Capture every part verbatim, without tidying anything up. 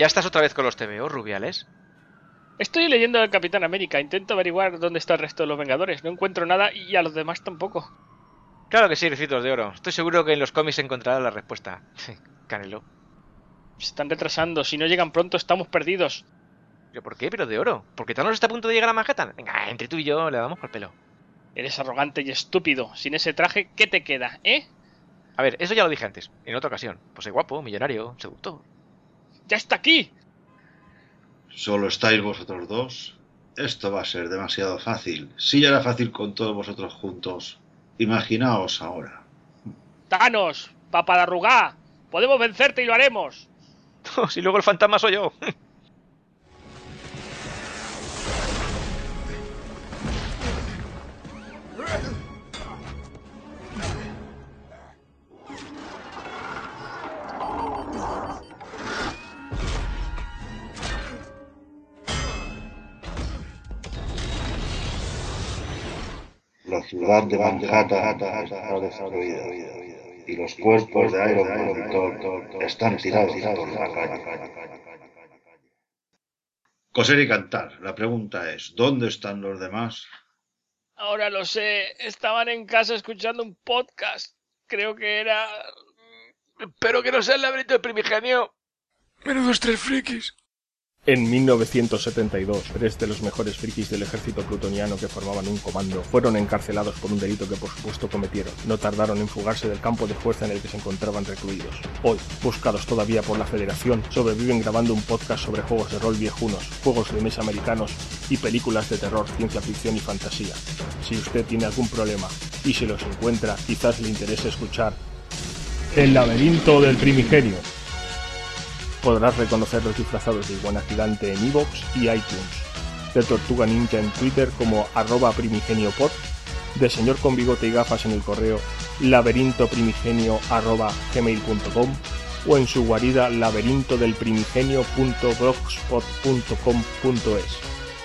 ¿Ya estás otra vez con los T V O, Rubiales? Estoy leyendo el Capitán América, intento averiguar dónde está el resto de los Vengadores. No encuentro nada y a los demás tampoco. Claro que sí, Ricitos de Oro. Estoy seguro que en los cómics encontrarás la respuesta. Canelo. Se están retrasando, si no llegan pronto estamos perdidos. ¿Pero por qué? ¿Pero de oro? ¿Porque Thanos está a punto de llegar a Manhattan? Venga, entre tú y yo le damos por el pelo. Eres arrogante y estúpido. Sin ese traje, ¿qué te queda, eh? A ver, eso ya lo dije antes, en otra ocasión. Pues soy guapo, millonario, seductor. ¡Ya está aquí! ¿Solo estáis vosotros dos? Esto va a ser demasiado fácil. Si ya era fácil con todos vosotros juntos, imaginaos ahora. ¡Thanos! ¡Papalarrugá! ¡Podemos vencerte y lo haremos! Si luego el fantasma soy yo. La ciudad de Manhattan está destruida y los cuerpos de Iron Man y Thor están tirados por la calle. Coser y cantar. La pregunta es, ¿dónde están los demás? Ahora lo sé. Estaban en casa escuchando un podcast. Creo que era... Espero que no sea el laberinto del primigenio. Menudos tres frikis. En mil novecientos setenta y dos, tres de los mejores frikis del ejército plutoniano que formaban un comando fueron encarcelados por un delito que por supuesto cometieron. No tardaron en fugarse del campo de fuerza en el que se encontraban recluidos. Hoy, buscados todavía por la Federación, sobreviven grabando un podcast sobre juegos de rol viejunos, juegos de mesa americanos y películas de terror, ciencia ficción y fantasía. Si usted tiene algún problema y se los encuentra, quizás le interese escuchar El laberinto del primigenio. Podrás reconocerlos disfrazados de iguana gigante en iVoox y iTunes, de Tortuga Ninja en Twitter como arroba primigeniopod, de señor con bigote y gafas en el correo laberintoprimigenio arroba gmail punto com o en su guarida laberintodelprimigenio punto blogspot punto com punto es.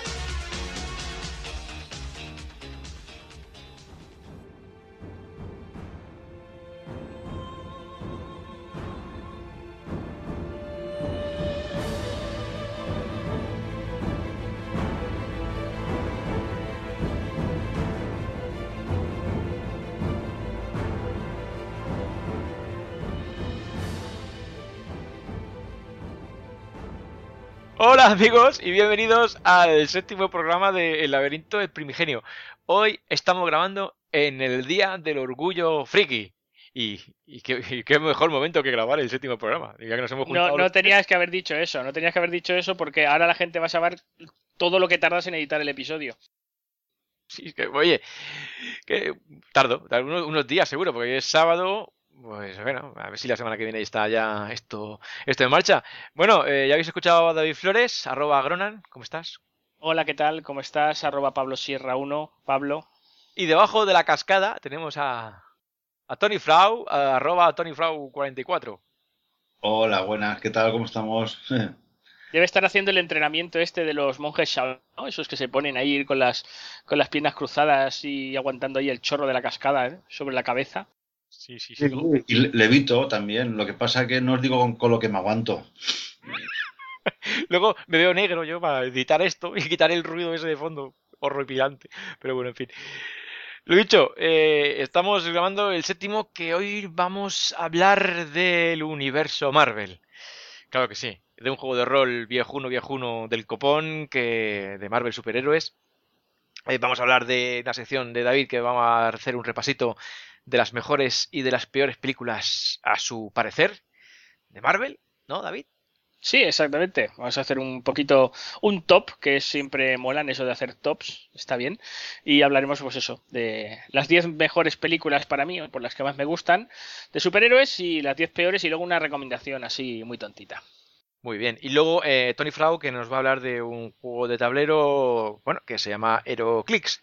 Hola amigos y bienvenidos al séptimo programa de El laberinto del primigenio. Hoy estamos grabando en el Día del Orgullo Friki. Y, y, qué, y qué mejor momento que grabar el séptimo programa. Ya que nos hemos No, juntado no los... tenías que haber dicho eso, no tenías que haber dicho eso porque ahora la gente va a saber todo lo que tardas en editar el episodio. Sí, que, oye, que tardo, unos, unos días seguro, porque hoy es sábado. Pues bueno, a ver si la semana que viene está ya esto, esto en marcha. Bueno, eh, ya habéis escuchado a David Flores, arroba Gronan, ¿cómo estás? Hola, ¿qué tal? ¿Cómo estás? Arroba Pablo Sierra uno, Pablo. Y debajo de la cascada tenemos a, a Tony Frau, a, arroba Tony Frau cuarenta y cuatro. Hola, buenas, ¿qué tal? ¿Cómo estamos? Debe estar haciendo el entrenamiento este de los monjes Shaolin, ¿no? Esos que se ponen ahí con las, con las piernas cruzadas y aguantando ahí el chorro de la cascada, ¿eh? Sobre la cabeza. Sí, sí, sí. Y levito también, lo que pasa es que no os digo con, con lo que me aguanto. Luego me veo negro yo para editar esto y quitar el ruido ese de fondo horripilante. Pero bueno, en fin. Lo dicho, eh, estamos grabando el séptimo, que hoy vamos a hablar del universo Marvel. Claro que sí, de un juego de rol viejuno, viejuno del copón, que de Marvel Superhéroes. Eh, vamos a hablar de la sección de David, que vamos a hacer un repasito de las mejores y de las peores películas a su parecer de Marvel, ¿no, David? Sí, exactamente. Vamos a hacer un poquito un top, que siempre molan eso de hacer tops, está bien. Y hablaremos, pues eso, de las diez mejores películas para mí, por las que más me gustan, de superhéroes, y las diez peores, y luego una recomendación así muy tontita. Muy bien. Y luego eh, Tony Frau, que nos va a hablar de un juego de tablero, bueno, que se llama HeroClix.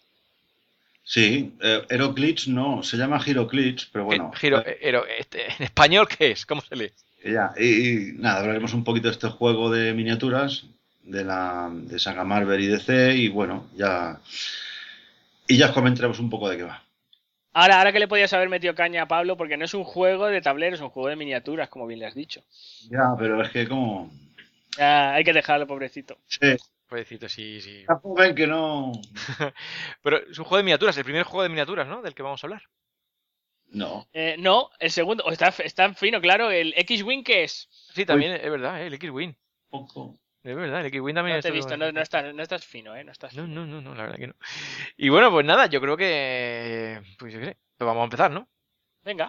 Sí, eh, HeroClix no, se llama HeroClix, pero bueno. Hero, Hero, este, ¿en español qué es? ¿Cómo se lee? Ya, y, y nada, hablaremos un poquito de este juego de miniaturas de la de saga Marvel y D C y bueno, ya y ya os comentaremos un poco de qué va. Ahora, ahora que le podías haber metido caña a Pablo, porque no es un juego de tablero, es un juego de miniaturas, como bien le has dicho. Ya, pero es que como Ah, hay que dejarlo, pobrecito. Sí. Pobrecito, sí, sí. Está joven que no... Pero es un juego de miniaturas, el primer juego de miniaturas, ¿no? Del que vamos a hablar. No. Eh, no, el segundo, oh, está, está fino, claro. ¿El X-Wing qué es? Sí, también es verdad, ¿eh? El X-Wing. Poco. Es verdad, el X-Wing también No te he está- visto, no, no, estás, no estás fino, ¿eh? No estás No, fino. no, no, no, la verdad que no. Y bueno, pues nada, yo creo que... Pues yo qué sé, pues vamos a empezar, ¿no? Venga.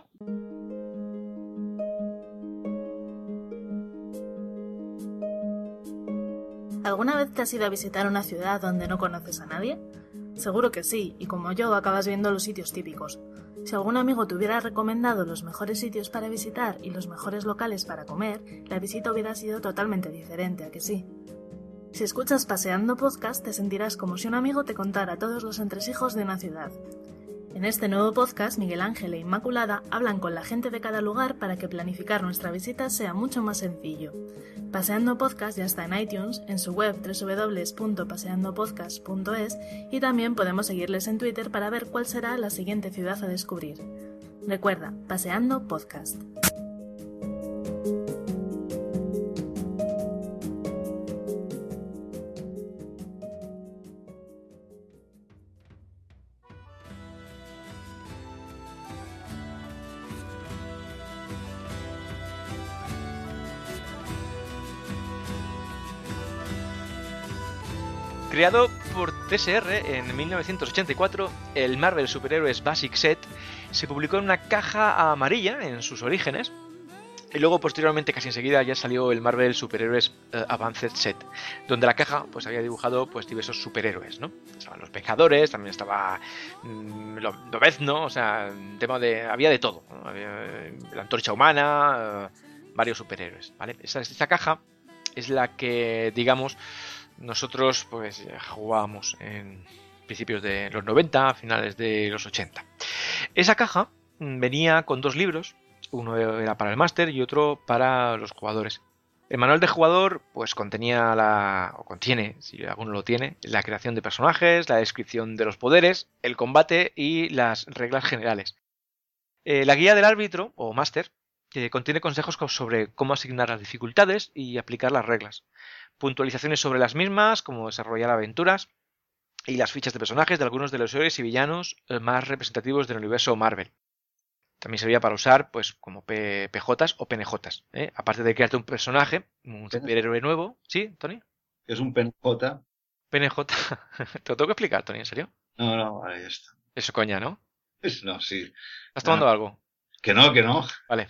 ¿Alguna vez te has ido a visitar una ciudad donde no conoces a nadie? Seguro que sí, y como yo acabas viendo los sitios típicos. Si algún amigo te hubiera recomendado los mejores sitios para visitar y los mejores locales para comer, la visita hubiera sido totalmente diferente, ¿a que sí? Si escuchas Paseando Podcast, te sentirás como si un amigo te contara todos los entresijos de una ciudad. En este nuevo podcast, Miguel Ángel e Inmaculada hablan con la gente de cada lugar para que planificar nuestra visita sea mucho más sencillo. Paseando Podcast ya está en iTunes, en su web doble u doble u doble u punto paseando podcast punto es y también podemos seguirles en Twitter para ver cuál será la siguiente ciudad a descubrir. Recuerda, Paseando Podcast. Creado por T S R en mil novecientos ochenta y cuatro, el Marvel Superhéroes Basic Set se publicó en una caja amarilla en sus orígenes y luego posteriormente, casi enseguida, ya salió el Marvel Superhéroes uh, Advanced Set, donde la caja pues había dibujado pues diversos superhéroes, ¿no? Estaban los Vengadores, también estaba mmm, Lobezno, o sea, tema de había de todo, ¿no? Había la Antorcha Humana, uh, varios superhéroes, ¿vale? Esta, esta caja es la que, digamos, nosotros pues jugábamos en principios de los noventa, finales de los ochenta. Esa caja venía con dos libros, uno era para el máster y otro para los jugadores. El manual de jugador pues contenía la, o contiene, si alguno lo tiene, la creación de personajes, la descripción de los poderes, el combate y las reglas generales. Eh, la guía del árbitro o máster eh, contiene consejos sobre cómo asignar las dificultades y aplicar las reglas, puntualizaciones sobre las mismas, como desarrollar aventuras, y las fichas de personajes de algunos de los héroes y villanos más representativos del universo Marvel. También servía para usar pues como P J o P N J, ¿eh? Aparte de crearte un personaje, un superhéroe nuevo. ¿Sí, Tony? Es un P N J. P N J. ¿Te lo tengo que explicar, Tony? ¿En serio? No, no, ahí está. Eso coña, ¿no? No, sí. ¿Estás tomando no. algo? Que no, que no. Vale.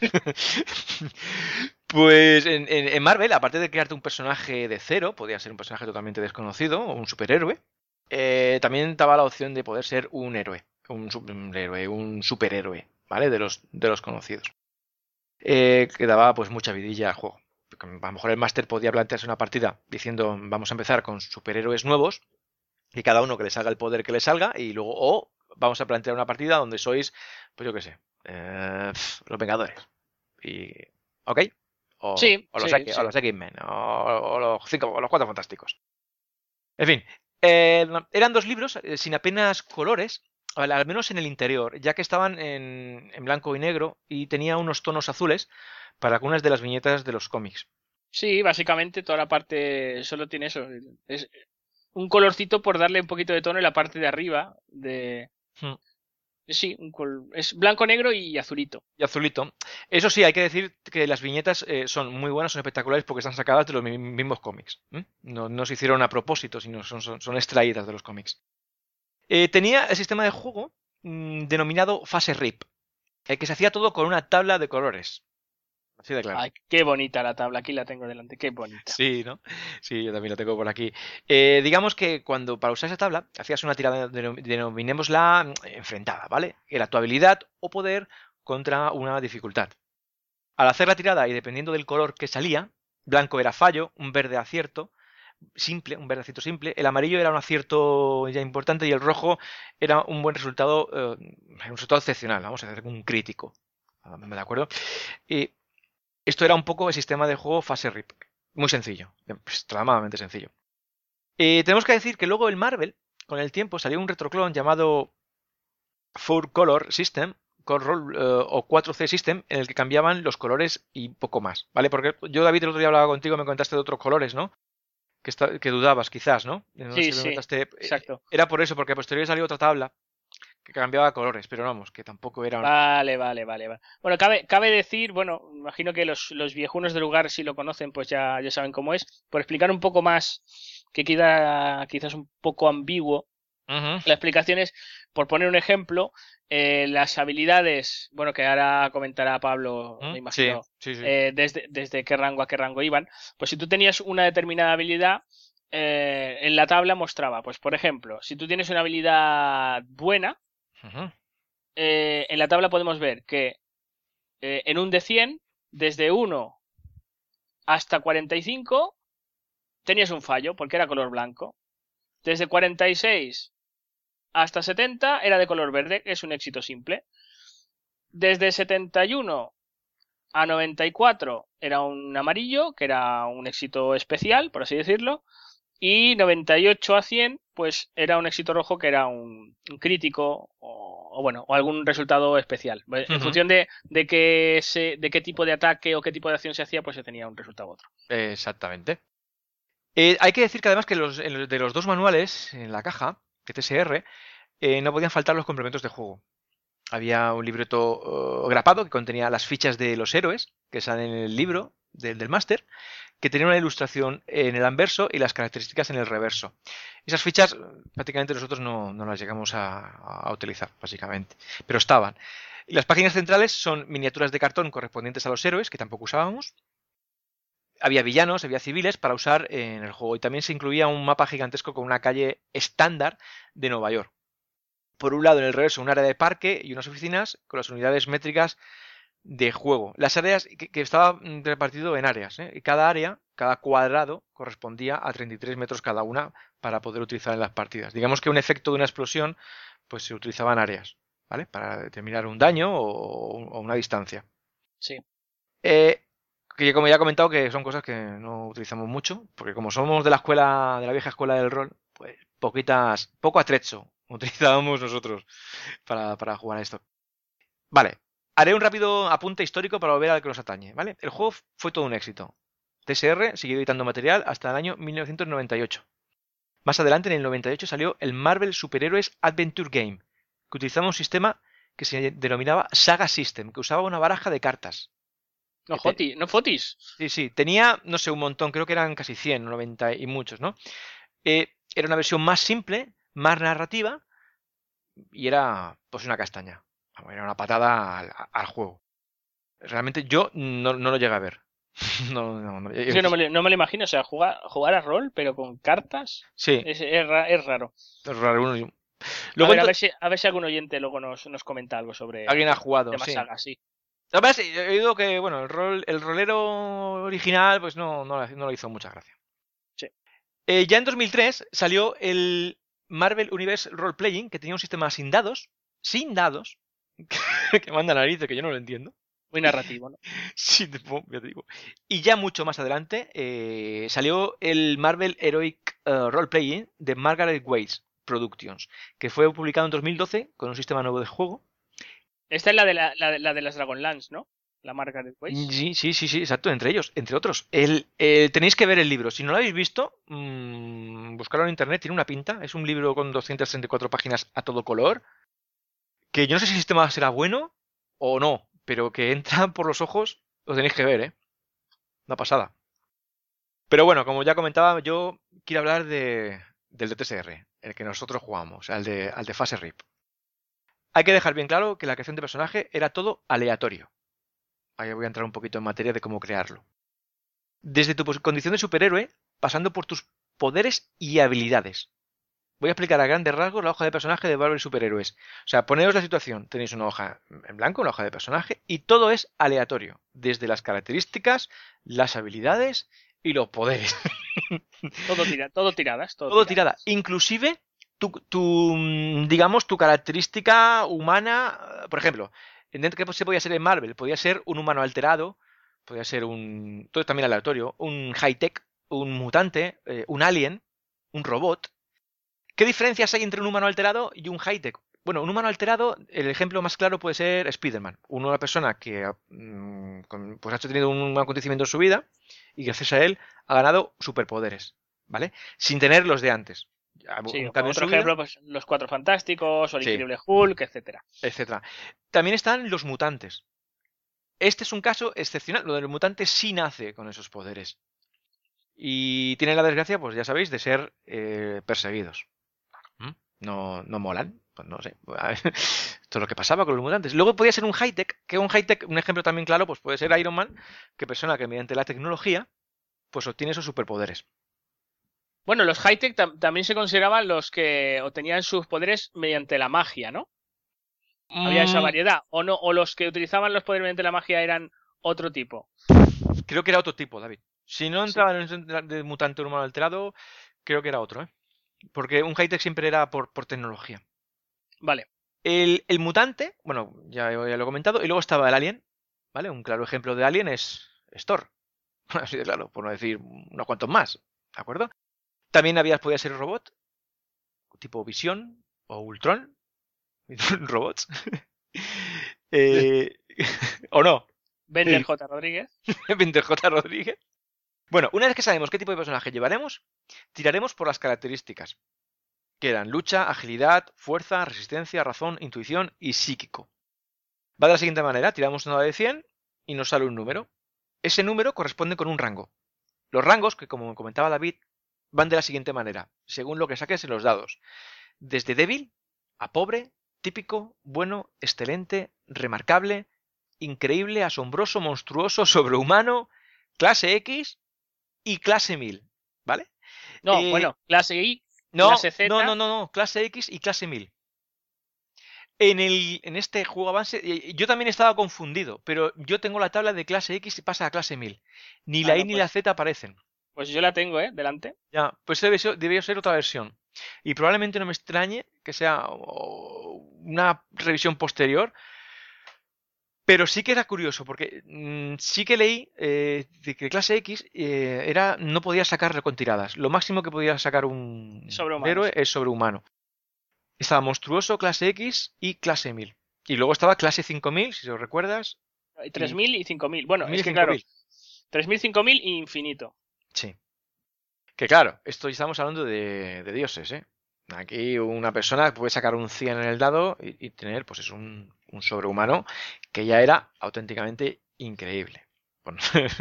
Pues en, en, en Marvel, aparte de crearte un personaje de cero, podía ser un personaje totalmente desconocido o un superhéroe, eh, también daba la opción de poder ser un héroe, un, un héroe, un superhéroe, ¿vale? De los, de los conocidos. Eh, que daba pues mucha vidilla al juego. A lo mejor el máster podía plantearse una partida diciendo vamos a empezar con superhéroes nuevos y cada uno que le salga el poder que le salga y luego o vamos a plantear una partida donde sois, pues yo qué sé, eh, los Vengadores. Y, ¿ok? O, sí, o los, sí, X, sí. o los X-Men, o, o, los cinco, o los Cuatro Fantásticos. En fin, eh, eran dos libros eh, sin apenas colores, al menos en el interior, ya que estaban en, en blanco y negro y tenía unos tonos azules para algunas de las viñetas de los cómics. Sí, básicamente toda la parte solo tiene eso. Es un colorcito por darle un poquito de tono en la parte de arriba de... Hmm. Sí, un col... es blanco, negro y azulito. Y azulito. Eso sí, hay que decir que las viñetas eh, son muy buenas, son espectaculares porque están sacadas de los mismos cómics. ¿eh? No, no se hicieron a propósito, sino son, son, son extraídas de los cómics. Eh, tenía el sistema de juego mmm, denominado fase R I P, el que se hacía todo con una tabla de colores. Así de claro. Ay, qué bonita la tabla, aquí la tengo delante, qué bonita. Sí, ¿no? Sí, yo también la tengo por aquí. Eh, digamos que cuando para usar esa tabla hacías una tirada, denominémosla enfrentada, ¿vale? Era tu habilidad o poder contra una dificultad. Al hacer la tirada y dependiendo del color que salía, blanco era fallo, un verde acierto, simple, un verde acierto simple, el amarillo era un acierto ya importante y el rojo era un buen resultado, eh, un resultado excepcional, vamos a hacer un crítico, ¿de acuerdo? Y esto era un poco el sistema de juego fase R I P. Muy sencillo, extremadamente sencillo. Eh, tenemos que decir que luego el Marvel, con el tiempo, salió un retroclon llamado Four Color System, Control eh, o cuatro C System en el que cambiaban los colores y poco más, ¿vale? Porque yo, David, el otro día hablaba contigo, me comentaste de otros colores, ¿no? Que, está, que dudabas, quizás, ¿no? No sé Sí, si me sí, comentaste, eh, exacto. Era por eso, porque a posteriori salió otra tabla que cambiaba colores, pero vamos, que tampoco era... Vale, vale, vale, vale. Bueno, cabe, cabe decir, bueno, imagino que los, los viejunos del lugar, si lo conocen, pues ya, ya saben cómo es. Por explicar un poco más, que queda quizás un poco ambiguo, Uh-huh. la explicación es, por poner un ejemplo, eh, las habilidades, bueno, que ahora comentará Pablo, ¿Mm? me imagino, sí, sí, sí. eh, desde, desde qué rango a qué rango iban, pues si tú tenías una determinada habilidad, eh, en la tabla mostraba, pues por ejemplo, si tú tienes una habilidad buena, Uh-huh. eh, en la tabla podemos ver que eh, en un de cien, desde uno hasta cuarenta y cinco, tenías un fallo, porque era color blanco. Desde cuarenta y seis hasta setenta era de color verde, que es un éxito simple. Desde setenta y uno a noventa y cuatro era un amarillo, que era un éxito especial, por así decirlo. Y noventa y ocho a cien, pues era un éxito rojo, que era un, un crítico o, o, bueno, o algún resultado especial. En Uh-huh. función de, de, qué se, de qué tipo de ataque o qué tipo de acción se hacía, pues se tenía un resultado u otro. Eh, exactamente. Eh, hay que decir que además que los, en los- de los dos manuales en la caja, de T S R, eh, no podían faltar los complementos de juego. Había un libreto uh, grapado que contenía las fichas de los héroes que salen en el libro del, del máster, que tenía una ilustración en el anverso y las características en el reverso. Esas fichas prácticamente nosotros no, no las llegamos a, a utilizar, básicamente, pero estaban. Y las páginas centrales son miniaturas de cartón correspondientes a los héroes, que tampoco usábamos. Había villanos, había civiles para usar en el juego, y también se incluía un mapa gigantesco con una calle estándar de Nueva York. Por un lado, en el reverso, un área de parque y unas oficinas con las unidades métricas de juego. Las áreas que, que estaba repartido en áreas, ¿eh? Y cada área, cada cuadrado, correspondía a treinta y tres metros cada una para poder utilizar en las partidas. Digamos que un efecto de una explosión, pues se utilizaba en áreas, ¿vale? Para determinar un daño o, o una distancia. Sí. Eh, que como ya he comentado, que son cosas que no utilizamos mucho, porque como somos de la escuela, de la vieja escuela del rol, pues poquitas, poco atrecho utilizábamos nosotros para, para jugar a esto. Vale, haré un rápido apunte histórico para volver al que nos atañe, ¿vale? El juego fue todo un éxito. T S R siguió editando material hasta el año mil novecientos noventa y ocho. Más adelante, en el noventa y ocho, salió el Marvel Superhéroes Adventure Game, que utilizaba un sistema que se denominaba Saga System, que usaba una baraja de cartas. No, Joti, no Fotis. Sí, sí, tenía, no sé, un montón, creo que eran casi cien, noventa y muchos, ¿no? Eh, era una versión más simple, más narrativa, y era, pues, una castaña. Era una patada al, al juego. Realmente yo no, no lo llegué a ver. no, no, no. Es que no, me, no me lo imagino, o sea, jugar, jugar a rol, pero con cartas, Sí, es, es, ra- es raro. es raro. Uno- A Luego ver, a ento- ver, si, a ver si algún oyente luego nos, nos comenta algo sobre alguien ha jugado, temas sí. saga, sí. Además, he oído que, bueno, el rol, el rolero original, pues no, no, no le hizo mucha gracia. Sí. Eh, ya en dos mil tres salió el Marvel Universe Role Playing, que tenía un sistema sin dados, sin dados, que manda narices, que yo no lo entiendo. Muy narrativo, ¿no? Sí, te pongo- ya te digo. Y ya mucho más adelante eh, salió el Marvel Heroic uh, Role Playing de Margaret Weis Productions, que fue publicado en dos mil doce con un sistema nuevo de juego. Esta es la de, la, la, la de las Dragonlance, ¿no? La Margaret Weiss. Sí, sí, sí, sí, exacto, entre ellos, entre otros. El, el- tenéis que ver el libro. Si no lo habéis visto, mmm, buscarlo en internet, tiene una pinta. Es un libro con doscientas treinta y cuatro páginas a todo color. Que yo no sé si el sistema será bueno o no, pero que entra por los ojos, lo tenéis que ver, ¿eh? Una pasada. Pero bueno, como ya comentaba, yo quiero hablar de, del de T S R, el que nosotros jugamos, al de, al de Fase R I P. Hay que dejar bien claro que la creación de personaje era todo aleatorio. Ahí voy a entrar un poquito en materia de cómo crearlo. Desde tu condición de superhéroe, pasando por tus poderes y habilidades. Voy a explicar a grandes rasgos la hoja de personaje de Marvel Superhéroes. O sea, poneos la situación. Tenéis una hoja en blanco, una hoja de personaje, y todo es aleatorio. Desde las características, las habilidades y los poderes. Todo, tira, todo tiradas. Todo, Todo tiradas. tirada. Inclusive, tu, tu, digamos, tu característica humana, por ejemplo, ¿qué se podía ser en Marvel? Podía ser un humano alterado, podía ser un... todo también aleatorio, un high-tech, un mutante, eh, un alien, un robot. ¿Qué diferencias hay entre un humano alterado y un high-tech? Bueno, un humano alterado, el ejemplo más claro puede ser Spider-Man. Una persona que mm, con- pues ha tenido un acontecimiento en su vida y gracias a él ha ganado superpoderes, ¿vale? Sin tener los de antes. Ya, Sí, un o cambio en otro su vida, ejemplo, pues los Cuatro Fantásticos o el sí, Increíble Hulk, etcétera. etcétera. También están los mutantes. Este es un caso excepcional. Lo del mutante sí nace con esos poderes. Y tienen la desgracia, pues ya sabéis, de ser eh, perseguidos. ¿Mm? No, no molan. Pues no sé. Esto es lo que pasaba con los mutantes. Luego podía ser un high-tech, que un high-tech, un ejemplo también claro, pues puede ser Iron Man, que persona que mediante la tecnología, pues obtiene esos superpoderes. Bueno, los high-tech tam- también se consideraban los que obtenían sus poderes mediante la magia, ¿no? Había esa Mm, variedad. O no, o los que utilizaban los poderes mediante la magia eran otro tipo. creo que era otro tipo, David. Si no Sí. entraba en el de mutante humano alterado, creo que era otro, ¿eh? Porque un high-tech siempre era por, por tecnología. Vale. El, el mutante, bueno, ya, ya lo he comentado, y luego estaba el alien, ¿vale? Un claro ejemplo de alien es, es Thor. Así de claro, por no decir unos cuantos más, ¿de acuerdo? También había, podía ser robot, tipo Visión o Ultron, robots. Eh, ¿O no? Bender J. Rodríguez. Venter J. Rodríguez. Bueno, una vez que sabemos qué tipo de personaje llevaremos, tiraremos por las características, que eran lucha, agilidad, fuerza, resistencia, razón, intuición y psíquico. Va de la siguiente manera, tiramos una dado de cien y nos sale un número. Ese número corresponde con un rango. Los rangos, que como comentaba David, van de la siguiente manera, según lo que saques en los dados. Desde débil a pobre, típico, bueno, excelente, remarcable, increíble, asombroso, monstruoso, sobrehumano, clase X y clase mil, ¿vale? No, Eh, bueno, clase I, no, clase no, Z. no, no, no, clase X y clase mil. En, el, en este juego avance, eh, yo también estaba confundido, pero yo tengo la tabla de clase X y pasa a clase mil. Ni Ah, la I no, ni la pues, Z aparecen. pues yo la tengo, ¿eh? Delante. Ya, pues debe ser, debió ser otra versión. Y probablemente no me extrañe que sea o, una revisión posterior, pero sí que era curioso, porque mm, sí que leí eh, de que clase X eh, era no podía sacar con tiradas. Lo máximo que podía sacar un, un Sobrehumano, héroe sí. es sobrehumano. Estaba monstruoso, clase X y clase mil. Y luego estaba clase cinco mil, si os recuerdas, Hay y tres mil y cinco mil. Bueno, tres mil es y que claro, cinco mil. tres mil, cinco mil y infinito. Sí. Que claro, esto ya estamos hablando de, de dioses, ¿eh? Aquí una persona puede sacar un cien en el dado y, y tener, pues es un, un sobrehumano que ya era auténticamente increíble. Bueno.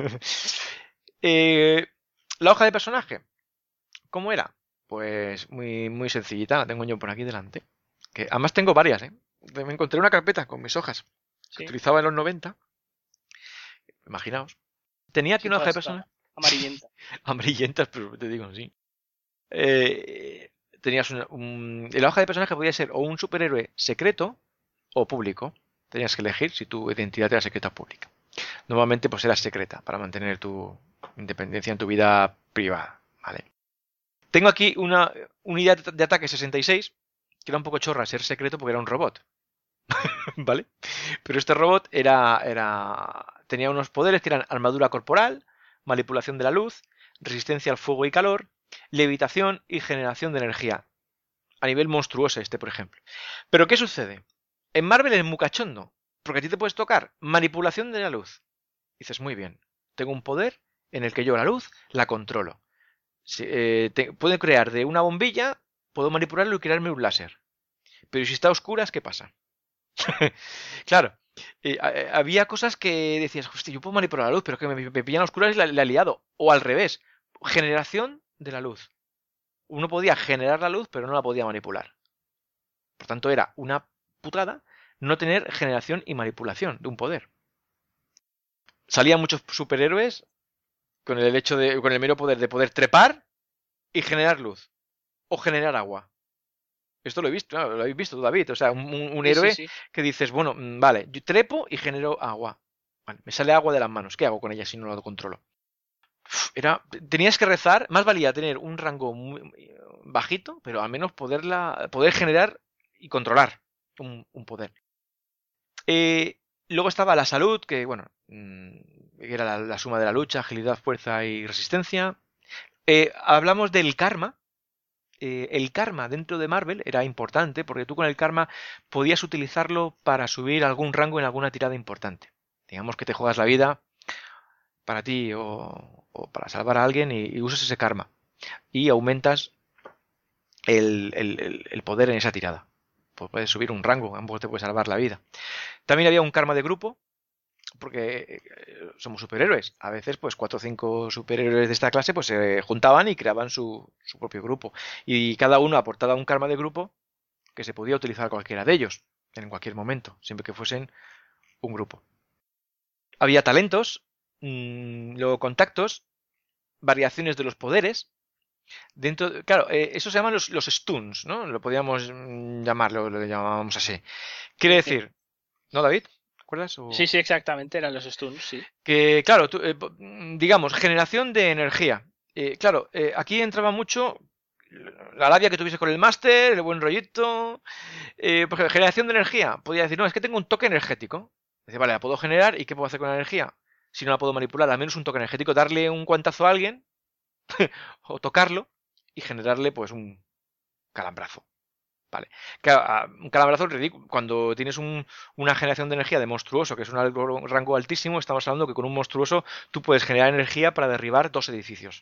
Eh, la hoja de personaje, ¿cómo era? Pues muy, muy sencillita, la tengo yo por aquí delante. Que además tengo varias, ¿eh? Me encontré una carpeta con mis hojas que Sí, utilizaba en los noventa. Imaginaos. Tenía aquí sí, una hoja todas de está personaje amarillenta. amarillentas, pero te digo, sí. Eh, tenías una- un, la hoja de personaje podía ser o un superhéroe secreto o público. Tenías que elegir si tu identidad era secreta o pública. Normalmente pues era secreta para mantener tu independencia en tu vida privada, ¿vale? Tengo aquí una unidad de ataque sesenta y seis, que era un poco chorra ser secreto porque era un robot, ¿vale? Pero este robot era, era tenía unos poderes que eran armadura corporal, manipulación de la luz, resistencia al fuego y calor, levitación y generación de energía. A nivel monstruoso este, por ejemplo. Pero ¿qué sucede? En Marvel es muy cachondo, porque a ti te puedes tocar manipulación de la luz. Dices, muy bien, tengo un poder en el que yo la luz la controlo. Si, eh, te- puedo crear de una bombilla, puedo manipularlo y crearme un láser. Pero si está a oscuras, ¿qué pasa? Claro, eh, a- había cosas que decías, hostia, yo puedo manipular la luz, pero que me, me pillan a oscuras y la, la he liado. O al revés, generación de la luz. Uno podía generar la luz, pero no la podía manipular. Por tanto, era una putada no tener generación y manipulación de un poder. Salían muchos superhéroes con el hecho de, con el mero poder de poder trepar y generar luz. O generar agua. Esto lo he visto, claro, lo habéis visto tú, David. O sea, un, un- un Sí, sí, héroe sí. que dices, bueno, mm, vale, yo trepo y genero agua. Vale, me sale agua de las manos. ¿Qué hago con ella si no la controlo? Uf, Era, tenías que rezar, más valía tener un rango muy, muy bajito, pero al menos poderla, poder generar y controlar un, un poder. Eh, luego estaba la salud, que bueno, mm, era la, la suma de la lucha, agilidad, fuerza y resistencia. Eh, hablamos del karma, eh, el karma dentro de Marvel era importante porque tú con el karma podías utilizarlo para subir algún rango en alguna tirada importante. Digamos que te juegas la vida para ti o, o para salvar a alguien y, y usas ese karma y aumentas el, el, el, el poder en esa tirada. Pues puedes subir un rango, ambos te puede salvar la vida. También había un karma de grupo, porque somos superhéroes. A veces, pues cuatro o cinco superhéroes de esta clase pues se juntaban y creaban su, su propio grupo. Y cada uno aportaba un karma de grupo que se podía utilizar cualquiera de ellos, en cualquier momento, siempre que fuesen un grupo. Había talentos, mmm, luego contactos, variaciones de los poderes. Dentro, claro, eh, eso se llaman los, los stuns, ¿no? Lo podíamos mm, llamarlo, lo llamábamos así. Quiere decir, ¿no, David? ¿Te acuerdas? O... Sí, sí, exactamente, eran los stuns, sí. Que, claro, tú, eh, digamos, generación de energía. Eh, claro, eh, aquí entraba mucho la labia que tuviese con el máster, el buen rollito. Eh, porque generación de energía. Podía decir, no, es que tengo un toque energético. Dice, vale, la puedo generar y ¿qué puedo hacer con la energía? Si no la puedo manipular, al menos un toque energético, darle un guantazo a alguien o tocarlo y generarle pues un calambrazo. Vale. Claro, un calambrazo es ridículo. Cuando tienes un, una generación de energía de monstruoso, que es un, algo, un rango altísimo, estamos hablando que con un monstruoso tú puedes generar energía para derribar dos edificios.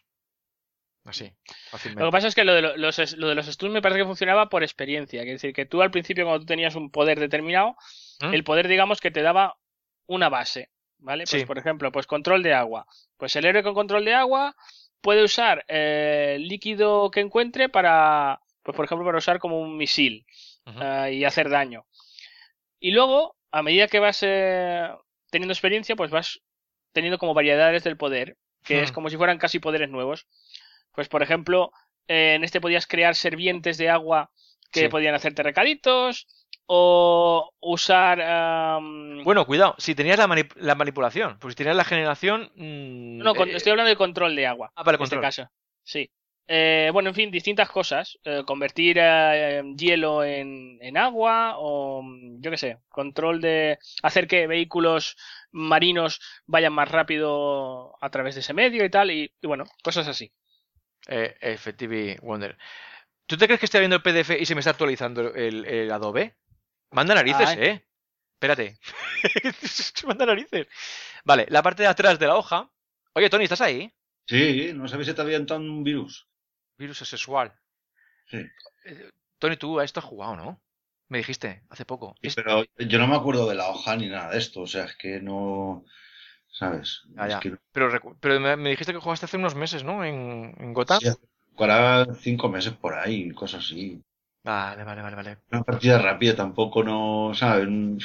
Así, fácilmente. Lo que pasa es que lo de los, lo de los stuns me parece que funcionaba por experiencia. Es decir, que tú al principio cuando tú tenías un poder determinado, ¿Mm? el poder digamos que te daba una base, ¿vale? Pues sí. Por ejemplo, pues control de agua. Pues el héroe con control de agua puede usar eh, líquido que encuentre para, pues por ejemplo, para usar como un misil uh-huh. uh, y hacer daño. Y luego, a medida que vas eh, teniendo experiencia, pues vas teniendo como variedades del poder, que uh-huh. es como si fueran casi poderes nuevos. Pues por ejemplo, eh, en este podías crear servientes de agua que sí. podían hacerte recaditos, o usar... Um... Bueno, cuidado, si tenías la, manip- la manipulación, pues si tenías la generación... Mmm, no, eh... estoy hablando de control de agua. Ah, para el en control. este caso, sí. Eh, bueno, en fin, distintas cosas. Eh, convertir eh, hielo en, en agua, o yo qué sé, control de... hacer que vehículos marinos vayan más rápido a través de ese medio y tal, y, y bueno, cosas así. Eh, Effective Wonder. ¿Tú te crees que estoy viendo el P D F y se me está actualizando el, el Adobe? Manda narices, Ay. eh. Espérate. Manda narices. Vale, la parte de atrás de la hoja. Oye, Tony, ¿estás ahí? Sí, no sabéis si te había entrado un virus. Virus sexual. Sí. Eh, Tony, tú a esto has jugado, ¿no? Me dijiste hace poco. Sí, pero yo no me acuerdo de la hoja ni nada de esto. O sea, es que no... ¿Sabes? Ah, es ya. que... Pero, pero me, me dijiste que jugaste hace unos meses, ¿no? En, en Gotham. Sí, jugará cinco meses por ahí, cosas así. Vale, vale, vale, vale. Una partida rápida tampoco no, ¿sabes? No.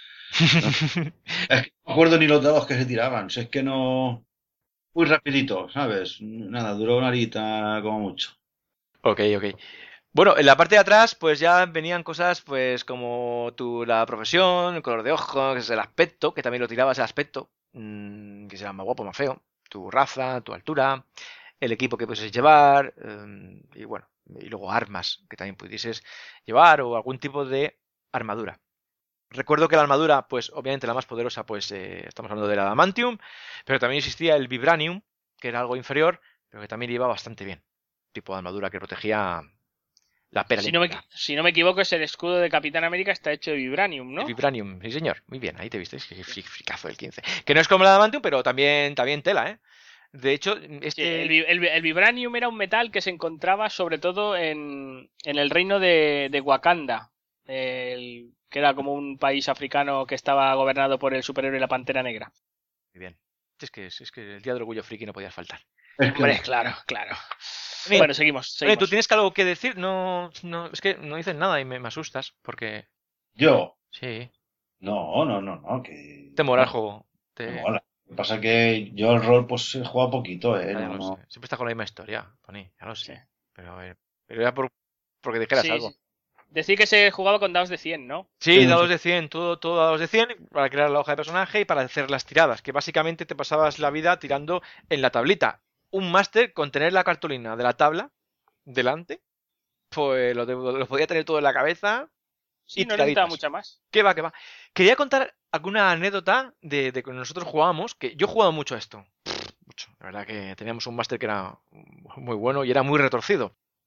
Es que no me acuerdo ni los dados que se tiraban. O sea, es que no... Muy rapidito, ¿sabes? Nada, duró una horita como mucho. Ok, ok. Bueno, en la parte de atrás pues ya venían cosas pues como tu, la profesión, el color de ojos, el aspecto, que también lo tirabas el aspecto, mmm, que será más guapo, más feo, tu raza, tu altura, el equipo que pudieses llevar, um, y bueno, y luego armas que también pudieses llevar o algún tipo de armadura. Recuerdo que la armadura, pues obviamente la más poderosa, pues eh, estamos hablando de la Adamantium, pero también existía el Vibranium, que era algo inferior, pero que también iba bastante bien. Tipo de armadura que protegía la pera. Si no, me, si no me equivoco, es el escudo de Capitán América, está hecho de Vibranium, ¿no? El Vibranium, sí señor. Muy bien, ahí te viste, es que fricazo del quince. Que no es como la Adamantium, pero también, también tela, ¿eh? De hecho, este... sí, el, el, el Vibranium era un metal que se encontraba sobre todo en, en el reino de, de Wakanda, el, que era como un país africano que estaba gobernado por el superhéroe la Pantera Negra. Muy bien. Es que, es que el día del orgullo friki no podía faltar. Hombre, claro, claro. Mira, bueno, seguimos, seguimos. ¿Tú tienes algo que decir? No, no, es que no dices nada y me, me asustas, porque... ¿Yo? Sí. No, no, no, no, que... Te mola no, el juego. Te... Me mola. Lo que pasa es que yo el rol pues he jugado poquito, ¿eh? Ah, no, no no. sé. Siempre está con la misma historia, Tony, ya lo sé. Sí. Pero, eh, pero era por, porque dijeras sí, algo. Sí. Decir que se jugaba con dados de cien, ¿no? Sí, sí, dados de cien, todo, todo dados de cien para crear la hoja de personaje y para hacer las tiradas, que básicamente te pasabas la vida tirando en la tablita. Un máster con tener la cartulina de la tabla delante, pues lo, de, lo podía tener todo en la cabeza. Sí, y no necesitaba mucha más. ¿Qué va, qué va? Quería contar alguna anécdota de, de que nosotros jugábamos, que yo he jugado mucho a esto. Pff, mucho. La verdad que teníamos un máster que era muy bueno y era muy retorcido.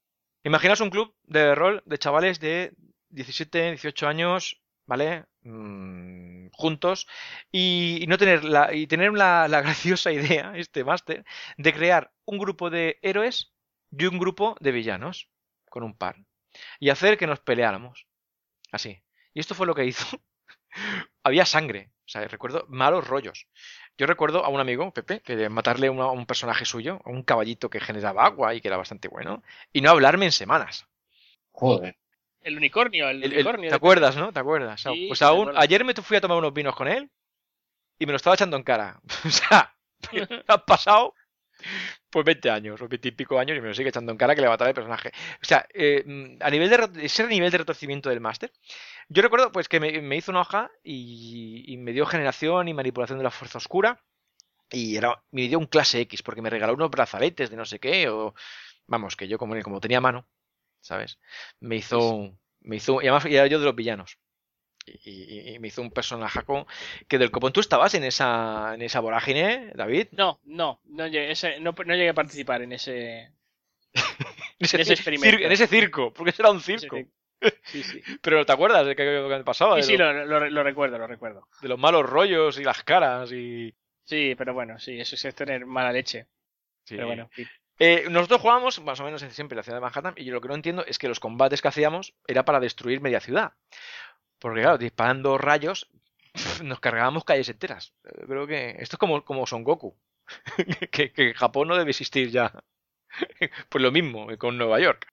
Imaginaos un club de rol de chavales de diecisiete, dieciocho años, ¿vale? Mm, juntos y, y no tener la, y tener la, la graciosa idea, este máster, de crear un grupo de héroes y un grupo de villanos con un par y hacer que nos peleáramos. Así. Y esto fue lo que hizo. Había sangre. O sea, recuerdo malos rollos. Yo recuerdo a un amigo, Pepe, que matarle una- a un personaje suyo, a un caballito que generaba agua y que era bastante bueno, y no hablarme en semanas. Joder. El unicornio, el El- el- unicornio ¿te de Pepe. acuerdas, no? ¿Te acuerdas? Sí, Pues sí, me aún, acuerdo. ayer me fui a tomar unos vinos con él y me lo estaba echando en cara. O sea, han pasado pues veinte años o veinte y pico años y me lo sigue echando en cara que le mataba el personaje. O sea, eh, mm, a nivel de ro- ese nivel de retorcimiento del máster, yo recuerdo pues que me, me hizo una hoja y, y me dio generación y manipulación de la fuerza oscura y era, me dio un clase X porque me regaló unos brazaletes de no sé qué o vamos, que yo como, como tenía mano, ¿sabes? Me Sí, sí. hizo, me hizo, y además era yo de los villanos. Y, y- y me hizo un personajaco que del copón. ¿Tú estabas en esa, en esa vorágine, David? No, no, no llegué, ese- no, no llegué a participar en ese, En ese, en ese cir- experimento. en ese circo, porque ese era un Ese circo. sí. Sí, sí. Pero ¿te acuerdas de qué qué pasaba? Sí, De, sí, lo- lo, lo- lo recuerdo, lo recuerdo. de los malos rollos y las caras y... Sí, pero bueno, sí, eso sí es tener mala leche. Sí. Pero bueno, en fin. Eh, nosotros jugábamos más o menos siempre en la ciudad de Manhattan y yo lo que no entiendo es que los combates que hacíamos era para destruir media ciudad. Porque claro, disparando rayos nos cargábamos calles enteras. Eh, Creo que esto es como, como Son Goku. que, que Japón no debe existir ya. Pues lo mismo eh, con Nueva York.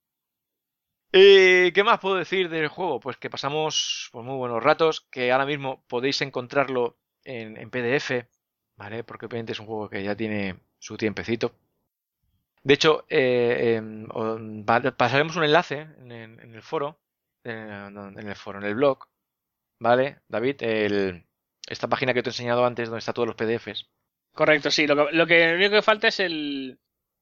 Eh, ¿qué más puedo decir del juego? Pues que pasamos por muy buenos ratos, que ahora mismo podéis encontrarlo en, en P D F, ¿vale? Porque obviamente es un juego que ya tiene su tiempecito. De hecho, eh, em, o- va- pasaremos un enlace en, el en el foro, en, en el foro, en el blog, ¿vale? David, el- esta página que te he enseñado antes donde está todos los P D Fs. Correcto, sí. Lo que, lo que lo único que falta es el,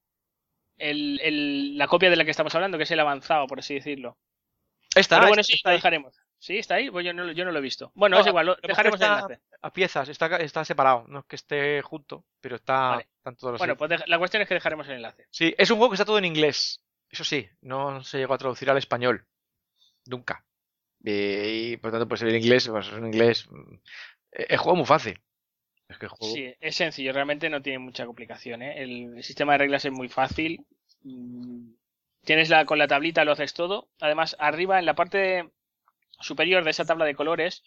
el, el- la copia de la que estamos hablando, que es el avanzado, por así decirlo. Está, Pero bueno, está, sí, está lo ahí. dejaremos. ¿Sí? ¿Está ahí? Pues yo no, lo- yo no lo he visto. Bueno, No, es igual, lo- a lo mejor dejaremos el está enlace. a piezas, está, está separado, no es que esté junto, pero está, Vale. están todos los Bueno, pues deja- la cuestión es que dejaremos el enlace. Sí, es un juego que está todo en inglés. Eso sí, no se llegó a traducir al español. Nunca. Eh, y por tanto, pues el inglés, pues es un inglés. mm, El juego es muy fácil. Es que el juego. Sí, es sencillo, realmente no tiene mucha complicación, ¿eh? El, el sistema de reglas es muy fácil. Mm, Tienes la, con la tablita lo haces todo. Además, arriba en la parte superior de esa tabla de colores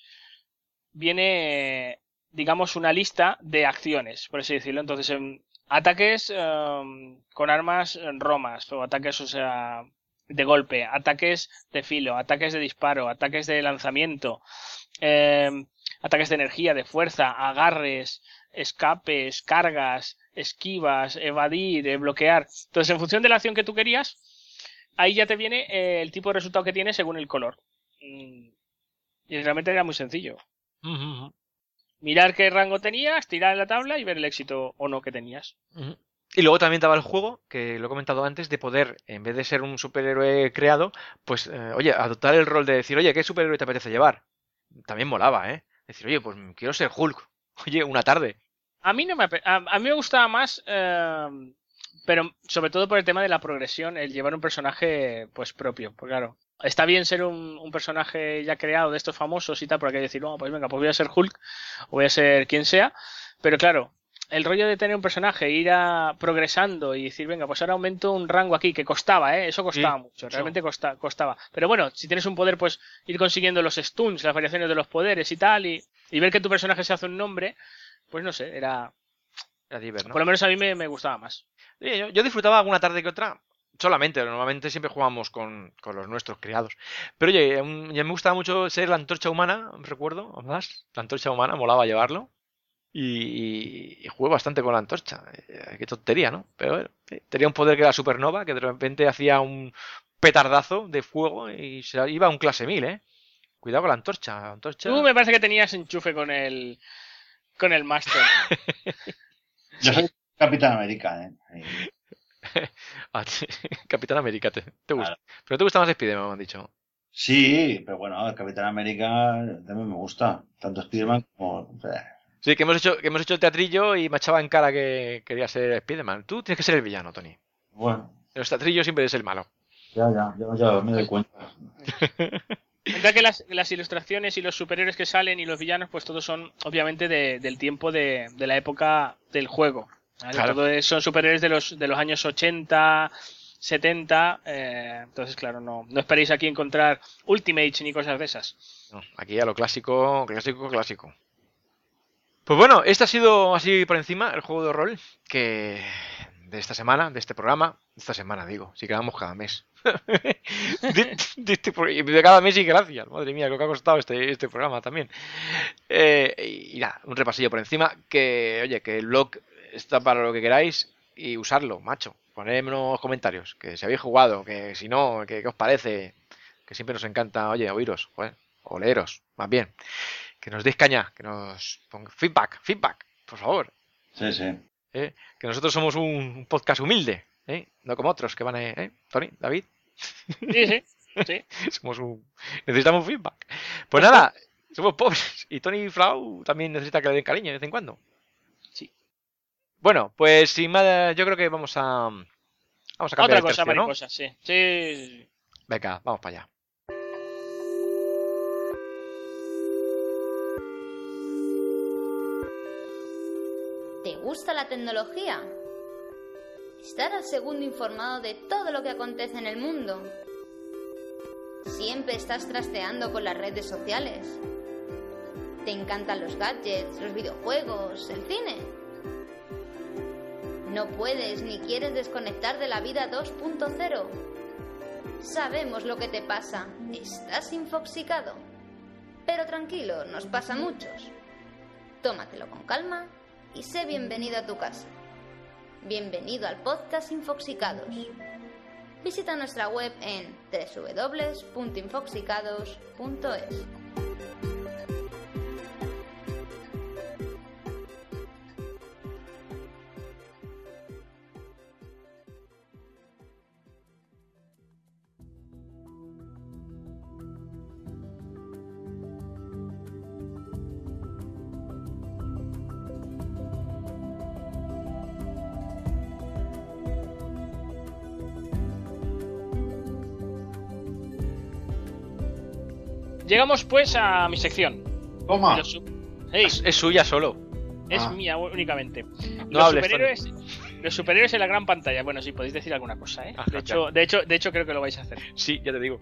viene, digamos, una lista de acciones, por así decirlo. Entonces, em, ataques em, con armas em, romas o ataques, o sea, de golpe, ataques de filo, ataques de disparo, ataques de lanzamiento, em, ataques de energía, de fuerza, agarres, escapes, cargas, esquivas, evadir, eh, bloquear. Entonces, en función de la acción que tú querías, ahí ya te viene eh, el tipo de resultado que tiene según el color. Mm, Y realmente era muy sencillo. Ujú, ujú, Mirar qué rango tenías, tirar en la tabla y ver el éxito o no que tenías. ujú. Y luego también daba el juego, que lo he comentado antes, de poder, en vez de ser un superhéroe creado, pues, eh, oye, adoptar el rol de decir, oye, ¿qué superhéroe te apetece llevar? También molaba, ¿eh? Decir, oye, pues quiero ser Hulk. Oye, una tarde. A mí no me ape- a, a mí me gustaba más, eh, pero sobre todo por el tema de la progresión, el llevar un personaje pues propio. Porque claro, está bien ser un, un personaje ya creado de estos famosos y tal, porque hay que decir, no, pues venga, pues voy a ser Hulk o voy a ser quien sea. Pero claro, el rollo de tener un personaje, ir a progresando y decir, venga, pues ahora aumento un rango aquí, que costaba, ¿eh? Eso costaba Sí, mucho, mucho. realmente costa- costaba. Pero bueno, si tienes un poder, pues ir consiguiendo los stuns, las variaciones de los poderes y tal, y, y ver que tu personaje se hace un nombre, pues no sé, era... Era divertido, ¿no? Por lo menos a mí me, me gustaba más. Sí, yo, yo disfrutaba alguna tarde que otra, solamente, normalmente siempre jugábamos con, con los nuestros criados. Pero oye, un- ya me gustaba mucho ser la antorcha humana, recuerdo, además, la antorcha humana, molaba llevarlo. Y, y, y jugué bastante con la antorcha. Eh, qué tontería, ¿no? Pero bueno, sí, tenía un poder que era supernova, que de repente hacía un petardazo de fuego y se iba a un clase mil, ¿eh? Cuidado con la antorcha, la antorcha. Tú me parece que tenías enchufe con el con el Master. Yo soy Capitán América, ¿eh? Ahí. Ah, sí, Capitán América, te, te gusta. Claro. Pero te gusta más Spiderman, me han dicho. Sí, pero bueno, el Capitán América también me gusta. Tanto Spiderman como... o sea, Sí, que hemos hecho, que hemos hecho el teatrillo y me echaba en cara que quería ser Spiderman. Tú tienes que ser el villano, Tony. bueno, En los teatrillos siempre eres el malo. Ya, ya, ya, ya me doy cuenta. Mientras que las, las ilustraciones y los superhéroes que salen y los villanos, pues todos son obviamente de, del tiempo de, de la época del juego. ¿Vale? Claro. Todo es- son superhéroes de los, de los años ochenta, setenta. Eh, entonces, claro, no, no esperéis aquí encontrar Ultimates ni cosas de esas. No, aquí a lo clásico, clásico, clásico. Pues bueno, este ha sido así por encima el juego de rol que de esta semana, de este programa, de esta semana digo, si grabamos cada mes. de, de este pro- y de cada mes y gracias, madre mía, lo que ha costado este, este programa también. Eh, y, y nada, un repasillo por encima, que oye, que el blog está para lo que queráis y usarlo, macho. Ponedme unos comentarios, que si habéis jugado, que si no, que, que os parece, que siempre nos encanta, oye, oíros, joder, o leeros, más bien. Que nos deis caña, que nos ponga feedback, feedback, por favor. Sí, sí. ¿eh? Que nosotros somos un, un podcast humilde, ¿eh? No como otros que van, a, ¿eh? Tony, David, Sí, sí, sí. somos un... necesitamos feedback. Pues nada, somos pobres y Tony Flau también necesita que le den cariño de vez en cuando. Sí. Bueno, pues sin más, yo creo que vamos a vamos a cambiar Otra de cosa, tercio, ¿no? mariposa, sí. Sí, sí, sí. Venga, vamos para allá. ¿Te gusta la tecnología? Estar al segundo informado de todo lo que acontece en el mundo. Siempre estás trasteando con las redes sociales. ¿Te encantan los gadgets, los videojuegos, el cine? ¿No puedes ni quieres desconectar de la vida dos punto cero? Sabemos lo que te pasa. Estás infoxicado. Pero tranquilo, nos pasa a muchos. Tómatelo con calma y sé bienvenido a tu casa. Bienvenido al podcast Infoxicados. Visita nuestra web en doble u doble u doble u punto infoxicados punto es. Llegamos pues a mi sección. Toma. Los su- Hey, Es, es suya solo. es Ah. mía únicamente. No los hables, superhéroes, los superhéroes en la gran pantalla. Bueno, sí, podéis decir alguna cosa, ¿eh? Ah, De hecho, de hecho, de hecho creo que lo vais a hacer. Sí, ya te digo.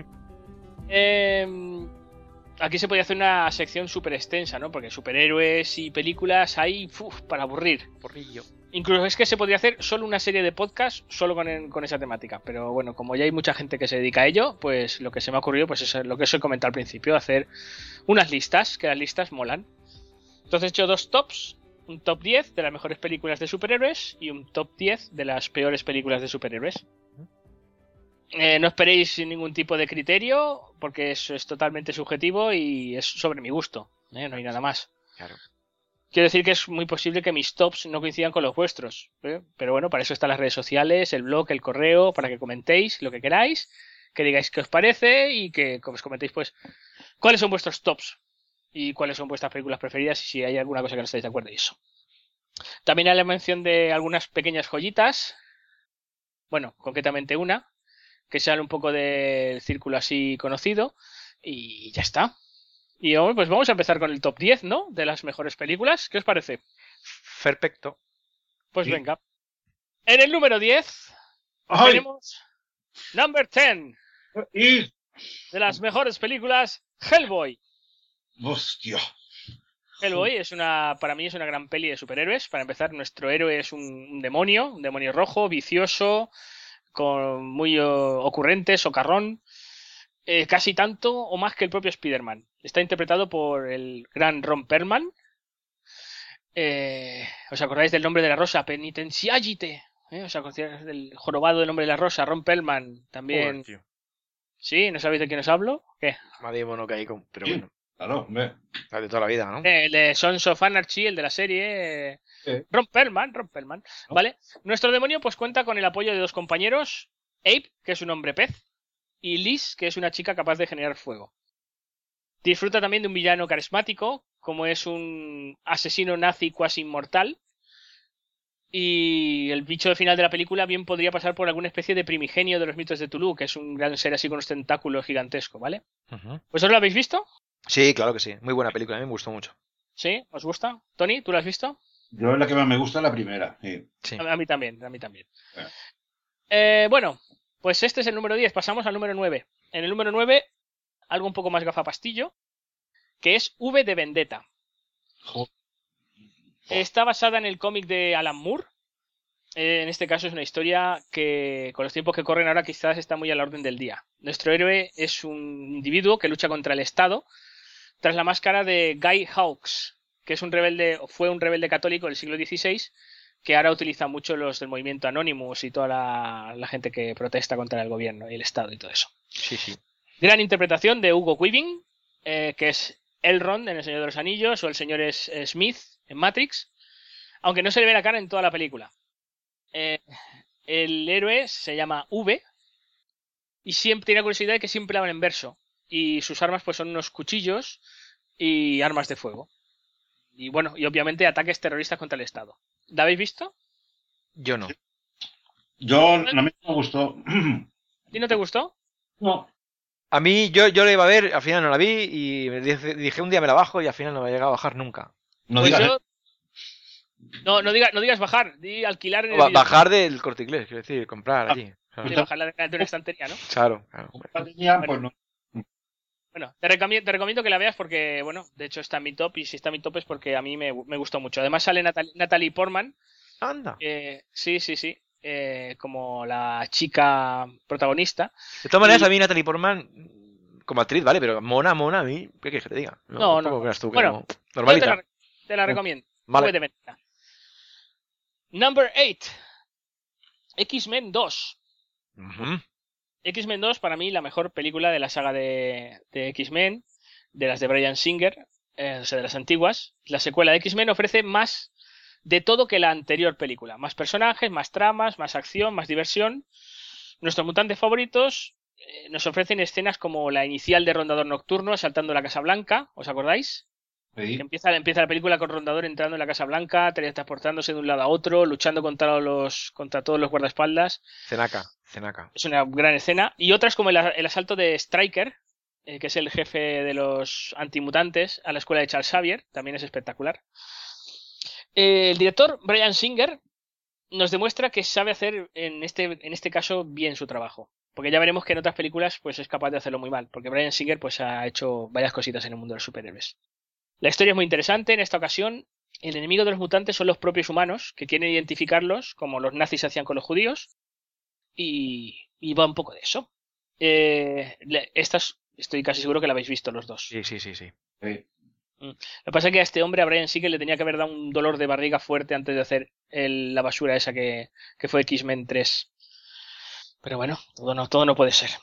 Eh, aquí se podría hacer una sección súper extensa, ¿no? Porque superhéroes y películas hay uf, para aburrir. Porrillo. Incluso es que se podría hacer solo una serie de podcasts solo con, con esa temática. Pero bueno, como ya hay mucha gente que se dedica a ello, pues lo que se me ha ocurrido pues es lo que os he comentado al principio, hacer unas listas, que las listas molan. Entonces he hecho dos tops, un top diez de las mejores películas de superhéroes y un top diez de las peores películas de superhéroes. Eh, no esperéis ningún tipo de criterio, porque eso es totalmente subjetivo y es sobre mi gusto, ¿eh? No hay nada más. Claro. Quiero decir que es muy posible que mis tops no coincidan con los vuestros, ¿eh? Pero bueno, para eso están las redes sociales, el blog, el correo, para que comentéis lo que queráis, que digáis qué os parece y que os comentéis pues cuáles son vuestros tops y cuáles son vuestras películas preferidas y si hay alguna cosa que no estáis de acuerdo y eso. También hay la mención de algunas pequeñas joyitas, bueno, concretamente una, que sale un poco del círculo así conocido y ya está. Y bueno, pues vamos a empezar con el top diez, ¿no? De las mejores películas. ¿Qué os parece? Perfecto. Pues Sí. venga. En el número diez ¡Ay! tenemos number diez Y... de las mejores películas, Hellboy. ¡Hostia! Hellboy es una, para mí es una gran peli de superhéroes. Para empezar, nuestro héroe es un, un demonio, un demonio rojo, vicioso, con muy oh, ocurrente, socarrón. Eh, casi tanto o más que el propio Spider-Man. Está interpretado por el gran Ron Perlman. Eh, ¿Os acordáis del nombre de la rosa? Penitenciagite. ¿Eh? ¿Os acordáis del jorobado del nombre de la rosa? Ron Perlman. También. Joder, tío. ¿Sí? ¿No sabéis de quién os hablo? ¿Qué? Madre mono que hay con... Pero bueno, Claro, hombre. la de toda la vida, ¿no? Eh, el de Sons of Anarchy, el de la serie. Eh... Sí. Ron Perlman, Ron Perlman. Oh. ¿Vale? Nuestro demonio pues cuenta con el apoyo de dos compañeros. Abe, que es un hombre pez, y Liz, que es una chica capaz de generar fuego. Disfruta también de un villano carismático, como es un asesino nazi cuasi inmortal. Y el bicho del final de la película bien podría pasar por alguna especie de primigenio de los mitos de Tulu, que es un gran ser así con unos tentáculos gigantescos, ¿vale? Ujú. ¿Vosotros lo habéis visto? Sí, claro que sí. Muy buena película, a mí me gustó mucho. ¿Sí? ¿Os gusta? Tony, ¿tú lo has visto? Yo la que más me gusta es la primera. Sí. Sí. A, a mí también, a mí también. Bueno. Eh, bueno, pues este es el número diez, pasamos al número nueve. En el número nueve, algo un poco más gafapastillo, que es V de Vendetta. Jo- Está basada en el cómic de Alan Moore. Eh, en este caso es una historia que con los tiempos que corren ahora quizás está muy a la orden del día. Nuestro héroe es un individuo que lucha contra el Estado tras la máscara de Guy Hawkes, que es un rebelde, fue un rebelde católico del siglo dieciséis, que ahora utiliza mucho los del movimiento Anonymous y toda la, la gente que protesta contra el gobierno y el Estado y todo eso. Sí, sí. Gran interpretación de Hugo Weaving, eh, que es Elrond en El Señor de los Anillos o el señor es, eh, Smith en Matrix, aunque no se le ve la cara en toda la película. Eh, el héroe se llama V y siempre tiene la curiosidad de que siempre habla en verso y sus armas pues son unos cuchillos y armas de fuego y bueno, y obviamente ataques terroristas contra el Estado. ¿La habéis visto? Yo no. Yo, a mí no me gustó. ¿A ti no te gustó? No. A mí, yo, yo la iba a ver, al final no la vi y me dije, dije un día me la bajo y al final no me ha llegado a bajar nunca. No Pues digas yo... No, no, diga, no digas bajar, di alquilar en el Ba- videoclub. bajar del Corte Inglés, quiero decir, comprar allí. Claro, Sí, bajarla de de una estantería, ¿no? claro. claro. la tenía, pues no. Bueno, te recomiendo, te recomiendo que la veas porque, bueno, de hecho está en mi top y si está en mi top es porque a mí me, me gustó mucho. Además sale Natal- Natalie Portman, Anda. eh, sí, sí, sí, eh, como la chica protagonista. De todas maneras, y- a mí Natalie Portman, como actriz, vale, pero mona, mona, a mí, ¿qué quieres que te diga? No, tampoco no, no. creas tú que Bueno, no. Yo te Normalita. la, te la recomiendo. Vale. V de Vendetta. Number eight. X-Men dos. Ujú. X-Men dos para mí la mejor película de la saga de, de X-Men, de las de Bryan Singer, eh, o sea, de las antiguas. La secuela de X-Men ofrece más de todo que la anterior película. Más personajes, más tramas, más acción, más diversión. Nuestros mutantes favoritos eh, nos ofrecen escenas como la inicial de Rondador Nocturno asaltando la Casa Blanca, ¿os acordáis? Sí. Que empieza, empieza la película con Rondador entrando en la Casa Blanca, teletransportándose de un lado a otro, luchando contra los contra todos los guardaespaldas. Cenaca, Cenaca. Es una gran escena. Y otras como el, el asalto de Stryker, eh, que es el jefe de los antimutantes, a la escuela de Charles Xavier. También es espectacular. Eh, el director, Bryan Singer, nos demuestra que sabe hacer en este, en este caso bien su trabajo. Porque ya veremos que en otras películas pues es capaz de hacerlo muy mal. Porque Bryan Singer pues ha hecho varias cositas en el mundo de los superhéroes. La historia es muy interesante. En esta ocasión, el enemigo de los mutantes son los propios humanos, que quieren identificarlos como los nazis hacían con los judíos. Y, y va un poco de eso. Eh, estas estoy casi seguro que la habéis visto los dos. Sí, sí, sí, sí. Sí. Lo que pasa es que a este hombre, a Bryan Singer, le tenía que haber dado un dolor de barriga fuerte antes de hacer el, la basura esa que, que fue X-Men tres. Pero bueno, todo no, todo no puede ser.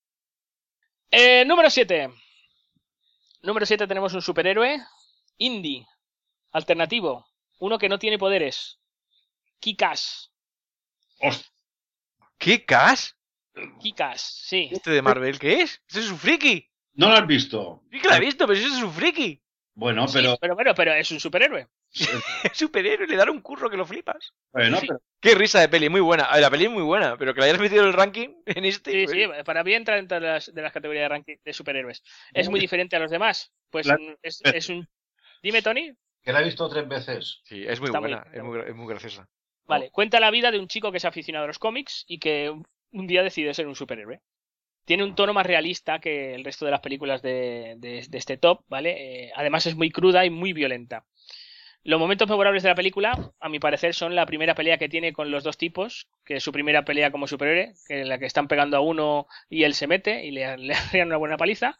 Eh, número siete. Número siete tenemos un superhéroe indie, alternativo, uno que no tiene poderes. Kick-Ass. Hostia. ¿Qué cas? Kick-Ass, sí. ¿Este de Marvel qué es? ¡Ese es un friki! ¿No lo has visto? Sí que la he visto, pero ese es un friki. Bueno, Sí, pero. pero, pero, pero es un superhéroe. Es superhéroe, le dan un curro que lo flipas. Bueno, Sí. pero. Qué risa de peli, muy buena. A ver, la peli es muy buena, pero que la hayas metido en el ranking en este. Sí, pues, sí, para mí entra dentro de las, de las categorías de ranking de superhéroes. ¿Es muy diferente a los demás? Pues La- mm, es, es un... Dime, Tony. Que la he visto tres veces. sí, es muy Está muy- buena, es, muy, gra- es muy graciosa. Vale, cuenta la vida de un chico que es aficionado a los cómics y que un- un día decide ser un superhéroe. Tiene un tono más realista que el resto de las películas de, de- de este top, ¿vale? Eh, además es muy cruda y muy violenta. Los momentos memorables de la película, a mi parecer, son la primera pelea que tiene con los dos tipos, que es su primera pelea como superhéroe, que en la que están pegando a uno y él se mete y le, le dan una buena paliza.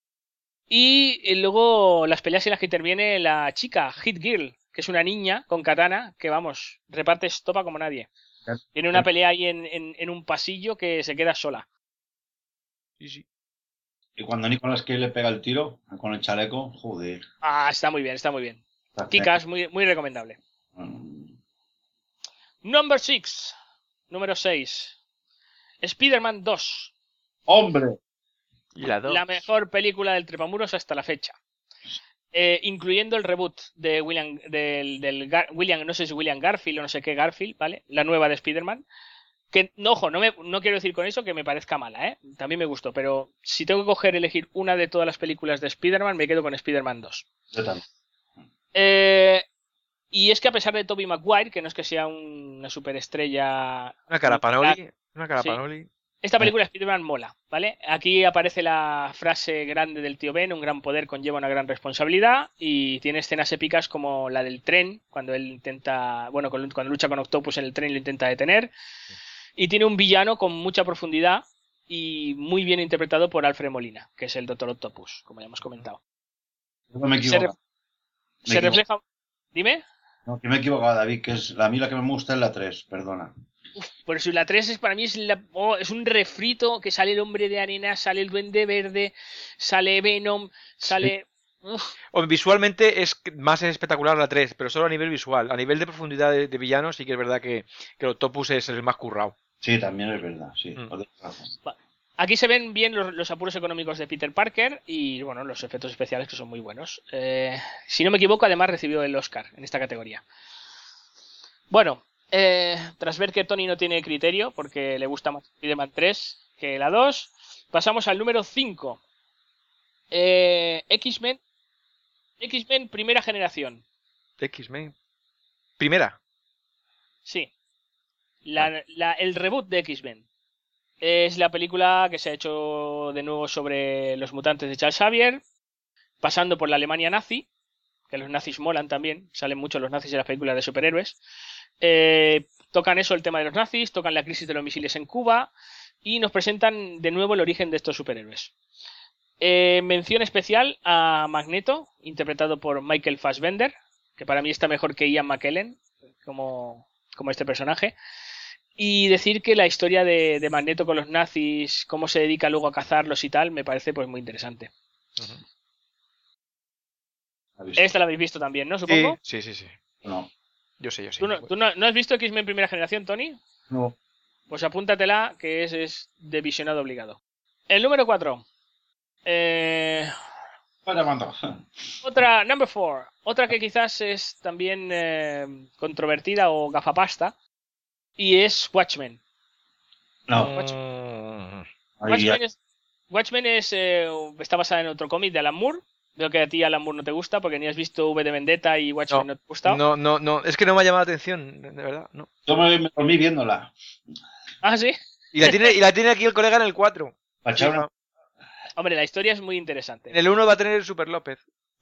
Y, y luego las peleas en las que interviene la chica, Hit Girl, que es una niña con katana que, vamos, reparte estopa como nadie. Tiene una pelea ahí en, en, en un pasillo que se queda sola. Sí, sí. Y cuando Nicolas Cage le pega el tiro con el chaleco, joder. Ah, está muy bien, está muy bien. Está Kick-Ass, muy, muy recomendable. Mm. Number six. Número seis. Spider-Man dos. ¡Hombre! Y la dos. La mejor película del Trepamuros hasta la fecha. eh, incluyendo el reboot de William, del, del Gar William, no sé si William Garfield o no sé qué Garfield, ¿vale? La nueva de Spider-Man. Que, no, ojo, no, me, no quiero decir con eso que me parezca mala, ¿eh? También me gustó, pero si tengo que coger elegir una de todas las películas de Spider-Man, me quedo con Spider-Man dos. Yo también. Eh, y es que a pesar de Tobey Maguire, que no es que sea un, una superestrella... Una cara panoli. Una cara Sí. panoli. Esta película de Spider-Man mola, ¿vale? Aquí aparece la frase grande del tío Ben, un gran poder conlleva una gran responsabilidad, y tiene escenas épicas como la del tren, cuando él intenta, bueno, cuando lucha con Octopus en el tren y lo intenta detener, y tiene un villano con mucha profundidad y muy bien interpretado por Alfred Molina, que es el Doctor Octopus, como ya hemos comentado. No me Se, re- equivoco. Me se equivoco. refleja... Dime. No, que me he equivocado, David, que es la, a mí la que me gusta es la tres, perdona. Por eso la tres es para mí es, la- oh, es un refrito que sale el Hombre de Arena, sale el Duende Verde, sale Venom, sale... Uf, O, visualmente es más espectacular la tres, pero solo a nivel visual. A nivel de profundidad de, de villanos sí que es verdad que, que el Octopus es el más currado. Sí, también es verdad, sí. Mm. no tienes razón. va. Aquí se ven bien los, los apuros económicos de Peter Parker y bueno, los efectos especiales que son muy buenos. Eh, si no me equivoco, además recibió el Oscar en esta categoría. Bueno, eh, tras ver que Tony no tiene criterio, porque le gusta más Spider-Man tres que la dos, pasamos al número cinco. Eh, X-Men. X-Men primera generación. X-Men. Primera. Sí. La, la, el reboot de X-Men. Es la película que se ha hecho de nuevo sobre los mutantes de Charles Xavier, pasando por la Alemania nazi, que los nazis molan también, salen mucho los nazis en las películas de superhéroes. Eh, tocan eso, el tema de los nazis, tocan la crisis de los misiles en Cuba y nos presentan de nuevo el origen de estos superhéroes. Eh, mención especial a Magneto, interpretado por Michael Fassbender, que para mí está mejor que Ian McKellen como, como este personaje. Y decir que la historia de, de Magneto con los nazis, cómo se dedica luego a cazarlos y tal, me parece pues muy interesante. Uh-huh. Esta la habéis visto también, ¿no? Supongo. Sí, sí, sí. sí. No. Yo sé, yo sé. ¿Tú, no, ¿tú no, no has visto X-Men primera generación, Tony? No. Pues apúntatela, que es, es de visionado obligado. El número cuatro. Eh, Vaya mando. otra, number four. Otra que quizás es también eh, controvertida o gafapasta. Y es Watchmen. No. Mm. Ahí Watchmen ya. es, Watchmen es, eh, está basada en otro cómic de Alan Moore. Veo que a ti Alan Moore no te gusta porque ni has visto V de Vendetta y Watchmen no, no te gusta. No, no, no. Es que no me ha llamado la atención, de verdad. No. Yo me, me dormí viéndola. Ah, sí. Y la tiene, y la tiene aquí el colega en el cuatro. Pa' echar una- Hombre, la historia es muy interesante. En el uno va a tener el Super López.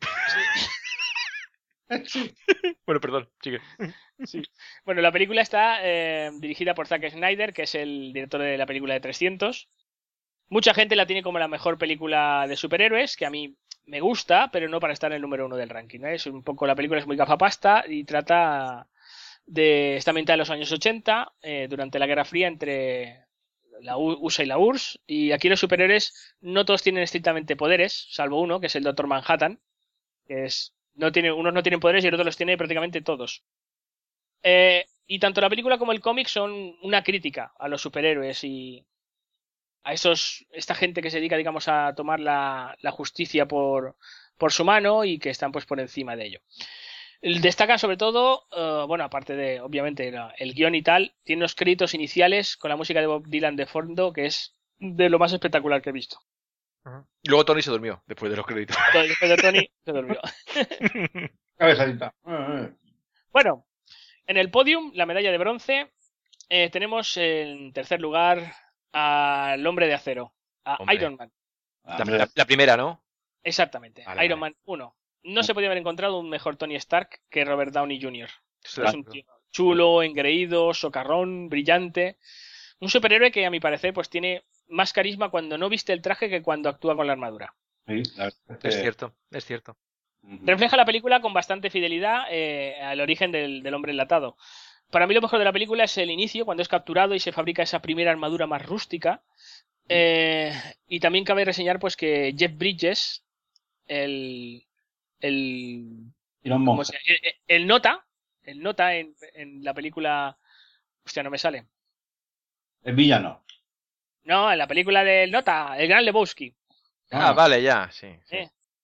Bueno, perdón, sigue. Sí. Bueno, la película está eh, dirigida por Zack Snyder, que es el director de la película de trescientos. Mucha gente la tiene como la mejor película de superhéroes, que a mí me gusta, pero no para estar en el número uno del ranking, ¿eh? Es un poco, la película es muy gafapasta y trata de esta ambientada en los años ochenta, eh, durante la Guerra Fría entre la U S A y la U R S S, y aquí los superhéroes no todos tienen estrictamente poderes, salvo uno, que es el Doctor Manhattan, que es no tiene, unos no tienen poderes y el otro los tiene prácticamente todos. Eh, y tanto la película como el cómic son una crítica a los superhéroes y a esos esta gente que se dedica, digamos, a tomar la, la justicia por, por su mano y que están pues por encima de ello. Destacan sobre todo, uh, bueno, aparte de, obviamente, el, el guión y tal, tiene unos créditos iniciales con la música de Bob Dylan de fondo, que es de lo más espectacular que he visto. Y luego Tony se durmió después de los créditos. Después de Tony se durmió. Cabezadita. Bueno, en el podium, la medalla de bronce, eh, tenemos en tercer lugar al Hombre de Acero, a Hombre. Iron Man. La, la- la primera, ¿no? Exactamente, Vale, Iron vale. Man uno. No se podía haber encontrado un mejor Tony Stark que Robert Downey junior Estoy de Es un acuerdo. tío chulo, engreído, socarrón, brillante. Un superhéroe que a mi parecer pues tiene más carisma cuando no viste el traje que cuando actúa con la armadura. Sí, la verdad es que- Es cierto, es cierto. Ujú. Refleja la película con bastante fidelidad eh, al origen del, del hombre enlatado. Para mí lo mejor de la película es el inicio, cuando es capturado y se fabrica esa primera armadura más rústica. Eh, y también cabe reseñar pues que Jeff Bridges, el... el Iron ¿cómo Man. se- el, el nota, el nota en, en la película... Hostia, no me sale. El villano. No, en la película del nota, el gran Lebowski. Ah, vale, ya, sí. sí. Eh.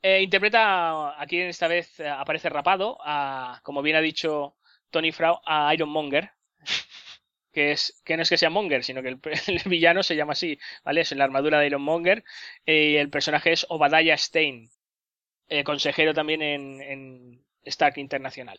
Eh, interpreta, aquí en esta vez eh, aparece rapado, a, como bien ha dicho Tony Frau, a Iron Monger. Que, es, que no es que sea Monger, sino que el, el villano se llama así, ¿vale? Es la armadura de Iron Monger. Eh, y el personaje es Obadiah Stane, eh, consejero también en, en Stark Internacional.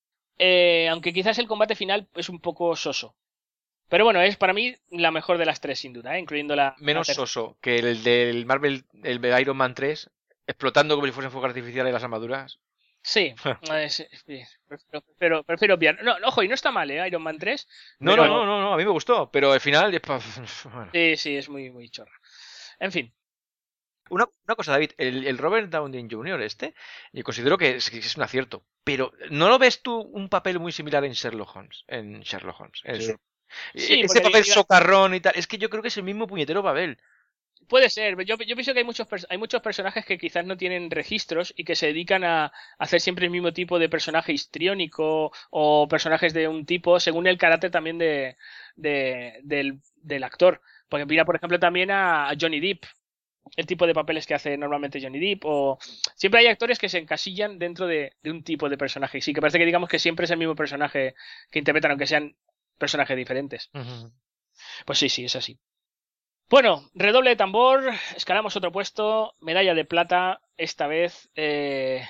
Eh, aunque quizás el combate final es un poco soso. Pero bueno, es para mí la mejor de las tres, sin duda, ¿eh? Incluyendo la... Menos la soso que el del Marvel, el de Iron Man tres, explotando como si fuesen fuegos artificiales las armaduras. Sí, es, es, prefiero, prefiero, prefiero obviar. No, ojo, y no está mal, ¿eh? Iron Man tres. No, pero... no, no, no, no, a mí me gustó, pero al final... Bueno. Sí, sí, es muy, muy chorra. En fin. Una, una cosa, David, el, el Robert Downey junior este, yo considero que es, que es un acierto, pero ¿no lo ves tú un papel muy similar en Sherlock Holmes? En Sherlock Holmes. En Sí. su- Sí, ese porque papel diga- socarrón y tal, es que yo creo que es el mismo puñetero papel. Puede ser, yo, yo pienso que hay muchos, pers- hay muchos personajes que quizás no tienen registros y que se dedican a hacer siempre el mismo tipo de personaje histriónico o personajes de un tipo según el carácter también de, de- del, del actor. Porque mira, por ejemplo, también a, a Johnny Depp, el tipo de papeles que hace normalmente Johnny Depp, o siempre hay actores que se encasillan dentro de, de un tipo de personaje. Y sí, que parece que digamos que siempre es el mismo personaje que interpretan, aunque sean personajes diferentes. Ujú. Pues sí, sí, es así. Bueno, redoble de tambor, escalamos otro puesto, medalla de plata, esta vez eh,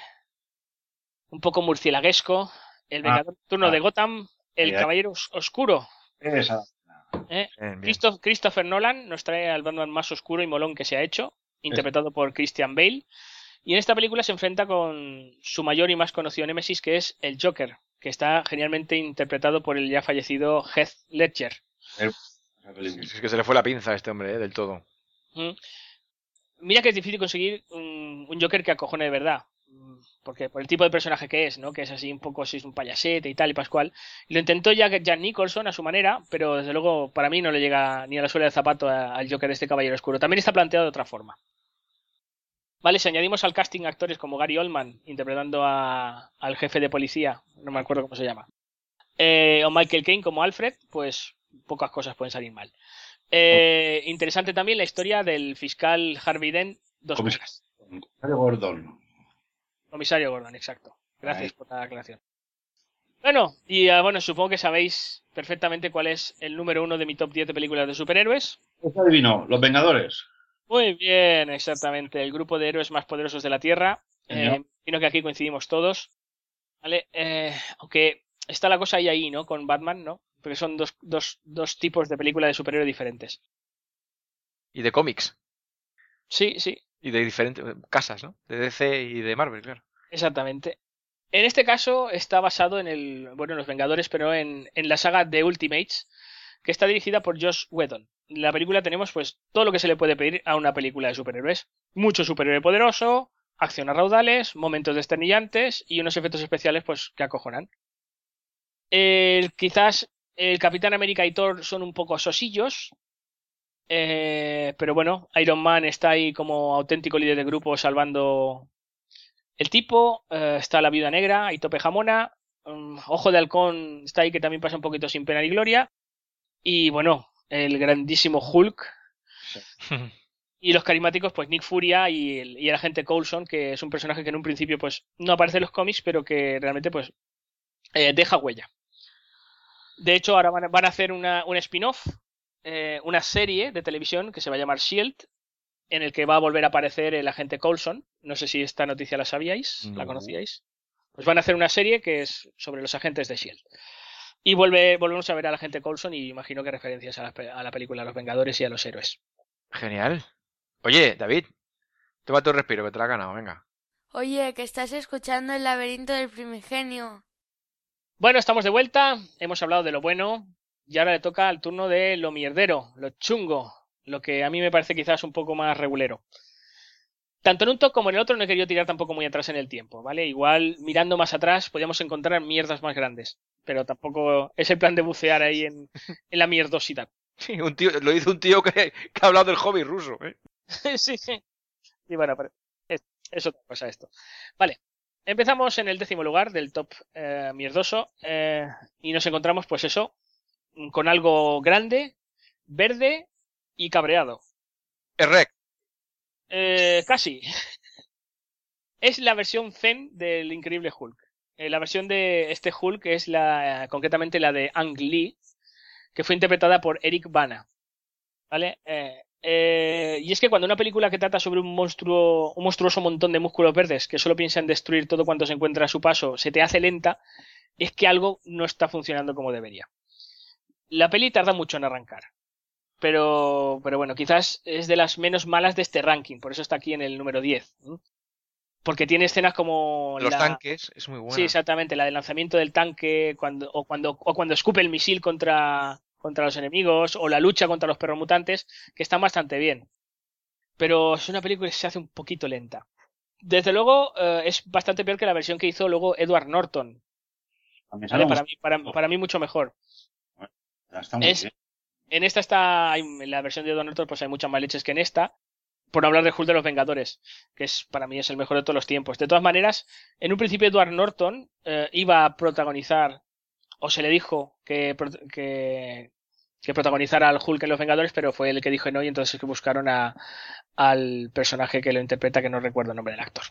un poco murcielaguesco, el Ah, vengador turno ah. de Gotham, el Ahí, ahí. caballero os- oscuro. Esa. ¿eh? Bien, bien. Christo- Christopher Nolan nos trae al Batman más oscuro y molón que se ha hecho, interpretado por Christian Bale, y en esta película se enfrenta con su mayor y más conocido némesis, que es el Joker, que está genialmente interpretado por el ya fallecido Heath Ledger. Esa película. Es que se le fue la pinza a este hombre, ¿eh? Del todo. Mm. Mira que es difícil conseguir un, un Joker que acojone de verdad. Mm, Porque por el tipo de personaje que es, ¿no? Que es así un poco, si es un payasete y tal y pascual. Lo intentó Jack, Jack Nicholson a su manera, pero desde luego para mí no le llega ni a la suela del zapato a- al Joker de este Caballero Oscuro. También está planteado de otra forma. Vale, si añadimos al casting actores como Gary Oldman interpretando a, al jefe de policía, no me acuerdo cómo se llama, eh, o Michael Caine como Alfred, pues pocas cosas pueden salir mal. Eh, interesante también la historia del fiscal Harvey Dent, dos Comisario, cosas. Comisario Gordon. Comisario Gordon, exacto. Gracias Ahí. por la aclaración. Bueno, y uh, bueno, supongo que sabéis perfectamente cuál es el número uno de mi top diez de películas de superhéroes. Este adivinó, Los Vengadores. Muy bien, exactamente. El grupo de héroes más poderosos de la Tierra. Eh, imagino que aquí coincidimos todos. ¿Vale? Eh, aunque está la cosa ahí ahí, ¿no? Con Batman, ¿no? Porque son dos, dos, dos tipos de películas de superhéroes diferentes. Y de cómics. Sí, sí, Y de diferentes casas, ¿no? De D C y de Marvel, claro. exactamente. En este caso está basado en el, bueno, en los Vengadores, pero en, en la saga The Ultimates, que está dirigida por Joss Whedon. En la película tenemos pues todo lo que se le puede pedir a una película de superhéroes. Mucho superhéroe poderoso, acción a raudales, momentos desternillantes y unos efectos especiales pues que acojonan. El, quizás el Capitán América y Thor son un poco sosillos, eh, pero bueno, Iron Man está ahí como auténtico líder de grupo salvando el tipo. Eh, está la Viuda Negra y Tope Jamona. Um, Ojo de Halcón está ahí que también pasa un poquito sin pena ni gloria. Y bueno, el grandísimo Hulk. Y los carismáticos, pues Nick Furia y el, y el agente Coulson, que es un personaje que en un principio pues no aparece en los cómics, pero que realmente pues eh, deja huella. De hecho, ahora van a, van a hacer una, un spin-off, eh, una serie de televisión que se va a llamar Shield, en el que va a volver a aparecer el agente Coulson. No sé si esta noticia la sabíais, No. la conocíais. Pues van a hacer una serie que es sobre los agentes de Shield. Y vuelve, volvemos a ver al agente Coulson y imagino que referencias a la, a la película Los Vengadores y a los héroes. Genial. Oye, David, toma tu respiro, que te la has ganado, venga. Oye, que estás escuchando El laberinto del primigenio. Bueno, estamos de vuelta, hemos hablado de lo bueno y ahora le toca el turno de lo mierdero, lo chungo, lo que a mí me parece quizás un poco más regulero. Tanto en un top como en el otro no he querido tirar tampoco muy atrás en el tiempo, ¿vale? Igual mirando más atrás podríamos encontrar mierdas más grandes, pero tampoco es el plan de bucear ahí en, en la mierdosidad. Sí, un tío, lo hizo un tío que, que ha hablado del hobby ruso, ¿eh? Sí, sí. Y bueno, pero es, es otra cosa esto. Vale, empezamos en el décimo lugar del top eh, mierdoso eh, y nos encontramos, pues eso, con algo grande, verde y cabreado. Es rec. Eh, casi. es la versión Zen del Increíble Hulk. Eh, la versión de este Hulk es la, eh, concretamente la de Ang Lee, que fue interpretada por Eric Bana. ¿Vale? Eh, eh, y es que cuando una película que trata sobre un monstruo, un monstruoso montón de músculos verdes que solo piensa en destruir todo cuanto se encuentra a su paso, se te hace lenta, es que algo no está funcionando como debería. La peli tarda mucho en arrancar. Pero, pero bueno, quizás es de las menos malas de este ranking, por eso está aquí en el número diez. ¿no? Porque tiene escenas como Los la... tanques, es muy buena. Sí, exactamente, la del lanzamiento del tanque cuando, o, cuando, o cuando escupe el misil contra, contra los enemigos, o la lucha contra los perros mutantes, que están bastante bien. Pero es una película que se hace un poquito lenta. Desde luego, eh, es bastante peor que la versión que hizo luego Edward Norton. ¿Vale? Para, mí, para, para mí mucho mejor. Está muy es, bien. En esta está, en la versión de Edward Norton pues hay muchas más leches que en esta. Por no hablar de Hulk de los Vengadores, que es para mí es el mejor de todos los tiempos. De todas maneras, en un principio Edward Norton eh, iba a protagonizar, o se le dijo que, que, que protagonizara al Hulk en los Vengadores, pero fue el que dijo no, y entonces es que buscaron a, al personaje que lo interpreta, que no recuerdo el nombre del actor.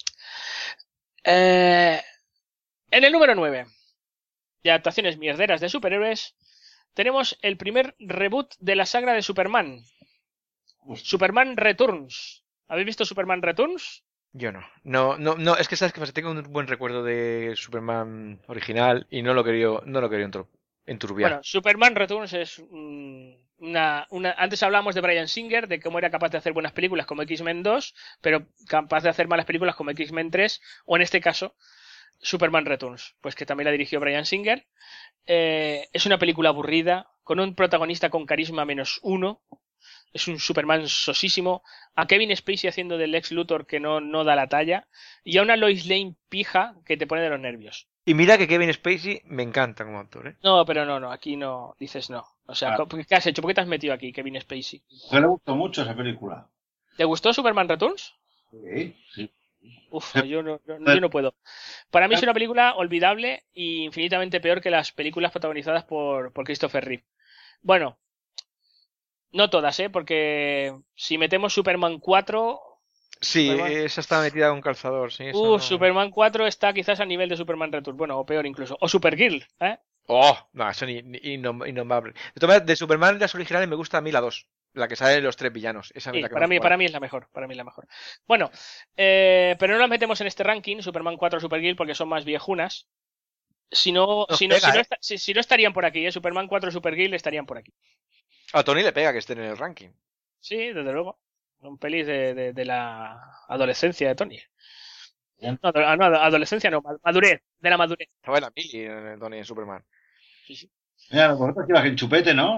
Eh, en el número nueve, de adaptaciones mierderas de superhéroes, tenemos el primer reboot de la saga de Superman. Uf. Superman Returns. ¿Habéis visto Superman Returns? Yo no. No, no, no, es que sabes que pasa, tengo un buen recuerdo de Superman original y no lo quería, no lo quería enturbiar. Bueno, Superman Returns es una, una... Antes hablamos de Bryan Singer, de cómo era capaz de hacer buenas películas como X-Men dos, pero capaz de hacer malas películas como X-Men tres, o en este caso, Superman Returns, pues que también la dirigió Bryan Singer. Eh, es una película aburrida, con un protagonista con carisma menos uno. Es un Superman sosísimo. A Kevin Spacey haciendo del Lex Luthor que no, no da la talla. Y a una Lois Lane pija que te pone de los nervios. Y mira que Kevin Spacey me encanta como actor, ¿eh? No, pero no, no. Aquí no. Dices no. O sea, ah. ¿qué has hecho? ¿Por qué te has metido aquí, Kevin Spacey? Me gustó mucho esa película. ¿Te gustó Superman Returns? Sí, sí. Uf, yo no, yo, yo no puedo. Para mí es una película olvidable y infinitamente peor que las películas protagonizadas por, por Christopher Reeve. Bueno, no todas, ¿eh? Porque si metemos Superman cuatro... Sí, Superman... esa está metida con calzador, sí. Uh, no... Superman cuatro está quizás a nivel de Superman Returns. Bueno, o peor incluso. O Supergirl, ¿eh? Oh, no, eso ni, ni innombrable. De todas maneras, de Superman, las originales me gusta a mí la dos. La que sale de los tres villanos. Esa sí, es la que para, mí, para mí es la mejor. Para mí es la mejor. Bueno, eh, pero no las metemos en este ranking, Superman cuatro o Supergirl, porque son más viejunas. Si no, si no, pega, si, no ¿eh? si, si no estarían por aquí, ¿eh? Superman cuatro o Supergirl estarían por aquí. A Tony le pega que estén en el ranking. Sí, desde luego. Son pelis de, de, de la adolescencia de Tony. No, no, adolescencia no, madurez, de la madurez. Estaba en la mili en Tony en Superman. Sí, sí. Mira, vosotros ibas en chupete, ¿no?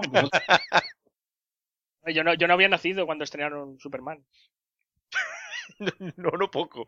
Yo no, yo no había nacido cuando estrenaron Superman. No, no poco.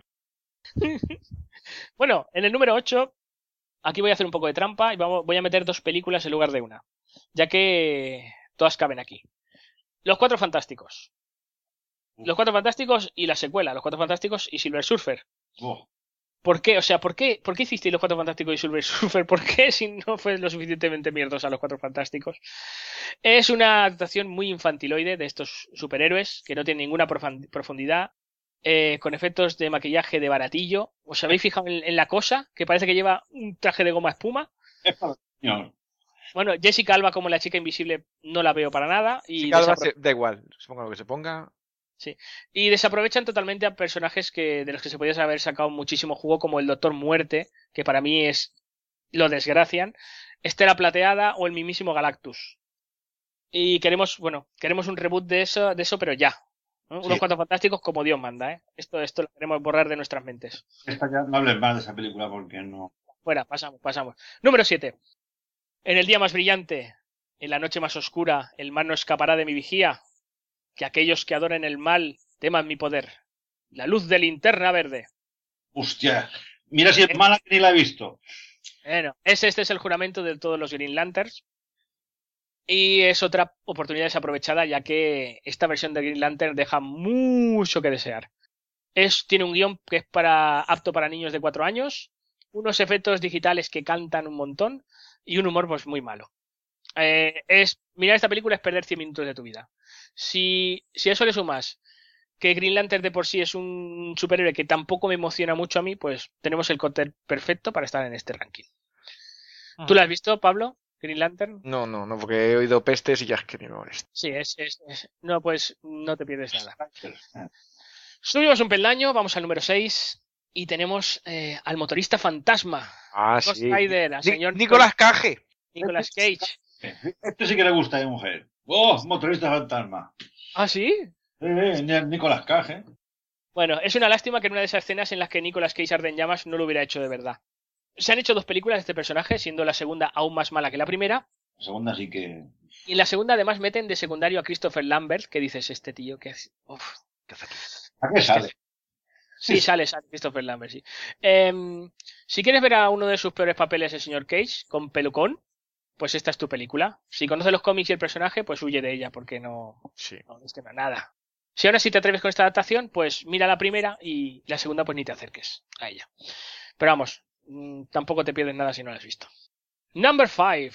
Bueno, en el número ocho, aquí voy a hacer un poco de trampa y vamos, voy a meter dos películas en lugar de una, ya que todas caben aquí. Los Cuatro Fantásticos. Los Cuatro Fantásticos y la secuela, Los Cuatro Fantásticos y Silver Surfer. Oh. ¿Por qué? O sea, ¿por qué, ¿por qué hicisteis Los Cuatro Fantásticos y Silver Surfer? ¿Por qué si no fue lo suficientemente mierdosa Los Cuatro Fantásticos? Es una adaptación muy infantiloide de estos superhéroes que no tienen ninguna profundidad, eh, con efectos de maquillaje de baratillo. ¿Os habéis fijado en, en la cosa? Que parece que lleva un traje de goma espuma. No. Bueno, Jessica Alba como la chica invisible no la veo para nada. Y Jessica Alba se, da igual, se ponga lo que se ponga. Sí. Y desaprovechan totalmente a personajes que de los que se podía haber sacado muchísimo jugo, como el Doctor Muerte, que para mí es lo desgracian, Estela Plateada o el mismísimo Galactus. Y queremos, bueno, queremos un reboot de eso, de eso pero ya. ¿no? Sí. Unos Cuatro Fantásticos como Dios manda, ¿eh? Esto, esto lo queremos borrar de nuestras mentes. Esta ya no hables más de esa película porque no. Fuera, pasamos, pasamos. Número siete. En el día más brillante, en la noche más oscura, el mal no escapará de mi vigía. Que aquellos que adoren el mal teman mi poder. La luz de Linterna Verde. Hostia, mira si es ¿Eh? mala que ni la he visto. Bueno, ese, este es el juramento de todos los Green Lanterns. Y es otra oportunidad desaprovechada, ya que esta versión de Green Lantern deja mucho que desear. Es, tiene un guión que es para, apto para niños de cuatro años, unos efectos digitales que cantan un montón y un humor pues muy malo. Eh, es mirar esta película es perder cien minutos de tu vida. Si, si a eso le sumas que Green Lantern de por sí es un superhéroe que tampoco me emociona mucho a mí, pues tenemos el cóctel perfecto para estar en este ranking. ¿Tú lo has visto, Pablo? Green Lantern. No, no, no, porque he oído pestes y ya es que ni me molesta. Sí, es, es, es- No, pues no te pierdes nada. Subimos un peldaño, vamos al número seis y tenemos eh, al motorista fantasma, Ah, Ghost sí. Rider, al Ni- señor Nicolas Cage. Nicolas Cage. Este sí que le gusta a mi mujer. ¡Oh, motorista fantasma! ¿Ah, sí? Eh, eh, Nicolas Cage. ¿eh? Bueno, es una lástima que en una de esas escenas en las que Nicolas Cage arde en llamas no lo hubiera hecho de verdad. Se han hecho dos películas de este personaje, siendo la segunda aún más mala que la primera. La segunda sí que... Y en la segunda además meten de secundario a Christopher Lambert, que dices, este tío que hace... Uf. ¿A qué sale? Sí, sale, sale Christopher Lambert, sí. Em, si quieres ver a uno de sus peores papeles, el señor Cage, con pelucón, pues esta es tu película. Si conoces los cómics y el personaje, pues huye de ella, porque no... Sí. No, es que no, nada. Si ahora sí te atreves con esta adaptación, pues mira la primera y la segunda pues ni te acerques a ella. Pero vamos, mmm, tampoco te pierdes nada si no la has visto. Number five.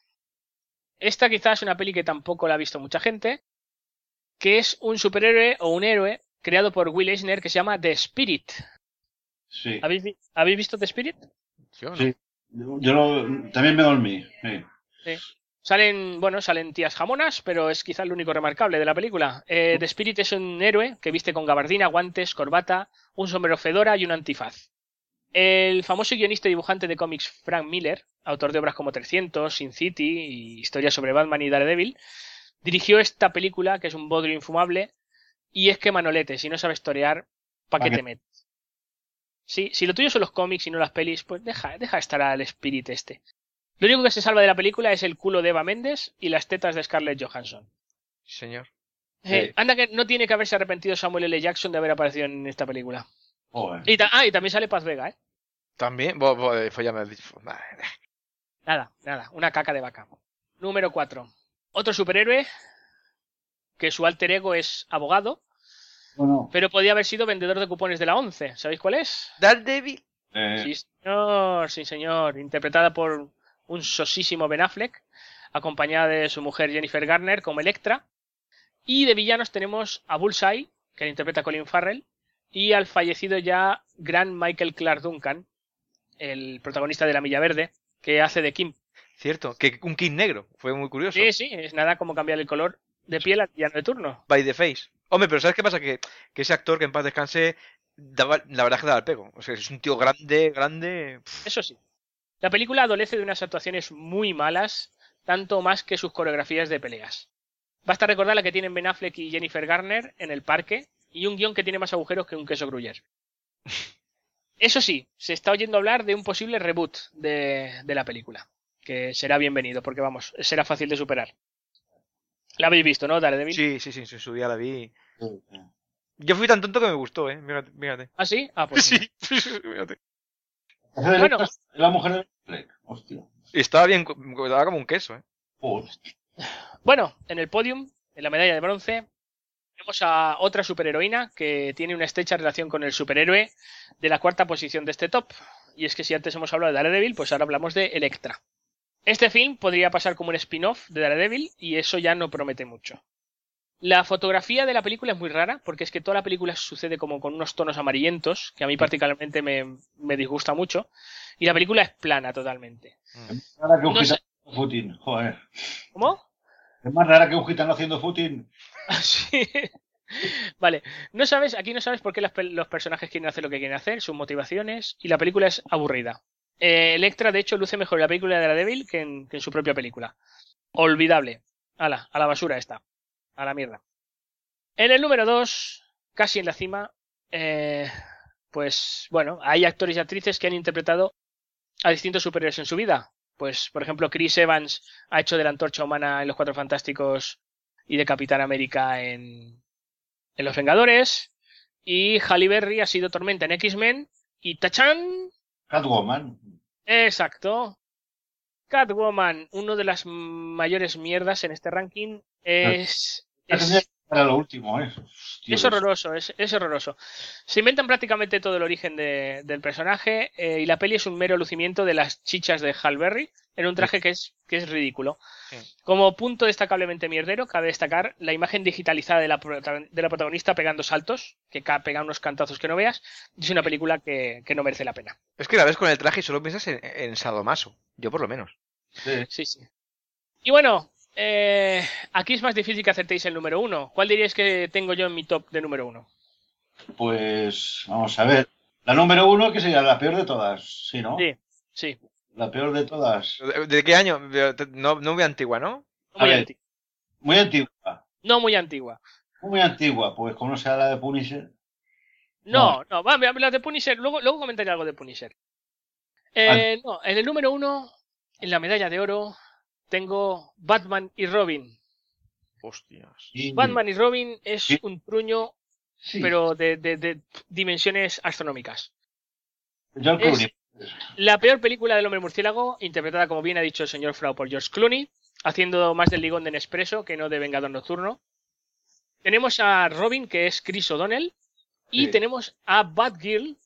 Esta quizás es una peli que tampoco la ha visto mucha gente, que es un superhéroe o un héroe creado por Will Eisner que se llama The Spirit. Sí. ¿Habéis, vi- ¿habéis visto The Spirit? Yo no. Sí. Yo, yo lo- también me dormí. Sí. Sí. Salen, bueno, salen tías jamonas, pero es quizás lo único remarcable de la película. Eh, The Spirit es un héroe que viste con gabardina, guantes, corbata, un sombrero fedora y un antifaz. El famoso guionista y dibujante de cómics Frank Miller, autor de obras como trescientos, Sin City y historias sobre Batman y Daredevil, dirigió esta película que es un bodrio infumable. Y es que Manolete, si no sabes torear, ¿para qué te metes? Sí, si lo tuyo son los cómics y no las pelis, pues deja, deja estar al Spirit este. Lo único que se salva de la película es el culo de Eva Méndez y las tetas de Scarlett Johansson. Sí, señor. Eh, Sí. anda que no tiene que haberse arrepentido Samuel L. Jackson de haber aparecido en esta película. Joder. Y ta- ah, y también sale Paz Vega, ¿eh? También, bo, bo, eh, fue ya me has dicho. Vale. Nada, nada, una caca de vaca. Número cuatro. Otro superhéroe que su alter ego es abogado, Bueno, pero podía haber sido vendedor de cupones de la once. ¿Sabéis cuál es? Daredevil. eh, Sí, señor, sí, señor. Interpretada por un sosísimo Ben Affleck, acompañada de su mujer Jennifer Garner como Electra. Y de villanos tenemos a Bullseye, que la interpreta Colin Farrell, y al fallecido ya gran Michael Clark Duncan, el protagonista de La Milla Verde, que hace de Kim. Cierto, que un kit negro. Fue muy curioso. Sí, sí, es nada como cambiar el color de piel al villano de turno. By the face. Hombre, pero ¿sabes qué pasa? Que, que ese actor, que en paz descanse, daba, la verdad es que daba el pego. O sea, es un tío grande, grande. Pff, Eso sí. La película adolece de unas actuaciones muy malas, tanto más que sus coreografías de peleas. Basta recordar la que tienen Ben Affleck y Jennifer Garner en el parque y un guión que tiene más agujeros que un queso Gruyère. Eso sí, se está oyendo hablar de un posible reboot de, de la película, que será bienvenido porque vamos, será fácil de superar. La habéis visto, ¿no, Daredevil? sí, sí, sí, en su día la vi. eh, Yo fui tan tonto que me gustó, eh. Fíjate. fíjate. ¿Ah, sí? Ah, pues Sí, fíjate. Bueno. La mujer de Blake. Hostia. Y estaba bien, estaba como un queso, eh. Joder. Bueno, en el podium, en la medalla de bronce, tenemos a otra superheroína que tiene una estrecha relación con el superhéroe de la cuarta posición de este top. Y es que si antes hemos hablado de Daredevil, pues ahora hablamos de Electra. Este film podría pasar como un spin-off de Daredevil y eso ya no promete mucho. La fotografía de la película es muy rara porque es que toda la película sucede como con unos tonos amarillentos que a mí particularmente me, me disgusta mucho y la película es plana totalmente. Es más rara que un No gitano sé- haciendo footing. Joder. ¿Cómo? Es más rara que un gitano haciendo footing. Sí. Vale, no sabes, aquí no sabes por qué las pe- los personajes quieren hacer lo que quieren hacer, sus motivaciones, y la película es aburrida. Eh, Electra, de hecho, luce mejor en la película de Daredevil que en, que en su propia película. Olvidable. Ala, a la basura esta. A la mierda. En el número dos, casi en la cima, eh, pues bueno, hay actores y actrices que han interpretado a distintos superhéroes en su vida. Pues, por ejemplo, Chris Evans ha hecho de la Antorcha Humana en Los Cuatro Fantásticos y de Capitán América en, en Los Vengadores. Y Halle Berry ha sido Tormenta en X-Men. Y ¡tachán! Catwoman. Exacto. Catwoman, una de las mayores mierdas en este ranking, es, es, Para lo último, ¿eh? Hostia, Es horroroso, es, es horroroso. Se inventan prácticamente todo el origen de- del personaje eh, y la peli es un mero lucimiento de las chichas de Halle Berry en un traje que es, que es ridículo. Sí. Como punto destacablemente mierdero, cabe destacar la imagen digitalizada de la, prota- de la protagonista pegando saltos, que ca- pega unos cantazos que no veas. Y es una película que, que no merece la pena. Es que la ves con el traje y solo piensas en, en Sadomaso. Yo por lo menos. Sí. Sí, sí. Y bueno, eh, aquí es más difícil que acertéis el número uno. ¿Cuál diríais que tengo yo en mi top de número uno? Pues vamos a ver. La número uno, que sería la peor de todas, ¿sí, no? Sí, sí. La peor de todas. ¿De, de qué año? De- No, no muy antigua, ¿no? No A muy, ver. antigua. Muy antigua. No muy antigua. Muy antigua, pues como no sea la de Punisher. No, no, va, me hablas de Punisher. Luego, luego comentaré algo de Punisher. Eh, no, en el número uno, en la medalla de oro, tengo Batman y Robin. Hostias. Y- Batman y Robin es Sí. un truño, sí. pero de, de- de dimensiones astronómicas. John es- Clooney. La peor película del hombre murciélago, interpretada, como bien ha dicho el señor Frau, por George Clooney, haciendo más del ligón de Nespresso que no de Vengador Nocturno. Tenemos a Robin, que es Chris O'Donnell, y Sí. tenemos a Batgirl,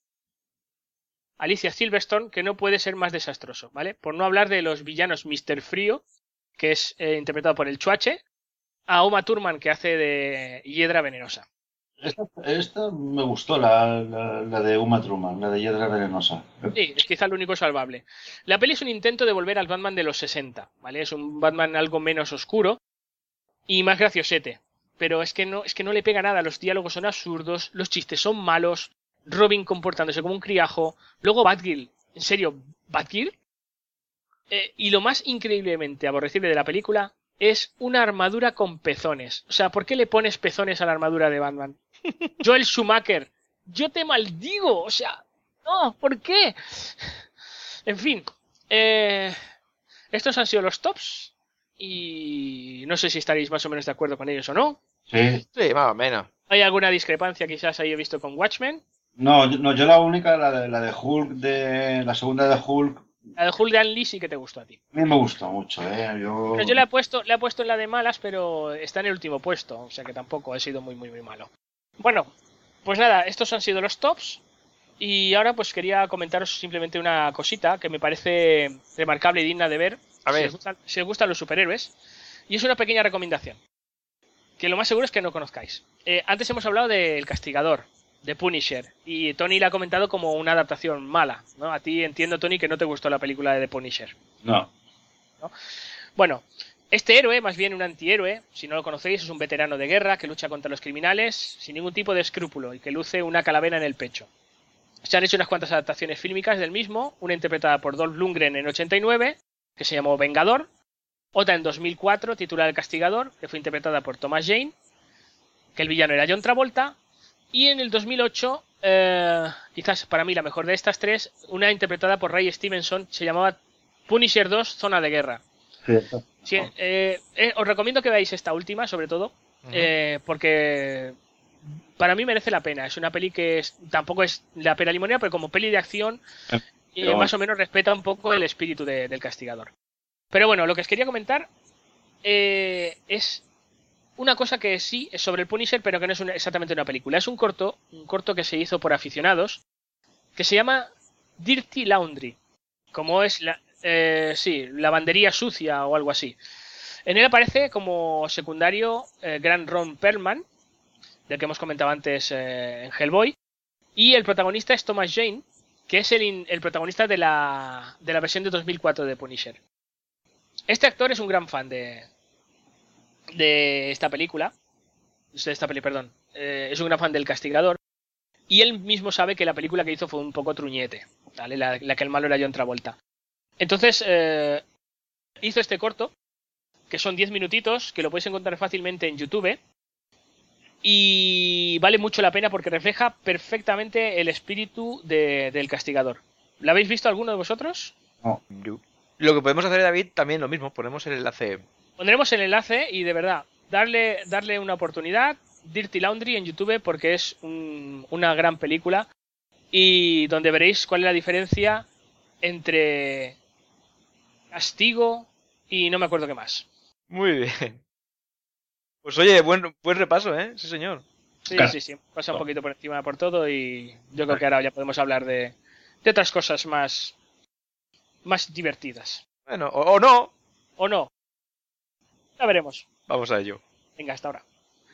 Alicia Silverstone, que no puede ser más desastroso, ¿vale? Por no hablar de los villanos mister Frío, que es eh, interpretado por el Chuache, a Uma Thurman, que hace de Hiedra Venenosa. Esta, esta me gustó, la, la, la de Uma Thurman, la de Hiedra Venenosa. Sí, es quizá lo único salvable. La peli es un intento de volver al Batman de los sesenta, ¿vale? Es un Batman algo menos oscuro y más graciosete. Pero es que no, es que no le pega nada, los diálogos son absurdos, los chistes son malos, Robin comportándose como un criajo, luego Batgirl, en serio, ¿Batgirl? Eh, y lo más increíblemente aborrecible de la película es una armadura con pezones. O sea, ¿por qué le pones pezones a la armadura de Batman? Joel Schumacher, yo te maldigo, o sea, no, ¿por qué? En fin, eh, estos han sido los tops y no sé si estaréis más o menos de acuerdo con ellos o no. Sí. Sí, más o menos. ¿Hay alguna discrepancia quizás ahí he visto con Watchmen? No, yo- no, yo la única, la de, la de Hulk, de la segunda de Hulk, La de Hulk de Ann Lee sí que te gustó a ti. a mí me gustó mucho, ¿eh? Yo... Pero yo la he puesto, la he puesto en la de malas, pero está en el último puesto, o sea que tampoco ha sido muy muy muy malo. Bueno, pues nada, estos han sido los tops. Y ahora pues quería comentaros simplemente una cosita que me parece remarcable y digna de ver. A Si ver. os gustan, si os gustan los superhéroes. Y es una pequeña recomendación. Que lo más seguro es que no conozcáis. Eh, antes hemos hablado del Castigador, de Punisher. Y Tony la ha comentado como una adaptación mala, ¿no? A ti entiendo, Tony, que no te gustó la película de The Punisher. No. Bueno, este héroe, más bien un antihéroe, si no lo conocéis, es un veterano de guerra que lucha contra los criminales sin ningún tipo de escrúpulo y que luce una calavera en el pecho. Se han hecho unas cuantas adaptaciones fílmicas del mismo, una interpretada por Dolph Lundgren en ochenta y nueve, que se llamó Vengador, otra en dos mil cuatro, titulada El Castigador, que fue interpretada por Thomas Jane, que el villano era John Travolta, y en el dos mil ocho, eh, quizás para mí la mejor de estas tres, una interpretada por Ray Stevenson, se llamaba Punisher dos, Zona de Guerra. Sí. Sí, eh, eh, os recomiendo que veáis esta última, sobre todo, Ujú. eh, porque para mí merece la pena. Es una peli que es- tampoco es la pera limonera, pero como peli de acción, Eh, eh, pero más o menos respeta un poco el espíritu de- del Castigador. Pero bueno, lo que os quería comentar eh, es una cosa que sí es sobre el Punisher, pero que no es una- exactamente una película. Es un corto, un corto que se hizo por aficionados, que se llama Dirty Laundry, como es la, eh, sí, lavandería sucia o algo así. En él aparece como secundario eh, Gran Ron Perlman, del que hemos comentado antes eh, en Hellboy, y el protagonista es Thomas Jane, que es el, in- el protagonista de la, de la versión de dos mil cuatro de Punisher. Este actor es un gran fan de, de esta película, de esta peli, perdón, eh, es un gran fan del Castigador, y él mismo sabe que la película que hizo fue un poco truñete, ¿vale? La, la que el malo era John Travolta. Entonces, eh, hizo este corto, que son diez minutitos, que lo podéis encontrar fácilmente en YouTube, y vale mucho la pena porque refleja perfectamente el espíritu de- del Castigador. ¿La habéis visto alguno de vosotros? Yo- Lo que podemos hacer, David, también lo mismo. Ponemos el enlace. Pondremos el enlace y de verdad, darle, darle una oportunidad. Dirty Laundry en YouTube porque es un- una gran película y donde veréis cuál es la diferencia entre castigo y no me acuerdo qué más. Muy bien. Pues oye, buen, buen repaso, ¿eh? Sí, señor. Sí, Claro. sí, sí. Pasa un poquito por encima por todo y yo creo que ahora ya podemos hablar de, de otras cosas más, más divertidas. Bueno, o, o no. ¿O no? Ya veremos. Vamos a ello. Venga, hasta ahora.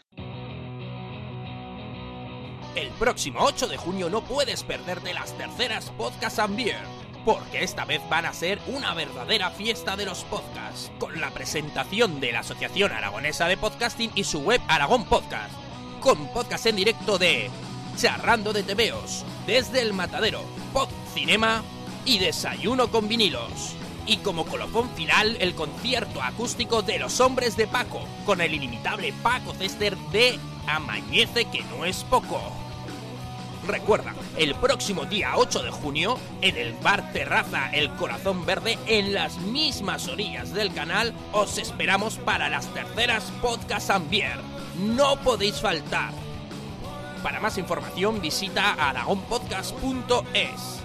El próximo ocho de junio no puedes perderte las terceras Podcast and Beer, porque esta vez van a ser una verdadera fiesta de los podcasts, con la presentación de la Asociación Aragonesa de Podcasting y su web Aragón Podcast, con podcast en directo de Charrando de Tebeos, Desde el Matadero, Pod Cinema y Desayuno con Vinilos. Y como colofón final, el concierto acústico de Los Hombres de Paco, con el inimitable Paco Cester de Amañece que no es poco. Recuerda, el próximo día ocho de junio, en el bar Terraza El Corazón Verde, en las mismas orillas del canal, os esperamos para las terceras Podcast and Beer. No podéis faltar. Para más información visita aragonpodcast punto es.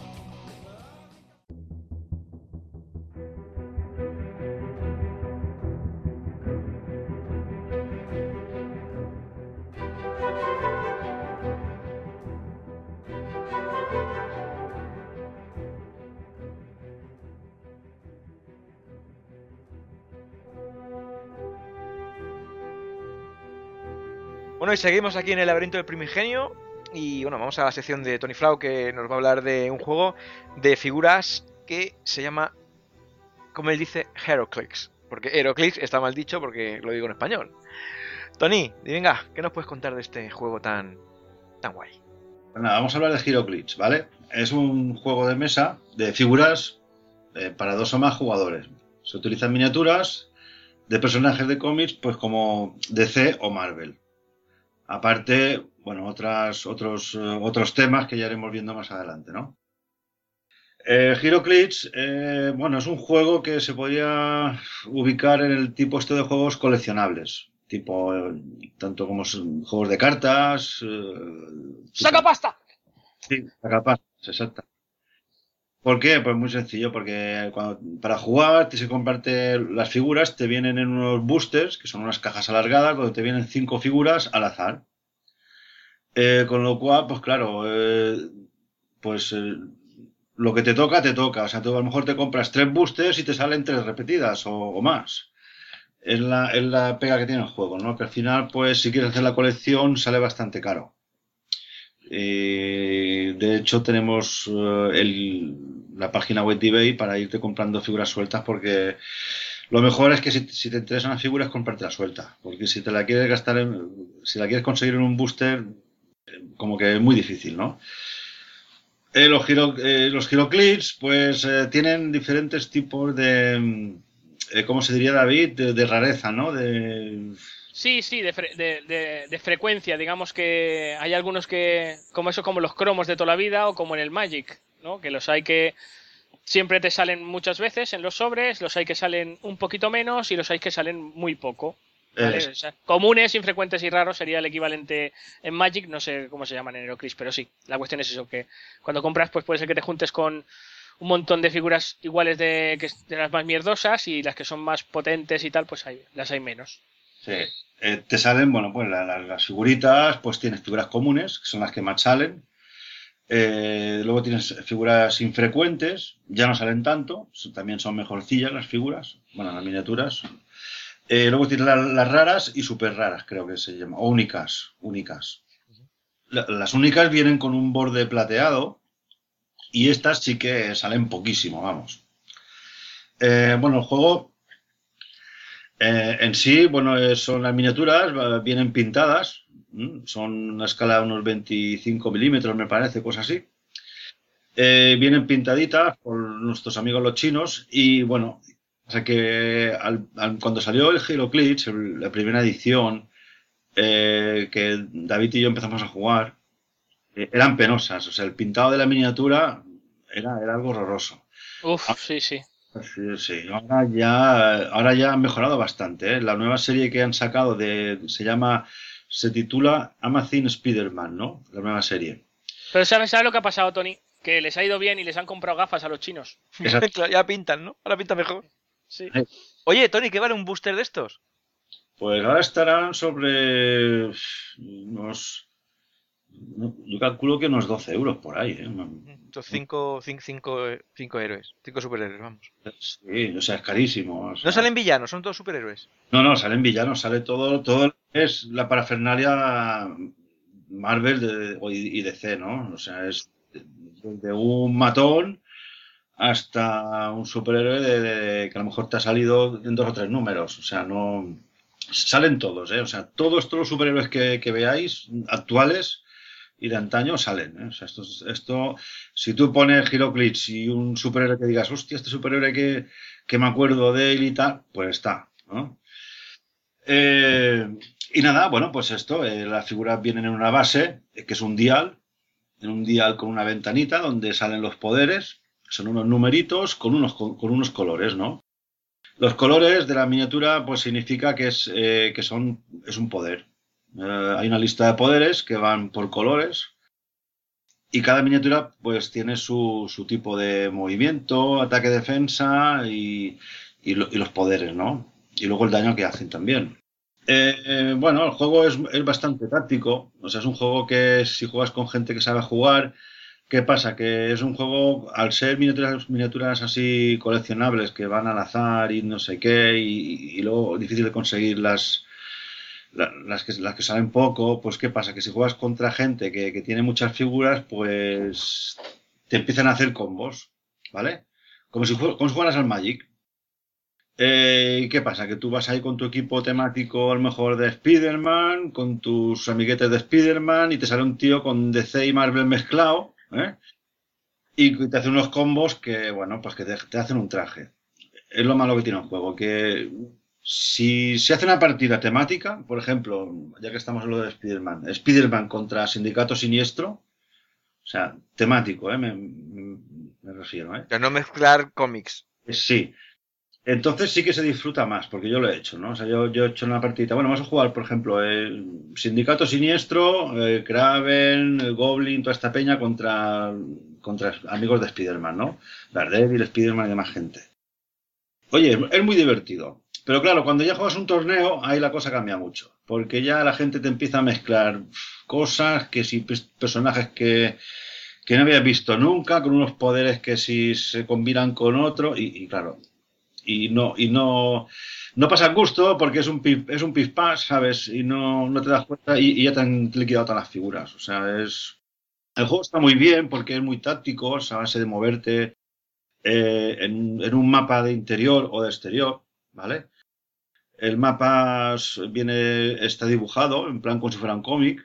Bueno, y seguimos aquí en el laberinto del primigenio. Y bueno, vamos a la sección de Tony Flau, que nos va a hablar de un juego de figuras que se llama, como él dice, HeroClix. Porque HeroClix está mal dicho porque lo digo en español. Tony, y venga, ¿qué nos puedes contar de este juego tan, tan guay? Pues nada, vamos a hablar de HeroClix, ¿vale? Es un juego de mesa de figuras eh, para dos o más jugadores. Se utilizan miniaturas de personajes de cómics, pues como D C o Marvel. Aparte, bueno, otras, otros, uh, otros temas que ya iremos viendo más adelante, ¿no? Eh, HeroClix, eh, bueno, es un juego que se podría ubicar en el tipo este de juegos coleccionables. Tipo, eh, tanto como son juegos de cartas. Eh, ¡Saca pasta! Sí, saca pasta, exacto. ¿Por qué? Pues muy sencillo, porque cuando, para jugar tienes que comprarte las figuras, te vienen en unos boosters, que son unas cajas alargadas, donde te vienen cinco figuras al azar. Eh, con lo cual, pues claro, eh, pues eh, lo que te toca, te toca. O sea, tú a lo mejor te compras tres boosters y te salen tres repetidas o, o más. Es la, es la pega que tiene el juego, ¿no? Que al final, pues si quieres hacer la colección, sale bastante caro. Eh, de hecho, tenemos uh, el, la página web de eBay para irte comprando figuras sueltas, porque lo mejor es que si, si te interesan las figuras, comprártela suelta. Porque si te la quieres gastar, en, si la quieres conseguir en un booster, eh, como que es muy difícil, ¿no? Eh, los Hero, eh, los HeroClix, pues eh, tienen diferentes tipos de, eh, ¿cómo se diría, David? De, de rareza, ¿no? De... Sí, sí, de, fre de, de, de frecuencia. Digamos que hay algunos que, como eso, como los cromos de toda la vida o como en el Magic, ¿no? Que los hay que siempre te salen muchas veces en los sobres, los hay que salen un poquito menos y los hay que salen muy poco. ¿Vale? Eh, O sea, comunes, infrecuentes y raros sería el equivalente en Magic, no sé cómo se llaman en HeroClix, pero sí, la cuestión es eso, que cuando compras pues puede ser que te juntes con un montón de figuras iguales de, que, de las más mierdosas y las que son más potentes y tal, pues hay, las hay menos. Sí. Eh, te salen, bueno, pues la, la, las figuritas, pues tienes figuras comunes, que son las que más salen. Eh, luego tienes figuras infrecuentes, ya no salen tanto, también son mejorcillas las figuras, bueno, las miniaturas. Eh, luego tienes la, las raras y super raras, creo que se llama, o únicas, únicas. La, las únicas vienen con un borde plateado y estas sí que salen poquísimo, vamos. Eh, bueno, el juego eh, en sí, bueno, eh, son las miniaturas, vienen pintadas, ¿m? Son una escala de unos veinticinco milímetros, me parece, cosas así. Eh, vienen pintaditas por nuestros amigos los chinos y, bueno, o sea que al, al, cuando salió el HeroClix, la primera edición, eh, que David y yo empezamos a jugar, eh, eran penosas. O sea, el pintado de la miniatura era, era algo horroroso. Uf, sí, sí. Sí, sí. Ahora ya, ahora ya han mejorado bastante, ¿eh? La nueva serie que han sacado de, se llama, se titula Amazing Spider-Man, ¿no? La nueva serie. Pero ¿sabes, ¿sabes lo que ha pasado, Tony? Que les ha ido bien y les han comprado gafas a los chinos. Ya pintan, ¿no? Ahora pinta mejor. Sí. Oye, Tony, ¿qué vale un booster de estos? Pues ahora estarán sobre unos... Yo calculo que unos doce euros por ahí, ¿eh? Estos cinco, cinco, cinco, cinco héroes, cinco superhéroes, vamos. Sí, o sea, es carísimo. O sea... No salen villanos, son todos superhéroes. No, no, salen villanos, sale todo, todo es la parafernalia Marvel de, y D C, ¿no? O sea, es desde un matón hasta un superhéroe de, de, que a lo mejor te ha salido en dos o tres números. O sea, no... Salen todos, ¿eh? O sea, todos, todos los superhéroes que, que veáis, actuales y de antaño, salen, ¿eh? O sea, esto, esto si tú pones Heroclix y un superhéroe que digas, hostia, este superhéroe que, que me acuerdo de él y tal, pues está, ¿no? Eh, y nada, bueno, pues esto, eh, las figuras vienen en una base, eh, que es un dial, en un dial con una ventanita donde salen los poderes, son unos numeritos con unos, con, con unos colores, ¿no? Los colores de la miniatura pues significa que es, eh, que son, es un poder. Eh, hay una lista de poderes que van por colores y cada miniatura pues tiene su, su tipo de movimiento, ataque, defensa y, y, lo, y los poderes, ¿no? Y luego el daño que hacen también. Eh, bueno, el juego es, es bastante táctico, o sea, es un juego que si juegas con gente que sabe jugar, ¿qué pasa? Que es un juego, al ser miniaturas, miniaturas así coleccionables que van al azar y no sé qué, y, y luego difícil de conseguir las, las, las, que, las que salen poco, pues ¿qué pasa? Que si juegas contra gente que, que tiene muchas figuras, pues te empiezan a hacer combos, ¿vale? Como si, como si jugaras al Magic. Eh, ¿Qué pasa? Que tú vas ahí con tu equipo temático, a lo mejor de Spider-Man, con tus amiguetes de Spider-Man, y te sale un tío con D C y Marvel mezclado, ¿eh? Y te hace unos combos que, bueno, pues que te, te hacen un traje. Es lo malo que tiene el juego, que si se hace una partida temática, por ejemplo, ya que estamos en lo de Spider-Man, Spider-Man contra Sindicato Siniestro, o sea, temático, ¿eh? Me, me, me refiero, ¿eh? De no mezclar cómics. Sí. Entonces sí que se disfruta más, porque yo lo he hecho, ¿no? O sea, yo, yo he hecho una partida. Bueno, vamos a jugar, por ejemplo, el Sindicato Siniestro, el Kraven, el Goblin, toda esta peña contra, contra amigos de Spider-Man, ¿no? Daredevil, Spider-Man y demás gente. Oye, es muy divertido. Pero claro, cuando ya juegas un torneo, ahí la cosa cambia mucho. Porque ya la gente te empieza a mezclar cosas, que si personajes que, que no habías visto nunca, con unos poderes que si se combinan con otro, y, y claro... Y no, y no, no pasa gusto porque es un es un pispás, ¿sabes? Y no, no te das cuenta y, y ya te han liquidado todas las figuras. O sea, es. El juego está muy bien porque es muy táctico, es a base de moverte eh, en, en un mapa de interior o de exterior, ¿vale? El mapa viene, está dibujado en plan como si fuera un cómic.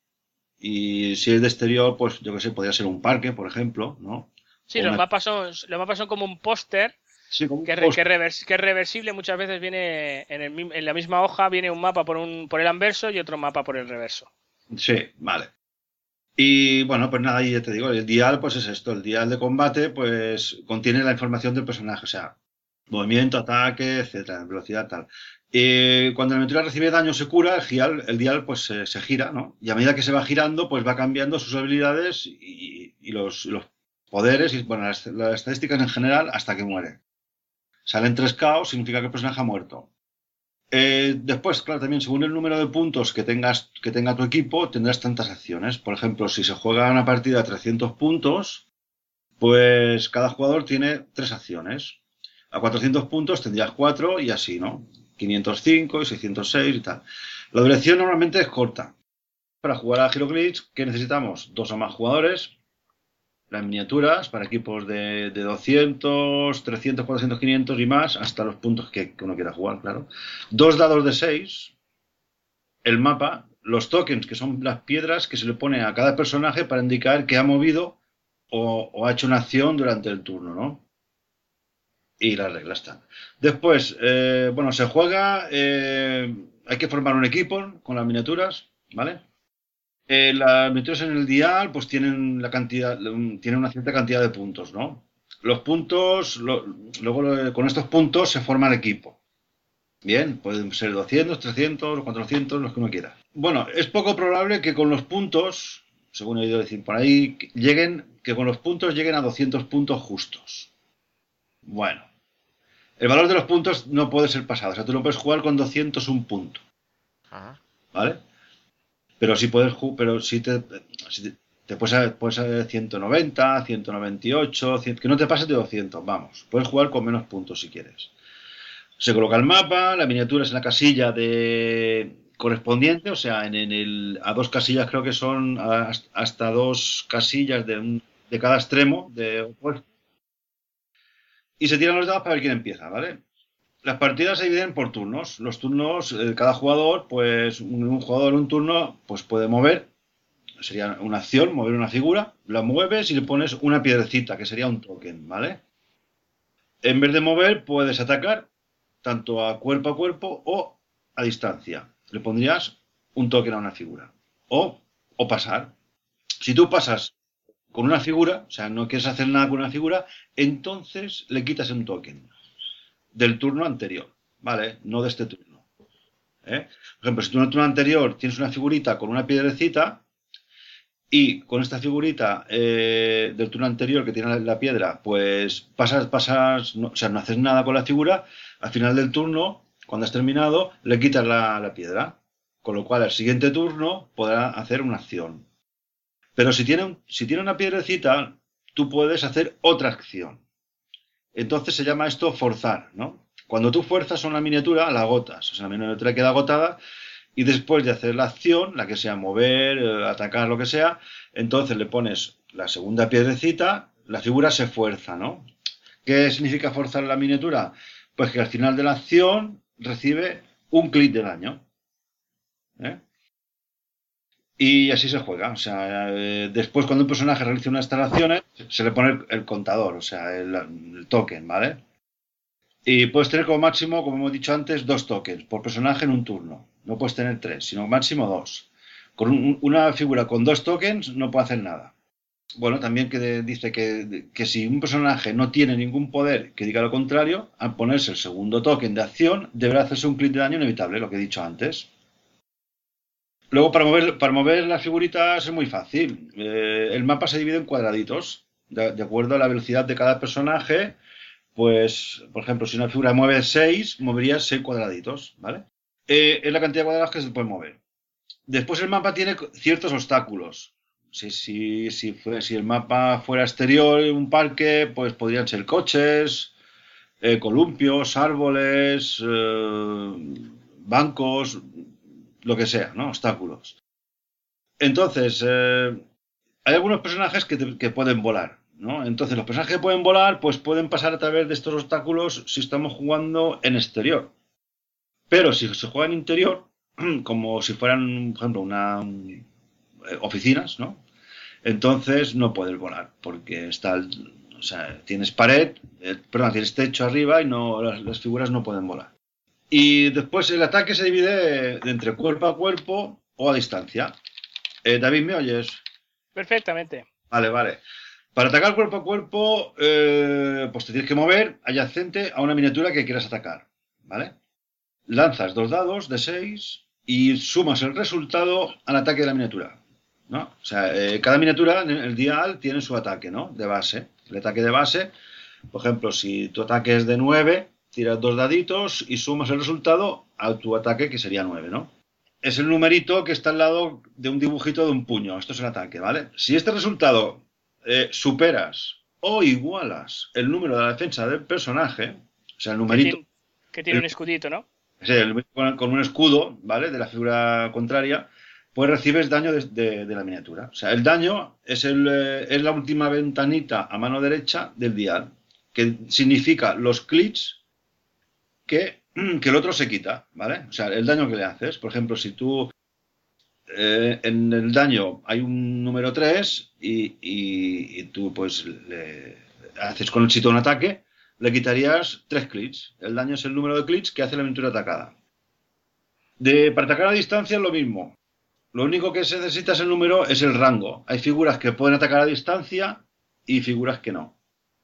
Y si es de exterior, pues yo qué sé, podría ser un parque, por ejemplo, ¿no? Sí, o los una... mapas son, los mapas son como un póster. Sí, como que, un re, póster. que, revers, que es reversible, muchas veces viene en, el, en la misma hoja, viene un mapa por, un, por el anverso y otro mapa por el reverso. Sí, vale. Y bueno, pues nada, y ya te digo, el dial pues es esto, el dial de combate pues contiene la información del personaje, o sea, movimiento, ataque, etcétera, velocidad, tal. Y cuando la miniatura recibe daño se cura, el dial, el dial pues se, se gira, ¿no? Y a medida que se va girando, pues va cambiando sus habilidades y, y los, los poderes y bueno, las, las estadísticas en general hasta que muere. Salen tres K O, significa que el personaje ha muerto. Eh, después, claro, también según el número de puntos que tengas que tenga tu equipo, tendrás tantas acciones. Por ejemplo, si se juega una partida a trescientos puntos, pues cada jugador tiene tres acciones. A cuatrocientos puntos tendrías cuatro y así, ¿no? quinientos cinco y seiscientos seis y tal. La duración normalmente es corta. Para jugar a HeroClix, ¿qué necesitamos? Dos o más jugadores. Las miniaturas para equipos de, de doscientos, trescientos, cuatrocientos, quinientos y más, hasta los puntos que, que uno quiera jugar, claro. Dos dados de seis, el mapa, los tokens, que son las piedras que se le pone a cada personaje para indicar que ha movido o, o ha hecho una acción durante el turno, ¿no? Y las reglas están. Después, eh, bueno, se juega, eh, hay que formar un equipo con las miniaturas, ¿vale? Eh, las miniaturas en el dial pues tienen la cantidad, tienen una cierta cantidad de puntos, ¿no? Los puntos, lo, luego con estos puntos se forma el equipo. Bien, pueden ser doscientos, trescientos, cuatrocientos, los que uno quiera. Bueno, es poco probable que con los puntos, según he oído decir por ahí, que lleguen, que con los puntos lleguen a doscientos puntos justos. Bueno, El valor de los puntos no puede ser pasado. O sea, tú no puedes jugar con doscientos un puntos. Ajá. ¿Vale? Pero sí puedes jugar, pero sí te, si te, te puedes, puedes hacer ciento noventa, ciento noventa y ocho, cien, que no te pases de doscientos, vamos. Puedes jugar con menos puntos si quieres. Se coloca el mapa, la miniatura es en la casilla de correspondiente, o sea, en, en el, a dos casillas creo que son hasta dos casillas de, un, de cada extremo de opuesto. Y se tiran los dados para ver quién empieza, ¿vale? Las partidas se dividen por turnos. Los turnos, eh, cada jugador, pues un, un jugador en un turno, pues puede mover, sería una acción, mover una figura, la mueves y le pones una piedrecita, que sería un token, ¿vale? En vez de mover, puedes atacar, tanto a cuerpo a cuerpo o a distancia. Le pondrías un token a una figura. O, o pasar. Si tú pasas con una figura, o sea, no quieres hacer nada con una figura, entonces le quitas un token del turno anterior, ¿vale? No de este turno. ¿eh? Por ejemplo, si tú en el turno anterior tienes una figurita con una piedrecita y con esta figurita eh, del turno anterior que tiene la piedra, pues pasas, pasas, no, o sea, no haces nada con la figura, al final del turno, cuando has terminado, le quitas la, la piedra, con lo cual al siguiente turno podrá hacer una acción. Pero si tiene, si tiene una piedrecita, tú puedes hacer otra acción. Entonces se llama esto forzar, ¿no? Cuando tú fuerzas una miniatura, la agotas. O sea, la miniatura queda agotada y después de hacer la acción, la que sea mover, atacar, lo que sea, entonces le pones la segunda piedrecita, la figura se fuerza, ¿no? ¿Qué significa forzar la miniatura? Pues que al final de la acción recibe un clic de daño. ¿eh? Y así se juega. O sea, eh, después cuando un personaje realiza unas instalaciones, se le pone el, el contador, o sea, el, el token, ¿vale? Y puedes tener como máximo, como hemos dicho antes, dos tokens por personaje en un turno. No puedes tener tres, sino máximo dos. Con un, una figura con dos tokens no puede hacer nada. Bueno, también que dice que, que si un personaje no tiene ningún poder que diga lo contrario, al ponerse el segundo token de acción, deberá hacerse un clic de daño inevitable, lo que he dicho antes. Luego, para mover, para mover las figuritas es muy fácil. Eh, el mapa se divide en cuadraditos, de, de acuerdo a la velocidad de cada personaje. Pues, por ejemplo, si una figura mueve seis, movería seis cuadraditos, ¿vale? Eh, es la cantidad de cuadrados que se puede mover. Después el mapa tiene ciertos obstáculos. Si, si, si, fue, si el mapa fuera exterior, un parque, pues podrían ser coches, eh, columpios, árboles, eh, bancos, lo que sea, ¿no? Obstáculos. Entonces, eh, hay algunos personajes que, te, que pueden volar, ¿no? Entonces, los personajes que pueden volar, pues pueden pasar a través de estos obstáculos si estamos jugando en exterior. Pero si se juega en interior, como si fueran, por ejemplo, una, un, eh, oficinas, ¿no? Entonces no puedes volar, porque está, el, o sea, tienes pared, eh, perdón, tienes techo arriba y no, las, las figuras no pueden volar. Y después el ataque se divide de entre cuerpo a cuerpo o a distancia. Eh, David, ¿me oyes? Perfectamente. Vale, vale. Para atacar cuerpo a cuerpo, eh, pues te tienes que mover adyacente a una miniatura que quieras atacar, ¿vale? Lanzas dos dados de seis y sumas el resultado al ataque de la miniatura, ¿no? O sea, eh, cada miniatura en el dial tiene su ataque, ¿no? De base. El ataque de base, por ejemplo, si tu ataque es de nueve, tiras dos daditos y sumas el resultado a tu ataque, que sería nueve, ¿no? Es el numerito que está al lado de un dibujito de un puño. Esto es el ataque, ¿vale? Si este resultado eh, superas o igualas el número de la defensa del personaje, o sea, el numerito... Que tiene, que tiene un escudito, ¿no? Sí, el, con un escudo, ¿vale? De la figura contraria, pues recibes daño de, de, de la miniatura. O sea, el daño es, el, eh, es la última ventanita a mano derecha del dial, que significa los clics que, que el otro se quita, ¿vale? O sea, el daño que le haces. Por ejemplo, si tú eh, en el daño hay un número tres y, y, y tú pues le haces con el éxito un ataque, le quitarías tres clics. El daño es el número de clics que hace la miniatura atacada. De, para atacar a distancia es lo mismo. Lo único que se necesita es el número, es el rango. Hay figuras que pueden atacar a distancia y figuras que no.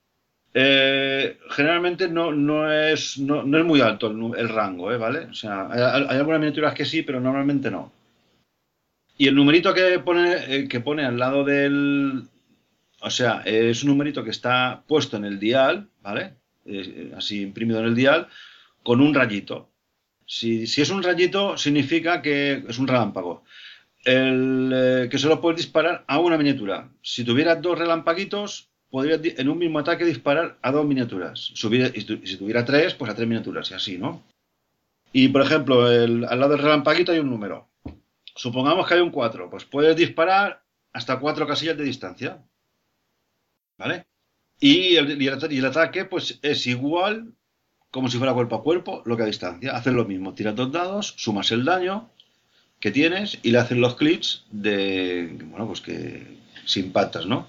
Eh, generalmente no, no, es, no, no es muy alto el, el rango, ¿eh? ¿Vale? O sea, hay, hay algunas miniaturas que sí, pero normalmente no. Y el numerito que pone, eh, que pone al lado del... O sea, es un numerito que está puesto en el dial, ¿vale? eh, así imprimido en el dial, con un rayito. Si, si es un rayito, significa que es un relámpago. El, eh, que solo puedes disparar a una miniatura. Si tuvieras dos relampaguitos, podrías en un mismo ataque disparar a dos miniaturas. Si hubiera, y si tuviera tres, pues a tres miniaturas, y así, ¿no? Y, por ejemplo, el, al lado del relampaguito hay un número. Supongamos que hay un cuatro, pues puedes disparar hasta cuatro casillas de distancia. ¿Vale? Y el, y el, y el ataque, pues es igual, como si fuera cuerpo a cuerpo, lo que a distancia. Haces lo mismo, tiras dos dados, sumas el daño que tienes y le haces los clics de, bueno, pues que si impactas, ¿no?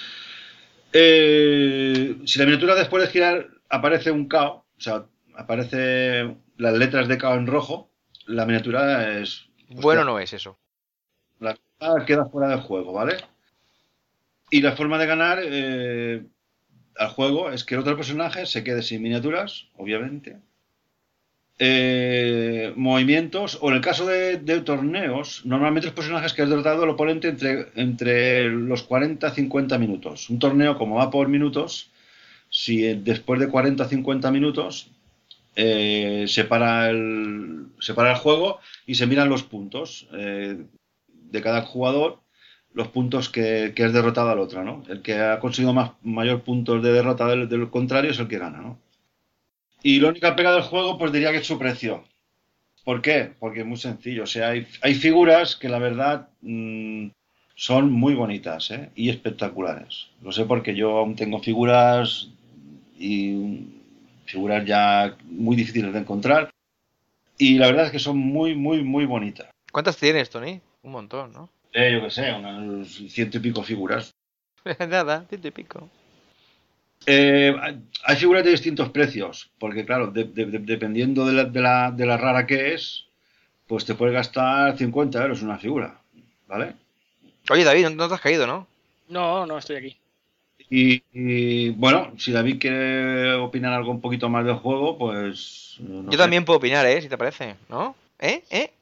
Eh, si la miniatura después de girar aparece un K O, o sea, aparece las letras de K O en rojo, la miniatura es... Pues bueno, no es eso. La queda fuera del juego, ¿vale? Y la forma de ganar eh, al juego es que el otro personaje se quede sin miniaturas, obviamente. Eh, movimientos, o en el caso de, de torneos, normalmente los personajes que has derrotado al oponente entre, entre los cuarenta a cincuenta minutos. Un torneo, como va por minutos, si después de cuarenta a cincuenta minutos eh, se, para el, se para el juego y se miran los puntos eh, de cada jugador, los puntos que, que has derrotado al otro, ¿no? El que ha conseguido más, mayor puntos de derrota del, del contrario es el que gana, ¿no? Y la única pega del juego, pues diría que es su precio. ¿Por qué? Porque es muy sencillo. O sea, hay, hay figuras que la verdad mmm, son muy bonitas, ¿eh? Y espectaculares. Lo sé porque yo aún tengo figuras y figuras ya muy difíciles de encontrar. Y la verdad es que son muy, muy, muy bonitas. ¿Cuántas tienes, Tony? Un montón, ¿no? Eh, yo qué sé, unas ciento y pico figuras. Nada, ciento y pico. Eh, hay figuras de distintos precios, porque claro, de, de, de, dependiendo de la, de, la, de la rara que es, pues te puedes gastar cincuenta euros una figura, ¿vale? Oye, David, no te has caído, ¿no? No, no estoy aquí. Y, y bueno, si David quiere opinar algo un poquito más del juego, pues... No Yo sé. también puedo opinar, ¿eh? Si te parece, ¿no? ¿Eh? ¿Eh?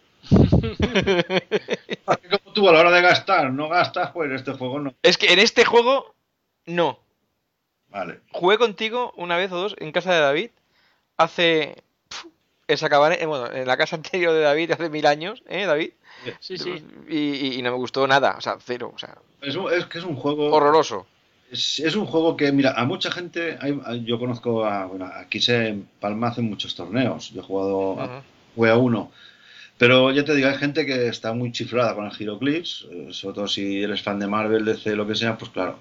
Como tú a la hora de gastar, no gastas, pues en este juego no. Es que en este juego, no. Vale. Jugué contigo una vez o dos en casa de David hace... Pf, en Sacabane, bueno, en la casa anterior de David hace mil años, ¿eh, David? Sí, sí. Y, y, y no me gustó nada, o sea, cero, o sea... Es, un, es que es un juego... Horroroso. Es, es un juego que, mira, a mucha gente... Hay, yo conozco a... Bueno, aquí se Palma hacen muchos torneos. Yo he jugado... Uh-huh. A, jugué a uno. Pero ya te digo, hay gente que está muy chiflada con el HeroClix, eh, sobre todo si eres fan de Marvel, D C, lo que sea, pues claro,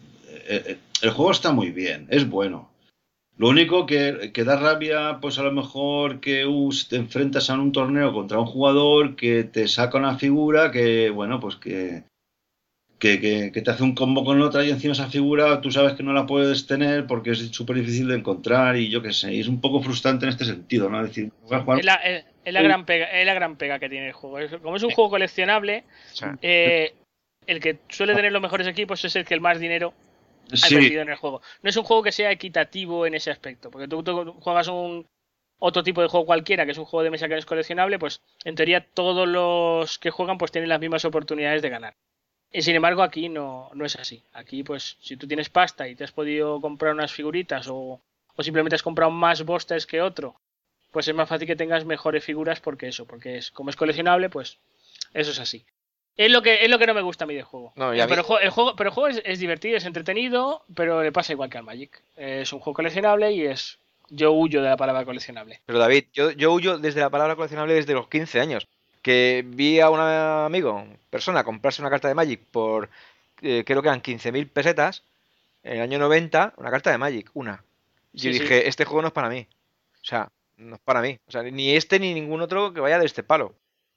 eh, eh, el juego está muy bien, es bueno. Lo único que, que da rabia, pues a lo mejor que uh, te enfrentas a un torneo contra un jugador que te saca una figura que, bueno, pues que, que, que, que te hace un combo con otra y encima esa figura tú sabes que no la puedes tener porque es súper difícil de encontrar y yo qué sé, y es un poco frustrante en este sentido, ¿no? Es decir, voy a jugar... Es la, es, es la gran pega, es la gran pega que tiene el juego. Es, como es un juego coleccionable, sí. eh, el que suele tener los mejores equipos es el que el más dinero ha invertido sí. en el juego. No es un juego que sea equitativo en ese aspecto, porque tú, tú juegas un otro tipo de juego cualquiera, que es un juego de mesa que no es coleccionable, pues en teoría todos los que juegan pues tienen las mismas oportunidades de ganar. Y sin embargo aquí no, no es así. Aquí pues si tú tienes pasta y te has podido comprar unas figuritas o, o simplemente has comprado más busters que otro, pues es más fácil que tengas mejores figuras porque eso, porque es como es coleccionable, pues eso es así. Es lo que es lo que no me gusta a mí del juego. No, eh, pero, mí... el juego pero el juego es, es divertido, es entretenido, pero le pasa igual que al Magic. Es un juego coleccionable y es yo huyo de la palabra coleccionable. Pero David, yo, yo huyo desde la palabra coleccionable desde los quince años. Que vi a un amigo, persona, comprarse una carta de Magic por, eh, creo que eran quince mil pesetas, en el año noventa, una carta de Magic, una. Y sí, yo dije, sí. Este juego no es para mí. O sea, no es para mí. O sea, ni este ni ningún otro que vaya de este palo.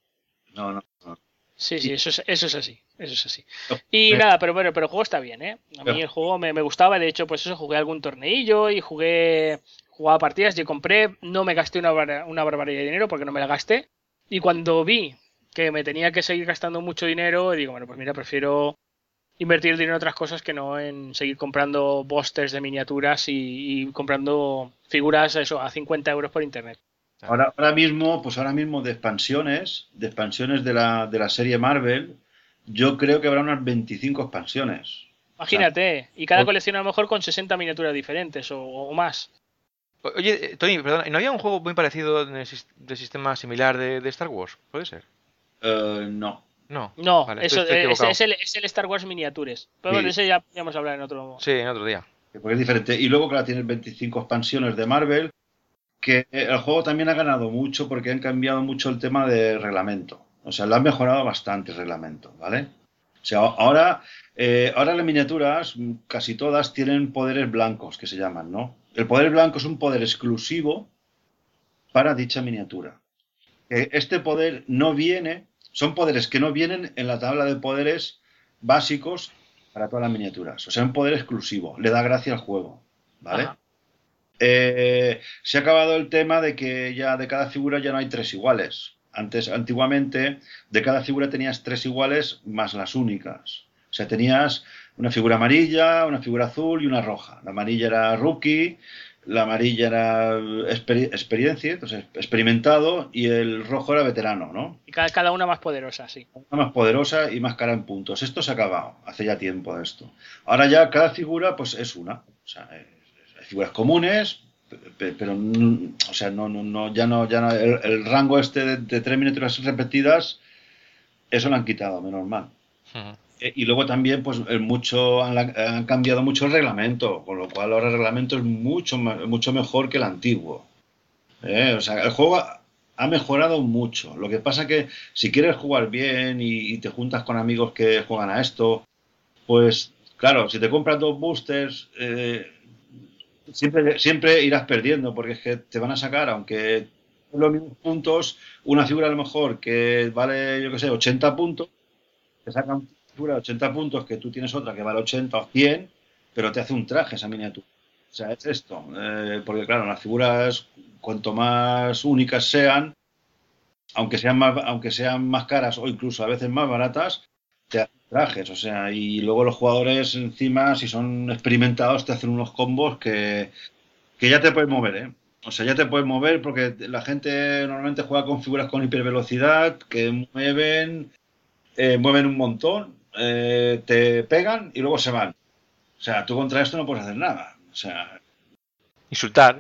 No, no, no. Sí, sí, eso es, eso es así. Eso es así. Y nada, pero bueno, pero el juego está bien, ¿eh? A mí el juego me, me gustaba, de hecho, pues eso, jugué algún torneillo y jugué, jugaba partidas, yo compré, no me gasté una, una barbaridad de dinero porque no me la gasté. Y cuando vi que me tenía que seguir gastando mucho dinero, digo, bueno, pues mira, prefiero invertir el dinero en otras cosas que no en seguir comprando busters de miniaturas y, y comprando figuras eso a cincuenta euros por internet. Ahora, ahora mismo, pues ahora mismo de expansiones, de expansiones de la, de la serie Marvel, yo creo que habrá unas veinticinco expansiones. Imagínate, y cada Por- colección a lo mejor con sesenta miniaturas diferentes o, o más. O- Oye, eh, Tony, perdón, ¿no había un juego muy parecido de, sis- de sistema similar de, de Star Wars? ¿Puede ser? Eh, no. No. No, Vale, eso estoy, estoy es, equivocado. es el, es el Star Wars Miniatures. Pero bueno, Sí. ese ya podríamos hablar en otro. Sí, en otro día. Porque es diferente. Y luego, claro, tienes veinticinco expansiones de Marvel, que el juego también ha ganado mucho porque han cambiado mucho el tema de reglamento. O sea, lo han mejorado bastante el reglamento, ¿vale? O sea, ahora, eh, ahora las miniaturas, casi todas, tienen poderes blancos, que se llaman, ¿no? El poder blanco es un poder exclusivo para dicha miniatura. Eh, Este poder no viene, son poderes que no vienen en la tabla de poderes básicos para todas las miniaturas. O sea, un poder exclusivo. Le da gracia al juego, ¿vale? Ajá. Eh, se ha acabado el tema de que ya de cada figura ya no hay tres iguales. Antes, antiguamente, de cada figura tenías tres iguales más las únicas. O sea, tenías una figura amarilla, una figura azul y una roja. La amarilla era rookie, la amarilla era exper experiencia, entonces experimentado, y el rojo era veterano, ¿no? Y cada, cada una más poderosa, sí. Una más poderosa y más cara en puntos. Esto se ha acabado, hace ya tiempo de esto. Ahora ya cada figura pues es una. O sea, es- hay figuras comunes, pe- pero mm, o sea, no, no, no, ya no, ya no, el, el rango este de, de tres miniaturas repetidas, eso lo han quitado, menos mal. Ujú. Eh, Y luego también, pues, el mucho, han, han cambiado mucho el reglamento, con lo cual ahora el reglamento es mucho, ma- mucho mejor que el antiguo. ¿Eh? O sea, el juego ha, ha mejorado mucho. Lo que pasa que si quieres jugar bien y, y te juntas con amigos que juegan a esto, pues, claro, si te compras dos boosters, eh, siempre, siempre irás perdiendo, porque es que te van a sacar, aunque los mismos puntos, una figura a lo mejor que vale, yo qué sé, ochenta puntos, te sacan una figura de ochenta puntos que tú tienes otra que vale ochenta o cien, pero te hace un traje esa miniatura. O sea, es esto. Eh, porque claro, las figuras, cuanto más únicas sean, aunque sean más, aunque sean más caras o incluso a veces más baratas, te hacen trajes. O sea, y luego los jugadores encima, si son experimentados, te hacen unos combos que, que ya te puedes mover, ¿eh? O sea, ya te puedes mover porque la gente normalmente juega con figuras con hipervelocidad que mueven, eh, mueven un montón, eh, te pegan y luego se van. O sea, tú contra esto no puedes hacer nada. O sea, Insultar.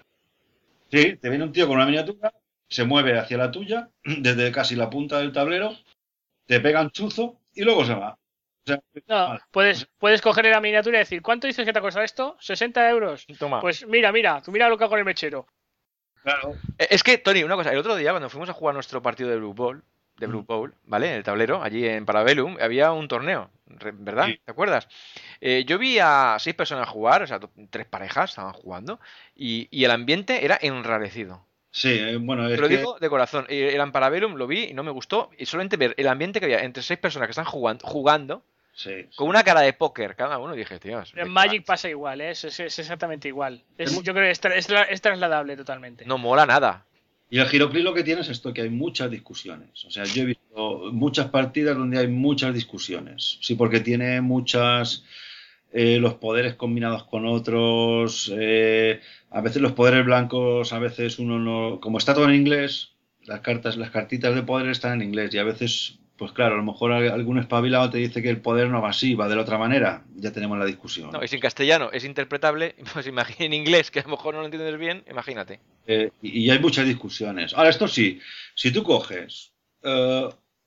sí, te viene un tío con una miniatura, se mueve hacia la tuya, desde casi la punta del tablero, te pega un chuzo y luego se va. O sea, No, vale. puedes, puedes coger la miniatura y decir, ¿cuánto dices que te ha costado esto? ¿sesenta euros? Toma. Pues mira, mira, tú mira lo que hago con el mechero. Claro. Eh, Es que, Tony, una cosa, el otro día cuando fuimos a jugar nuestro partido de Blue Bowl, de Blue Bowl, ¿vale? En el tablero, allí en Parabellum, había un torneo, re- ¿verdad? Sí. ¿Te acuerdas? Eh, yo vi a seis personas jugar, o sea, to- tres parejas estaban jugando, y, y el ambiente era enrarecido. Sí, eh, bueno, es Te lo que digo de corazón, eh, era en Parabellum, lo vi y no me gustó, y solamente ver el ambiente que había entre seis personas que están jugando, jugando sí, con sí. una cara de póker cada uno, y dije, tío, En Magic pasa igual, ¿eh? es, es- es exactamente igual. Es, yo creo que es, tra- es tra- es trasladable totalmente. no mola nada. Y el Giroclip lo que tiene es esto, que hay muchas discusiones. O sea, yo he visto muchas partidas donde hay muchas discusiones. Sí, porque tiene muchas, eh, los poderes combinados con otros, eh, a veces los poderes blancos, a veces uno no, como está todo en inglés, las cartas, las cartitas de poder están en inglés y a veces, pues claro, a lo mejor al- algún espabilado te dice que el poder no va así, va de la otra manera. Ya tenemos la discusión. No, y si en castellano es interpretable, pues imagina en inglés, que a lo mejor no lo entiendes bien, imagínate. Eh, y y hay muchas discusiones. Ahora, esto sí, si tú coges eh,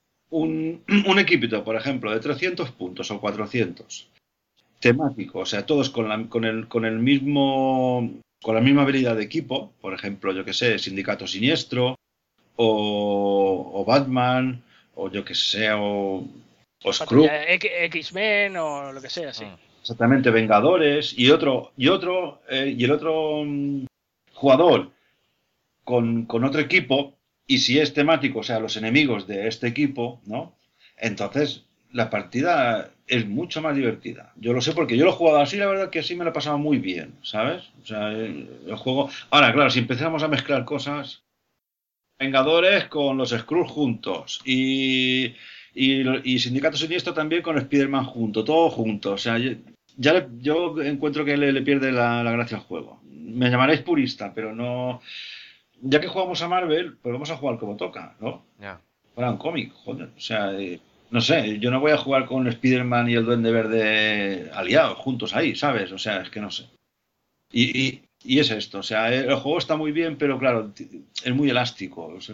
un, un equipito, por ejemplo, de trescientos puntos o cuatrocientos, temático, o sea, todos con, la, con, el, con el mismo, con la misma habilidad de equipo, por ejemplo, yo que sé, Sindicato Siniestro, o, o Batman, o yo que sé, o, o Scrooge, Patrulla X- X-Men o lo que sea, sí. Mm. exactamente, Vengadores, y otro, y otro, eh, y el otro mm, jugador con, con otro equipo, y si es temático, o sea, los enemigos de este equipo, ¿no? Entonces, la partida es mucho más divertida. Yo lo sé porque yo lo he jugado así, la verdad que así me lo he pasado muy bien, ¿sabes? O sea, el, el juego... Ahora, claro, si empezamos a mezclar cosas, Vengadores con los Skrulls juntos, y, y, y Sindicato Siniestro también con Spider-Man junto, todo junto, o sea, yo, ya le- yo encuentro que le, le pierde la, la gracia al juego. Me llamaréis purista, pero no... Ya que jugamos a Marvel, pues vamos a jugar como toca, ¿no? Ya. Fuera un cómic, joder. O sea, eh, no sé, yo no voy a jugar con Spider-Man y el Duende Verde aliados, juntos ahí, ¿sabes? O sea, es que no sé. Y, y, y es esto, o sea, el juego está muy bien, pero claro, es muy elástico. O sea,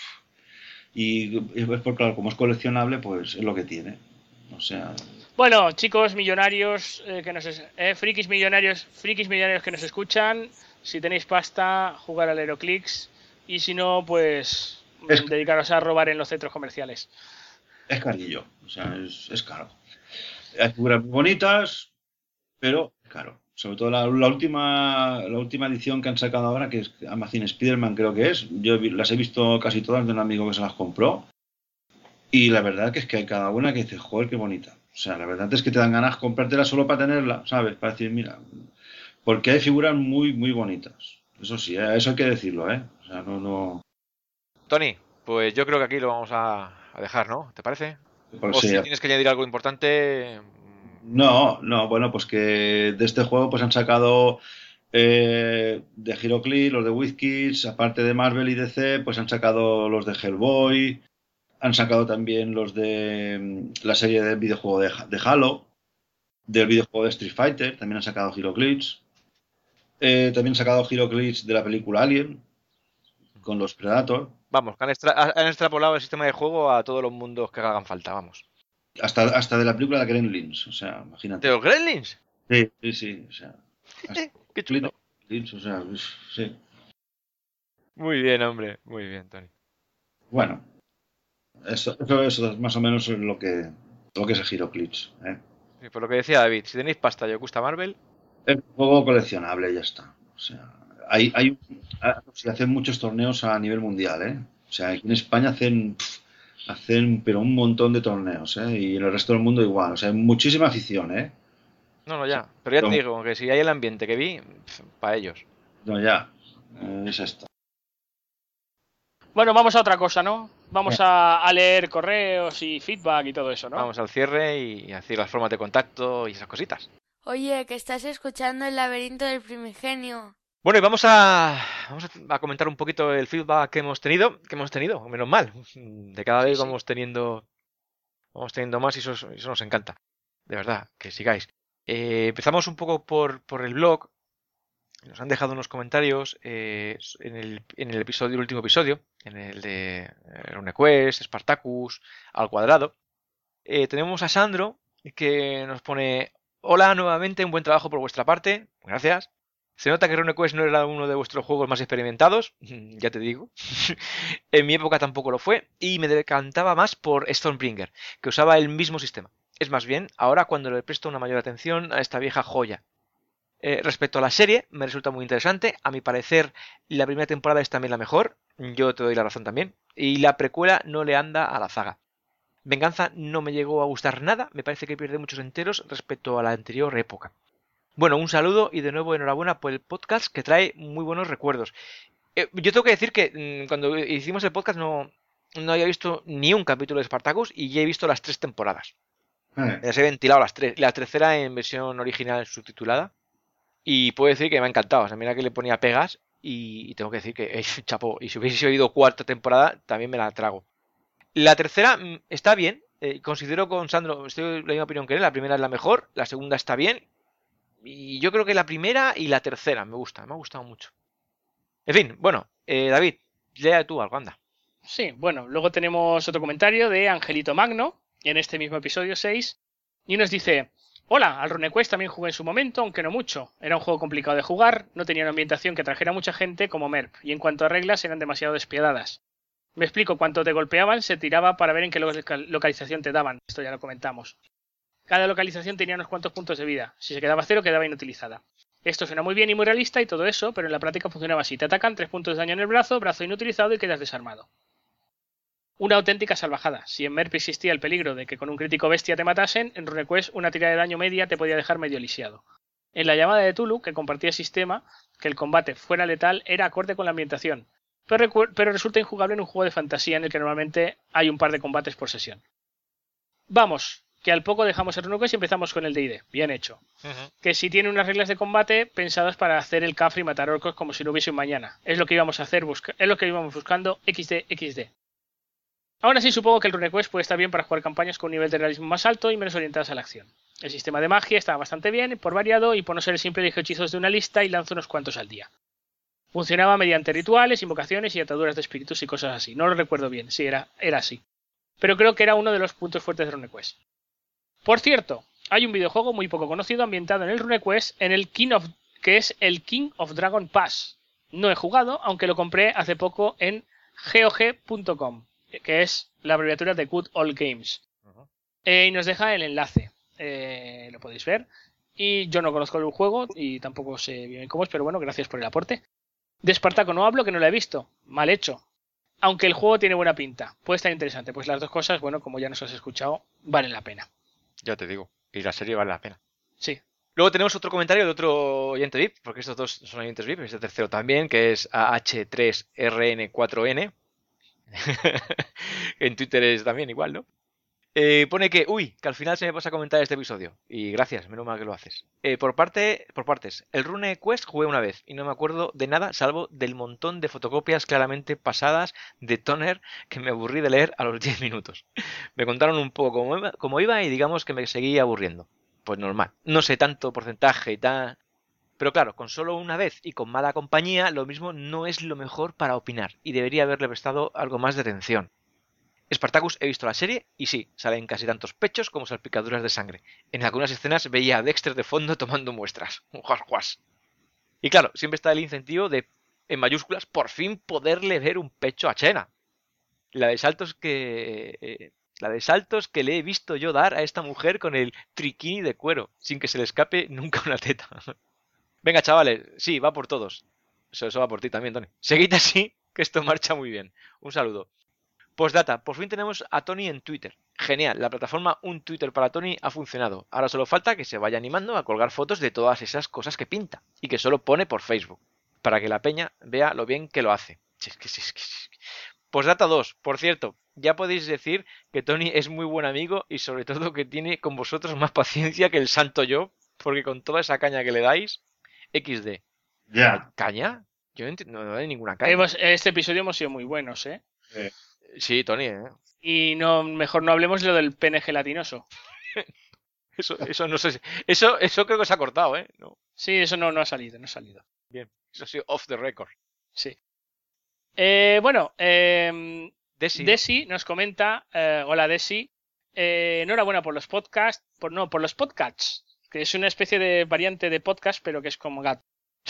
y es porque, claro, como es coleccionable, pues es lo que tiene. O sea... Bueno, chicos millonarios, eh, que nos es, eh, frikis millonarios, frikis millonarios que nos escuchan, si tenéis pasta, jugar al Heroclix, y si no, pues es, dedicaros a robar en los centros comerciales. Es carillo, o sea, es, es caro. Hay figuras muy bonitas, pero es caro. Sobre todo la, la última la última edición que han sacado ahora, que es Amazing Spider-Man, creo que es. Yo las he visto casi todas de un amigo que se las compró. Y la verdad que es que hay cada una que dice, joder, qué bonita. O sea, la verdad es que te dan ganas de comprártela solo para tenerla, ¿sabes? Para decir, mira, porque hay figuras muy, muy bonitas. Eso sí, ¿eh? Eso hay que decirlo, ¿eh? O sea, no, no... Tony, pues yo creo que aquí lo vamos a, a dejar, ¿no? ¿Te parece? Pues o sí, si tienes que añadir algo importante... No, no, bueno, pues que de este juego pues han sacado eh, de HeroClix, los de WizKids, aparte de Marvel y D C, pues han sacado los de Hellboy, han sacado también los de mm, la serie de videojuego de, de Halo, del videojuego de Street Fighter, también han sacado HeroClix, eh, también han sacado HeroClix de la película Alien, con los Predator. Vamos, que han, extra han extrapolado el sistema de juego a todos los mundos que hagan falta, vamos. Hasta, hasta de la película de Gremlins, o sea, imagínate. ¿De los Gremlins? Sí, sí, sí, o sea. Qué chulo. Gremlins, o sea, sí. Muy bien, hombre, muy bien, Tony. Bueno, eso, eso, eso es más o menos lo que, lo que es el HeroClix, ¿eh? Sí, por lo que decía David, si tenéis pasta y os gusta Marvel... Es un juego coleccionable y ya está. O sea, hay, hay, se hacen muchos torneos a nivel mundial, ¿eh? O sea, aquí en España hacen... Pff, hacen pero un montón de torneos, ¿eh? Y en el resto del mundo igual, o sea, hay muchísima afición, ¿eh? No, no, ya, pero ya te digo, que si hay el ambiente que vi, para ellos. No, ya, eh, es esto. Bueno, vamos a otra cosa, ¿no? Vamos a, a leer correos y feedback y todo eso, ¿no? Vamos al cierre y a decir las formas de contacto y esas cositas. Oye, que estás escuchando El laberinto del primigenio. Bueno, y vamos a, vamos a comentar un poquito el feedback que hemos tenido, que hemos tenido, menos mal. De cada vez sí, vamos sí. teniendo vamos teniendo más y eso, eso nos encanta. De verdad, que sigáis. Eh, empezamos un poco por, por el blog. Nos han dejado unos comentarios eh, en, el, en el episodio, el último episodio, en el de RuneQuest, Spartacus, al cuadrado. Eh, tenemos a Sandro que nos pone: hola nuevamente, un buen trabajo por vuestra parte. Gracias. Se nota que RuneQuest no era uno de vuestros juegos más experimentados, ya te digo. En mi época tampoco lo fue, y me decantaba más por Stormbringer, que usaba el mismo sistema. Es más bien, ahora cuando le presto una mayor atención a esta vieja joya. Eh, respecto a la serie, me resulta muy interesante. A mi parecer, la primera temporada es también la mejor. Yo te doy la razón también. Y la precuela no le anda a la zaga. Venganza no me llegó a gustar nada. Me parece que pierde muchos enteros respecto a la anterior época. Bueno, un saludo y de nuevo enhorabuena por el podcast que trae muy buenos recuerdos. Eh, yo tengo que decir que mmm, cuando hicimos el podcast no, no había visto ni un capítulo de Spartacus y ya he visto las tres temporadas. Eh. Les he ventilado las tres. La tercera en versión original subtitulada. Y puedo decir que me ha encantado. O sea, mira que le ponía pegas y, y tengo que decir que eh, chapó. Y si hubiese oído cuarta temporada, también me la trago. La tercera mmm, está bien. Eh, considero con Sandro, estoy de la misma opinión que él. La primera es la mejor, la segunda está bien. Y yo creo que la primera y la tercera me gusta, me ha gustado mucho. En fin, bueno, eh, David, lea tú algo, anda. Sí, bueno, luego tenemos otro comentario de Angelito Magno, en este mismo episodio seis, y nos dice: hola, al RuneQuest también jugué en su momento, aunque no mucho. Era un juego complicado de jugar, no tenía una ambientación que trajera mucha gente como MERP, y en cuanto a reglas eran demasiado despiadadas. Me explico, cuando te golpeaban se tiraba para ver en qué localización te daban, esto ya lo comentamos. Cada localización tenía unos cuantos puntos de vida. Si se quedaba cero, quedaba inutilizada. Esto suena muy bien y muy realista y todo eso, pero en la práctica funcionaba así. Te atacan, tres puntos de daño en el brazo, brazo inutilizado y quedas desarmado. Una auténtica salvajada. Si en MERP existía el peligro de que con un crítico bestia te matasen, en RuneQuest una tirada de daño media te podía dejar medio lisiado. En la llamada de Tulu, que compartía sistema, que el combate fuera letal era acorde con la ambientación, pero, pero resulta injugable en un juego de fantasía en el que normalmente hay un par de combates por sesión. Vamos, que al poco dejamos el RuneQuest y empezamos con el D y D. Bien hecho. Uh-huh. Que si tiene unas reglas de combate pensadas para hacer el cafre y matar orcos como si no hubiese un mañana. Es lo que íbamos a hacer, busca- es lo que íbamos buscando equis de equis de. Aún así, supongo que el RuneQuest puede estar bien para jugar campañas con un nivel de realismo más alto y menos orientadas a la acción. El sistema de magia está bastante bien, por variado, y por no ser el simple elijo hechizos de una lista y lanzo unos cuantos al día. Funcionaba mediante rituales, invocaciones y ataduras de espíritus y cosas así. No lo recuerdo bien, sí, era, era así. Pero creo que era uno de los puntos fuertes de RuneQuest. Por cierto, hay un videojuego muy poco conocido ambientado en el RuneQuest, en el King of, que es el King of Dragon Pass. No he jugado, aunque lo compré hace poco en G O G punto com, que es la abreviatura de Good Old Games. Uh-huh. Eh, y nos deja el enlace. Eh, lo podéis ver. Y yo no conozco el juego y tampoco sé bien cómo es, pero bueno, gracias por el aporte. De Espartaco no hablo, que no lo he visto. Mal hecho. Aunque el juego tiene buena pinta. Puede estar interesante. Pues las dos cosas, bueno, como ya nos has escuchado, valen la pena. Ya te digo. Y la serie vale la pena. Sí. Luego tenemos otro comentario de otro oyente V I P, porque estos dos son oyentes V I P, este tercero también, que es A H tres R N cuatro N. En Twitter es también igual, ¿no? Eh, pone que, uy, que al final se me pasa a comentar este episodio. Y gracias, menos mal que lo haces. Eh, por parte, por partes, el RuneQuest jugué una vez y no me acuerdo de nada salvo del montón de fotocopias claramente pasadas de Toner que me aburrí de leer a los diez minutos. Me contaron un poco cómo iba, cómo iba y digamos que me seguí aburriendo. Pues normal. No sé tanto porcentaje y tal. Pero claro, con solo una vez y con mala compañía, lo mismo no es lo mejor para opinar y debería haberle prestado algo más de atención. Spartacus, he visto la serie y sí, salen casi tantos pechos como salpicaduras de sangre. En algunas escenas veía a Dexter de fondo tomando muestras. Juas, juas. Y claro, siempre está el incentivo de, en mayúsculas, por fin poderle ver un pecho a Chena. La de saltos que... Eh, la de saltos que le he visto yo dar a esta mujer con el triquini de cuero, sin que se le escape nunca una teta. Venga, chavales, sí, va por todos. Eso, eso va por ti también, Tony. Seguid así, que esto marcha muy bien. Un saludo. Postdata, por fin tenemos a Tony en Twitter. Genial, la plataforma Un Twitter para Tony ha funcionado. Ahora solo falta que se vaya animando a colgar fotos de todas esas cosas que pinta y que solo pone por Facebook, para que la peña vea lo bien que lo hace. Postdata dos, por cierto, ya podéis decir que Tony es muy buen amigo y sobre todo que tiene con vosotros más paciencia que el santo yo, porque con toda esa caña que le dais, equis de. Ya. Yeah. ¿Caña? Yo no entiendo, no hay ninguna caña. Hemos, este episodio hemos sido muy buenos, ¿eh? Eh. Sí, Tony, ¿eh? Y no, mejor no hablemos de lo del pene gelatinoso. Eso, eso no sé. Eso, eso creo que se ha cortado, ¿eh? No. Sí, eso no, no ha salido, no ha salido. Bien, eso ha sido off the record. Sí. Eh, bueno, eh, Desi, Desi ¿no? nos comenta, eh, hola Desi, eh, enhorabuena por los podcasts, por no, por los podcasts, que es una especie de variante de podcast, pero que es como gato.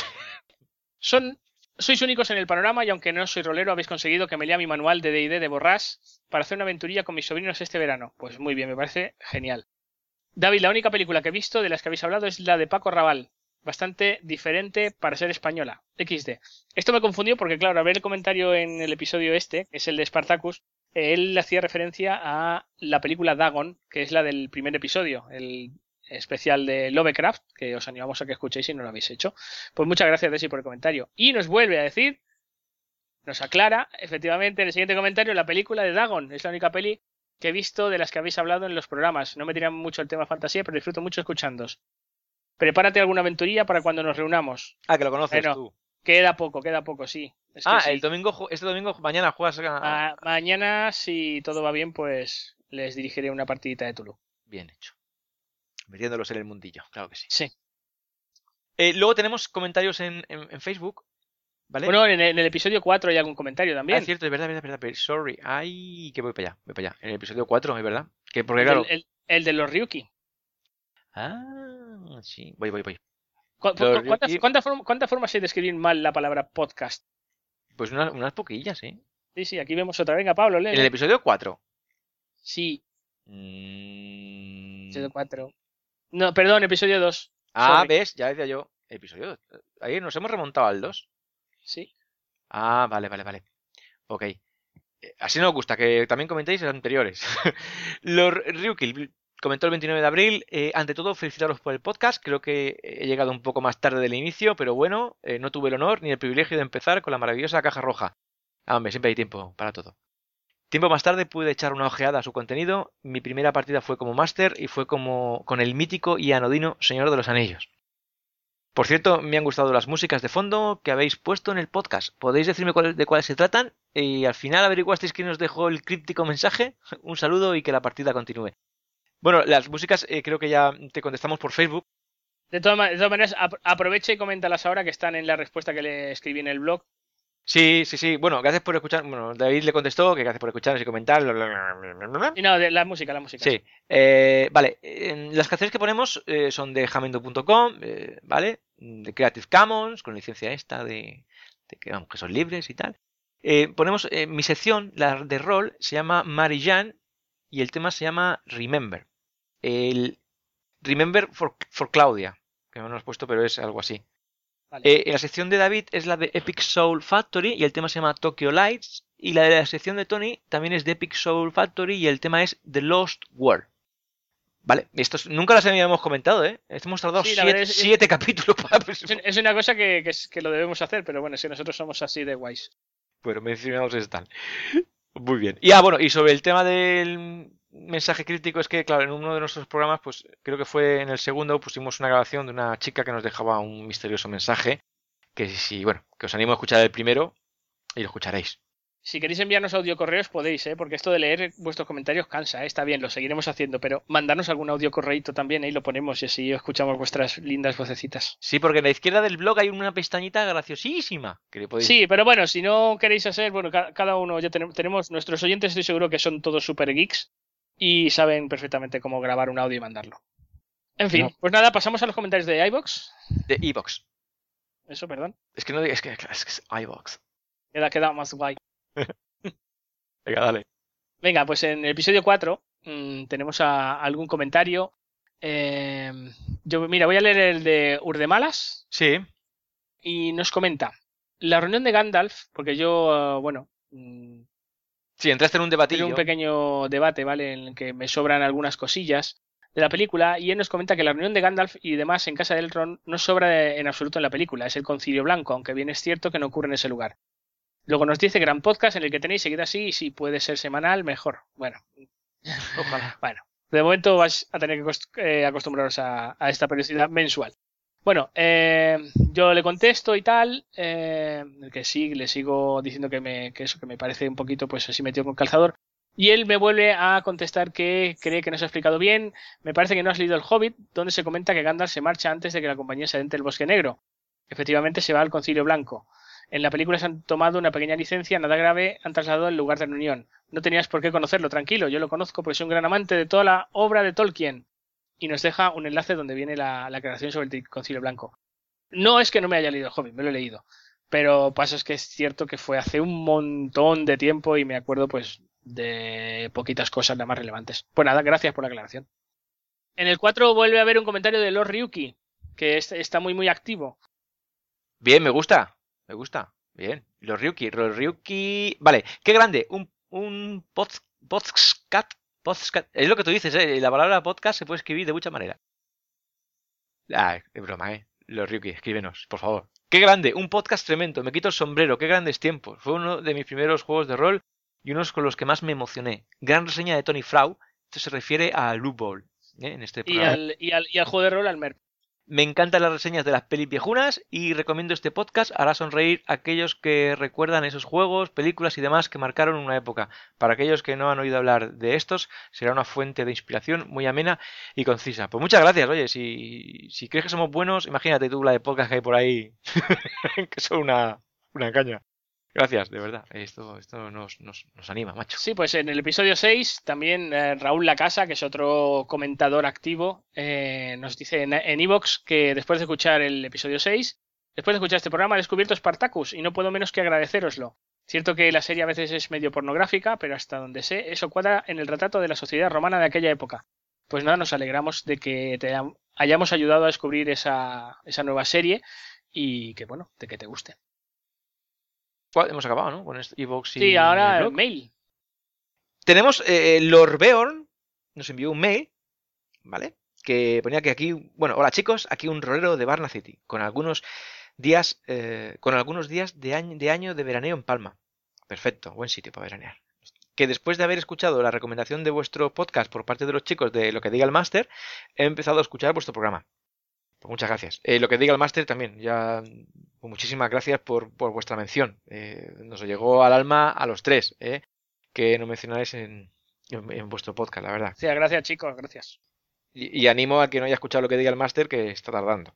Son Sois únicos en el panorama y aunque no soy rolero, habéis conseguido que me lea mi manual de D and D de Borrás para hacer una aventurilla con mis sobrinos este verano. Pues muy bien, me parece genial. David, la única película que he visto de las que habéis hablado es la de Paco Raval. Bastante diferente para ser española. equis de. Esto me confundió porque, claro, al ver el comentario en el episodio este, que es el de Spartacus, él hacía referencia a la película Dagon, que es la del primer episodio, el especial de Lovecraft, que os animamos a que escuchéis si no lo habéis hecho. Pues muchas gracias, Desi, por el comentario. Y nos vuelve a decir, nos aclara, efectivamente, en el siguiente comentario, la película de Dagon. Es la única peli que he visto de las que habéis hablado en los programas. No me tiran mucho el tema fantasía, pero disfruto mucho escuchándoos. Prepárate alguna aventurilla para cuando nos reunamos. Ah, que lo conoces bueno, tú. Queda poco, queda poco, sí. Es ah, sí. el domingo, este domingo, mañana juegas a... Ma mañana, si todo va bien, pues les dirigiré una partidita de Tulu. Bien hecho. Metiéndolos en el mundillo, claro que sí. Sí. Eh, luego tenemos comentarios en, en, en Facebook, ¿vale? Bueno, en el, en el episodio cuatro hay algún comentario también. Ah, es cierto, es verdad, es verdad, es verdad. Sorry. Ay, que voy para allá, voy para allá. En el episodio cuatro, es verdad. Que porque, claro... El, el, el de los Ryuki. Ah, sí. Voy, voy, voy. ¿Cu ¿Cuántas, Ryuki... ¿cuántas, form ¿Cuántas formas hay de escribir mal la palabra podcast? Pues unas, unas poquillas, ¿eh? Sí, sí, aquí vemos otra. Venga, Pablo, lee. En el episodio cuatro. Sí. Mm... Episodio cuatro. No, perdón, episodio dos. Ah, Sorry. ves, ya decía yo. Episodio dos. Ahí nos hemos remontado al dos. Sí. Ah, vale, vale, vale. Ok. Así nos gusta, que también comentéis los anteriores. Los Ryuki comentó el veintinueve de abril. Eh, ante todo, felicitaros por el podcast. Creo que he llegado un poco más tarde del inicio, pero bueno, eh, no tuve el honor ni el privilegio de empezar con la maravillosa caja roja. Ah, hombre, siempre hay tiempo para todo. Tiempo más tarde pude echar una ojeada a su contenido. Mi primera partida fue como máster y fue como con el mítico y anodino Señor de los Anillos. Por cierto, me han gustado las músicas de fondo que habéis puesto en el podcast. ¿Podéis decirme cuál- de cuáles se tratan? Y al final averiguasteis quién nos dejó el críptico mensaje. Un saludo y que la partida continúe. Bueno, las músicas eh, creo que ya te contestamos por Facebook. De todas, ma- de todas maneras, ap- aprovecha y coméntalas ahora que están en la respuesta que le escribí en el blog. Sí, sí, sí. Bueno, gracias por escuchar. Bueno, David le contestó que gracias por escucharnos y comentar. bla, bla, bla, bla, bla, bla. Y no, de la música, la música. Sí. Eh, vale. En las canciones que ponemos eh, son de jamendo punto com, eh, ¿vale? De Creative Commons, con licencia esta de, de que, vamos, que son libres y tal. Eh, ponemos eh, mi sección, la de rol, se llama Marijan y el tema se llama Remember. El Remember for, for Claudia, que no lo has puesto, pero es algo así. Vale. Eh, en la sección de David es la de Epic Soul Factory y el tema se llama Tokyo Lights. Y la de la sección de Tony también es de Epic Soul Factory y el tema es The Lost World. Vale, estos nunca las habíamos comentado, ¿eh? Hemos tardado Sí, la siete, verdad es- siete capítulos para... Es, un- es una cosa que, que, es- que lo debemos hacer, pero bueno, si nosotros somos así de guays. Bueno, mencionados están. Muy bien. Y ah, bueno, y sobre el tema del mensaje crítico es que, claro, en uno de nuestros programas, pues creo que fue en el segundo, pusimos una grabación de una chica que nos dejaba un misterioso mensaje. Que si, bueno, que os animo a escuchar el primero y lo escucharéis. Si queréis enviarnos audio correos podéis, ¿eh? Porque esto de leer vuestros comentarios cansa, ¿eh? Está bien, lo seguiremos haciendo, pero mandarnos algún audio correíto también, ¿eh? Y lo ponemos y así escuchamos vuestras lindas vocecitas. Sí, porque en la izquierda del blog hay una pestañita graciosísima que le podéis... Sí, pero bueno, si no queréis hacer, bueno, ca- cada uno ya tenemos, tenemos nuestros oyentes, estoy seguro que son todos super geeks y saben perfectamente cómo grabar un audio y mandarlo. En fin, No. pues nada, pasamos a los comentarios de iVoox. De iVoox. Eso, perdón. Es que no digas que, es que es iVoox. Queda, queda más guay. Venga, dale. Venga, pues en el episodio cuatro mmm, tenemos a, algún comentario. Eh, yo, mira, voy a leer el de Urdemalas Sí. y nos comenta. La reunión de Gandalf, porque yo, uh, bueno, mm, Sí, entraste en un debatillo. tengo un pequeño debate, ¿vale? En el que me sobran algunas cosillas de la película y él nos comenta que la reunión de Gandalf y demás en Casa del Elrond no sobra de- en absoluto en la película, es el Concilio Blanco, aunque bien es cierto que no ocurre en ese lugar. Luego nos dice gran podcast en el que tenéis, seguid así y si puede ser semanal, mejor. Bueno, Ojalá. bueno, de momento vais a tener que acost- eh, acostumbraros a, a esta periodicidad mensual. Bueno, eh, yo le contesto y tal, eh, que sí, le sigo diciendo que me, que eso, que me parece un poquito pues así metido con calzador. Y él me vuelve a contestar que cree que no se ha explicado bien. Me parece que no has leído El Hobbit, donde se comenta que Gandalf se marcha antes de que la compañía se adentre el Bosque Negro. Efectivamente se va al Concilio Blanco. En la película se han tomado una pequeña licencia, nada grave, han trasladado el lugar de reunión. No tenías por qué conocerlo, tranquilo, yo lo conozco porque soy un gran amante de toda la obra de Tolkien. Y nos deja un enlace donde viene la, la aclaración sobre el Concilio Blanco. No es que no me haya leído El Hobbit, me lo he leído. Pero pasa es que es cierto que fue hace un montón de tiempo y me acuerdo pues de poquitas cosas las más relevantes. Pues nada, gracias por la aclaración. En el cuatro vuelve a haber un comentario de Lord Ryuki, que es- está muy muy activo. Bien, me gusta. Me gusta. Bien. Los Ryuki. Los Ryuki... Vale. Qué grande. Un, un pod- podcast... Podcast... Es lo que tú dices, ¿eh? La palabra podcast se puede escribir de muchas maneras. Ah, es broma, ¿eh? Los Ryuki, escríbenos, por favor. Qué grande. Un podcast tremendo. Me quito el sombrero. Qué grandes tiempos. Fue uno de mis primeros juegos de rol y unos con los que más me emocioné. Gran reseña de Tony Frau. Esto se refiere a Loot Bowl, ¿eh? En este Y programa. al, y, al, y al juego de rol al Merp. Me encantan las reseñas de las pelis viejunas y recomiendo este podcast. Hará sonreír a aquellos que recuerdan esos juegos, películas y demás que marcaron una época. Para aquellos que no han oído hablar de estos, será una fuente de inspiración muy amena y concisa. Pues muchas gracias, oye, si, si crees que somos buenos, imagínate tú la de podcast que hay por ahí, que son una, una caña. Gracias, de verdad. Esto, esto nos, nos, nos anima, macho. Sí, pues en el episodio seis también eh, Raúl Lacasa, que es otro comentador activo, eh, nos dice en Evox que después de escuchar el episodio seis, después de escuchar este programa he descubierto Spartacus y no puedo menos que agradecéroslo. Cierto que la serie a veces es medio pornográfica, pero hasta donde sé, eso cuadra en el retrato de la sociedad romana de aquella época. Pues nada, nos alegramos de que te hayamos ayudado a descubrir esa, esa nueva serie y que, bueno, de que te guste. Hemos acabado, ¿no? Con este Evox y Sí, ahora el el blog. mail. Tenemos eh, Lord Beorn, nos envió un mail, ¿vale? Que ponía que aquí, bueno, hola chicos, aquí un rolero de Varna City, con algunos días, eh, con algunos días de año, de año de veraneo en Palma. Perfecto, buen sitio para veranear. Que después de haber escuchado la recomendación de vuestro podcast por parte de los chicos de Lo que diga el máster, he empezado a escuchar vuestro programa. Pues muchas gracias. Eh, lo que diga el máster también, ya pues muchísimas gracias por, por vuestra mención. Eh, nos llegó al alma a los tres, eh, que no mencionáis en, en, en vuestro podcast, la verdad. Sí, gracias chicos, gracias. Y, y animo a que no haya escuchado lo que diga el máster, que está tardando.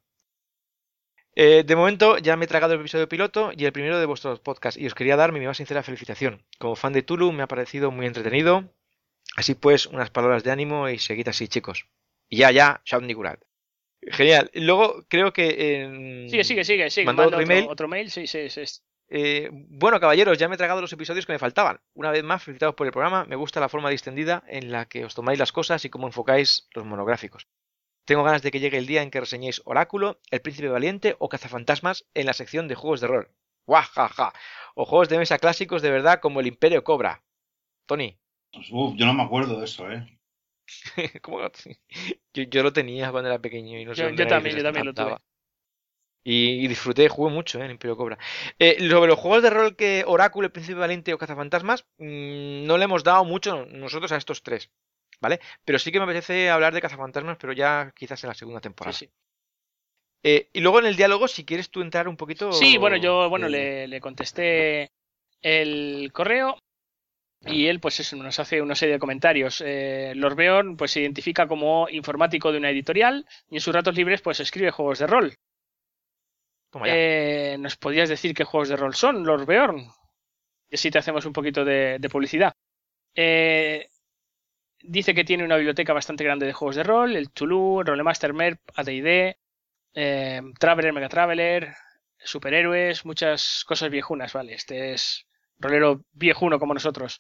Eh, de momento ya me he tragado el episodio piloto y el primero de vuestros podcasts y os quería dar mi más sincera felicitación. Como fan de Tulu me ha parecido muy entretenido. Así pues, unas palabras de ánimo y seguid así, chicos. Y ya, ya, Shaun Nigurat. Genial. Luego creo que... En... Sigue, sigue, sigue, sigue. Mandó Manda otro email. Otro mail, sí, sí, sí. Eh, bueno, caballeros, ya me he tragado los episodios que me faltaban. Una vez más, felicitados por el programa. Me gusta la forma distendida en la que os tomáis las cosas y cómo enfocáis los monográficos. Tengo ganas de que llegue el día en que reseñéis Oráculo, El Príncipe Valiente o Cazafantasmas en la sección de juegos de rol. ¡Guajaja! O juegos de mesa clásicos de verdad como el Imperio Cobra. Tony. Uf, yo no me acuerdo de eso, ¿eh? ¿Cómo? Yo, yo lo tenía cuando era pequeño y no sé Yo, dónde yo también, yo narices también lo tuve. andaba. Y, y disfruté, jugué mucho, ¿eh? El Imperio Cobra. Eh, sobre los juegos de rol que Oráculo, El Príncipe Valiente o Cazafantasmas, mmm, no le hemos dado mucho nosotros a estos tres, ¿vale? Pero sí que me apetece hablar de Cazafantasmas, pero ya quizás en la segunda temporada. Sí, sí. Eh, y luego en el diálogo, si quieres tú entrar un poquito... Sí, bueno, yo bueno eh... le, le contesté el correo y él pues eso, nos hace una serie de comentarios. Eh, Lord Beorn pues se identifica como informático de una editorial y en sus ratos libres pues escribe juegos de rol. Toma ya. Eh, ¿Nos podías decir qué juegos de rol son, Lord Beorn? Y así te hacemos un poquito de, de publicidad. Eh, dice que tiene una biblioteca bastante grande de juegos de rol, el Tulu, Rolemaster, Merp, A D y D, eh, Traveler, Mega Traveler, superhéroes, muchas cosas viejunas, ¿vale? Este es rolero viejuno como nosotros.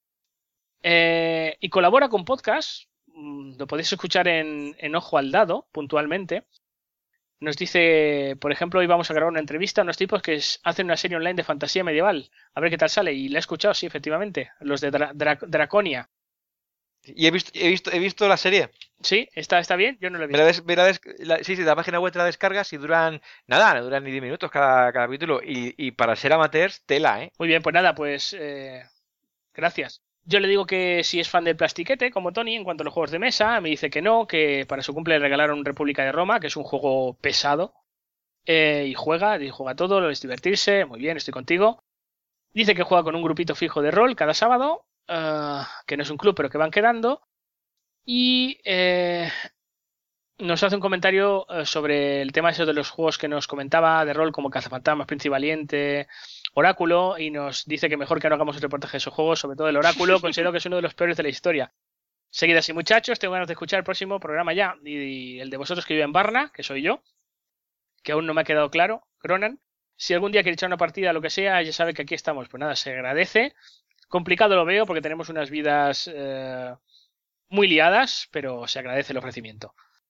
Eh, y colabora con podcasts, lo podéis escuchar en, en Ojo al Dado, puntualmente. Nos dice, por ejemplo, hoy vamos a grabar una entrevista a unos tipos que hacen una serie online de fantasía medieval. A ver qué tal sale. Y la he escuchado, sí, efectivamente. Los de Dra Dra Draconia. Y he visto, he visto, he visto la serie. Sí, está, está bien. Yo no lo he visto. Me la des, me la des, la, sí, sí, la página web te la descargas y duran, nada, no duran ni diez minutos cada, cada capítulo. Y, y para ser amateurs, tela, ¿eh? Muy bien, pues nada, pues eh, gracias. Yo le digo que si es fan del plastiquete, como Tony, en cuanto a los juegos de mesa, me dice que no, que para su cumple le regalaron República de Roma, que es un juego pesado, eh, y juega, y juega todo, lo es divertirse, muy bien, estoy contigo. Dice que juega con un grupito fijo de rol cada sábado, uh, que no es un club, pero que van quedando, y eh, nos hace un comentario uh, sobre el tema eso de los juegos que nos comentaba, de rol como Cazafantasmas, Príncipe Valiente, Oráculo, y nos dice que mejor que no hagamos un reportaje de esos juegos, sobre todo el Oráculo, considero que es uno de los peores de la historia. Seguid así, muchachos, tengo ganas de escuchar el próximo programa ya, y, y el de vosotros que vive en Varna, que soy yo, que aún no me ha quedado claro, Cronan. Si algún día queréis echar una partida, lo que sea, ya sabe que aquí estamos. Pues nada, se agradece. Complicado lo veo porque tenemos unas vidas eh, muy liadas, pero se agradece el ofrecimiento.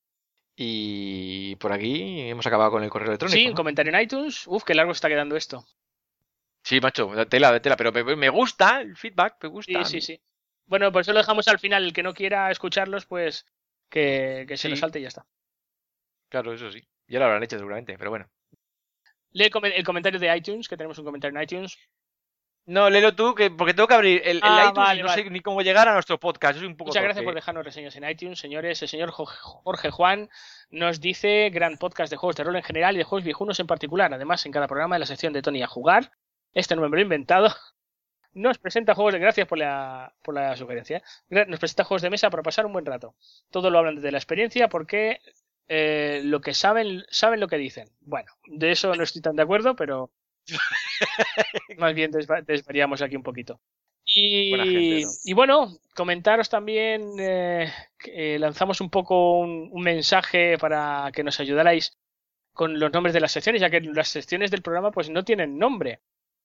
Y por aquí hemos acabado con el correo electrónico. Sí, ¿no? un comentario en iTunes. Uf, qué largo está quedando esto. Sí, macho, tela, tela, pero me, me gusta el feedback, me gusta. Sí, sí, sí. Bueno, por eso lo dejamos al final. El que no quiera escucharlos, pues que, que se Sí. lo salte y ya está. Claro, eso sí. Ya lo habrán hecho seguramente, pero bueno. Lee el, com el comentario de iTunes, que tenemos un comentario en iTunes. No, léelo tú, que, porque tengo que abrir el, el Ah, iTunes vale, y no vale. sé ni cómo llegar a nuestro podcast. Soy un poco Muchas torpe. gracias por dejarnos reseñas en iTunes, señores. El señor Jorge Juan nos dice gran podcast de juegos de rol en general y de juegos viejunos en particular. Además, en cada programa de la sección de Tony a jugar, este nombre lo he inventado, nos presenta juegos de... Gracias por la, por la sugerencia. Nos presenta juegos de mesa para pasar un buen rato. Todo lo hablan desde la experiencia porque eh, lo que saben, saben lo que dicen. Bueno, de eso no estoy tan de acuerdo, pero más bien desva desvariamos aquí un poquito. Y, Buena gente, ¿no? y bueno, comentaros también, eh, que lanzamos un poco un, un mensaje para que nos ayudarais con los nombres de las secciones, ya que las secciones del programa pues no tienen nombre.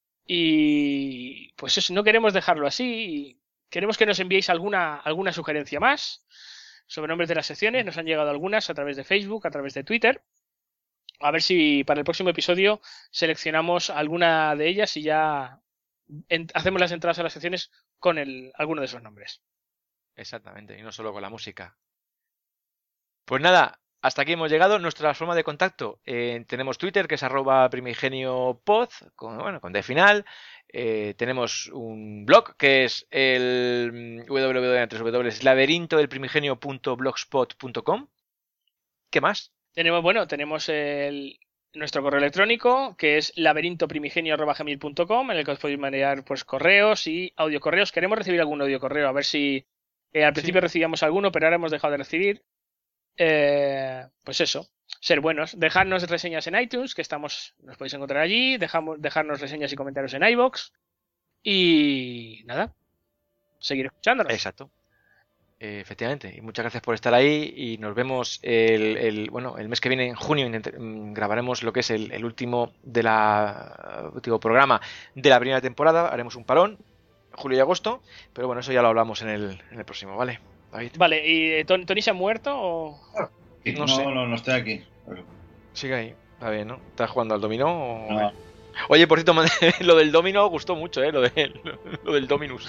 Y pues eso, no queremos dejarlo así. Queremos que nos enviéis alguna, alguna sugerencia más sobre nombres de las secciones. Nos han llegado algunas a través de Facebook, a través de Twitter. A ver si para el próximo episodio seleccionamos alguna de ellas y ya en, hacemos las entradas a las secciones con el, alguno de esos nombres. Exactamente, y no solo con la música. Pues nada, hasta aquí hemos llegado. Nuestra forma de contacto, eh, tenemos Twitter, que es arroba primigeniopod, con, bueno, con D final. Eh, tenemos un blog, que es el w w w punto laberinto del primigenio punto blogspot punto com. ¿Qué más? Tenemos, bueno, tenemos el, nuestro correo electrónico, que es laberintoprimigenio arroba gmail punto com, en el que os podéis mandar pues correos y audiocorreos. Queremos recibir algún audiocorreo, a ver si eh, al principio Sí. recibíamos alguno, pero ahora hemos dejado de recibir. Eh, pues eso, ser buenos. Dejarnos reseñas en iTunes, que estamos, nos podéis encontrar allí. Dejamos, dejarnos reseñas y comentarios en iVoox. Y nada, seguir escuchándonos. Exacto. Eh, efectivamente. Y muchas gracias por estar ahí. Y nos vemos el, el- bueno, el mes que viene, en junio, intent- mm, grabaremos lo que es el, el último de la último programa de la primera temporada. Haremos un parón, julio y agosto. Pero bueno, eso ya lo hablamos en el, en el próximo, ¿vale? David, Vale, ¿y eh, Ton- Tony se ha muerto o...? Sí, No No, sé. no, no estoy aquí. sigue ahí. Está bien, ¿no? ¿Estás jugando al dominó? O... No. Oye, por cierto, lo del domino gustó mucho, ¿eh? Lo, de, lo del dominus.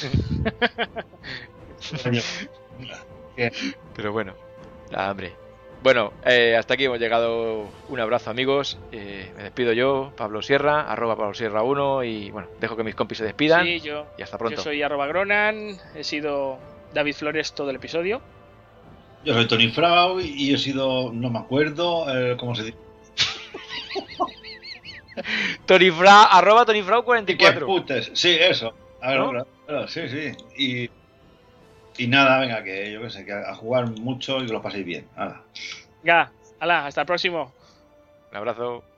Pero bueno, nada, hombre. Bueno, eh, hasta aquí hemos llegado. Un abrazo, amigos. Eh, me despido yo, Pablo Sierra, arroba Pablo Sierra uno. Y bueno, dejo que mis compis se despidan. Sí, yo, Y hasta yo pronto. soy arroba Gronan, he sido David Flores todo el episodio. Yo soy Tony Frau y he sido, no me acuerdo, eh, ¿cómo se dice? Tonifra, arroba Tonifrau ¿Qué cuarenta y cuatro. putes? Sí, eso. A ver, ¿No? claro, claro, sí, sí. Y, y nada, venga, que yo qué sé, que a, a jugar mucho y que lo paséis bien. Nada. Ya, hala, hasta el próximo. Un abrazo.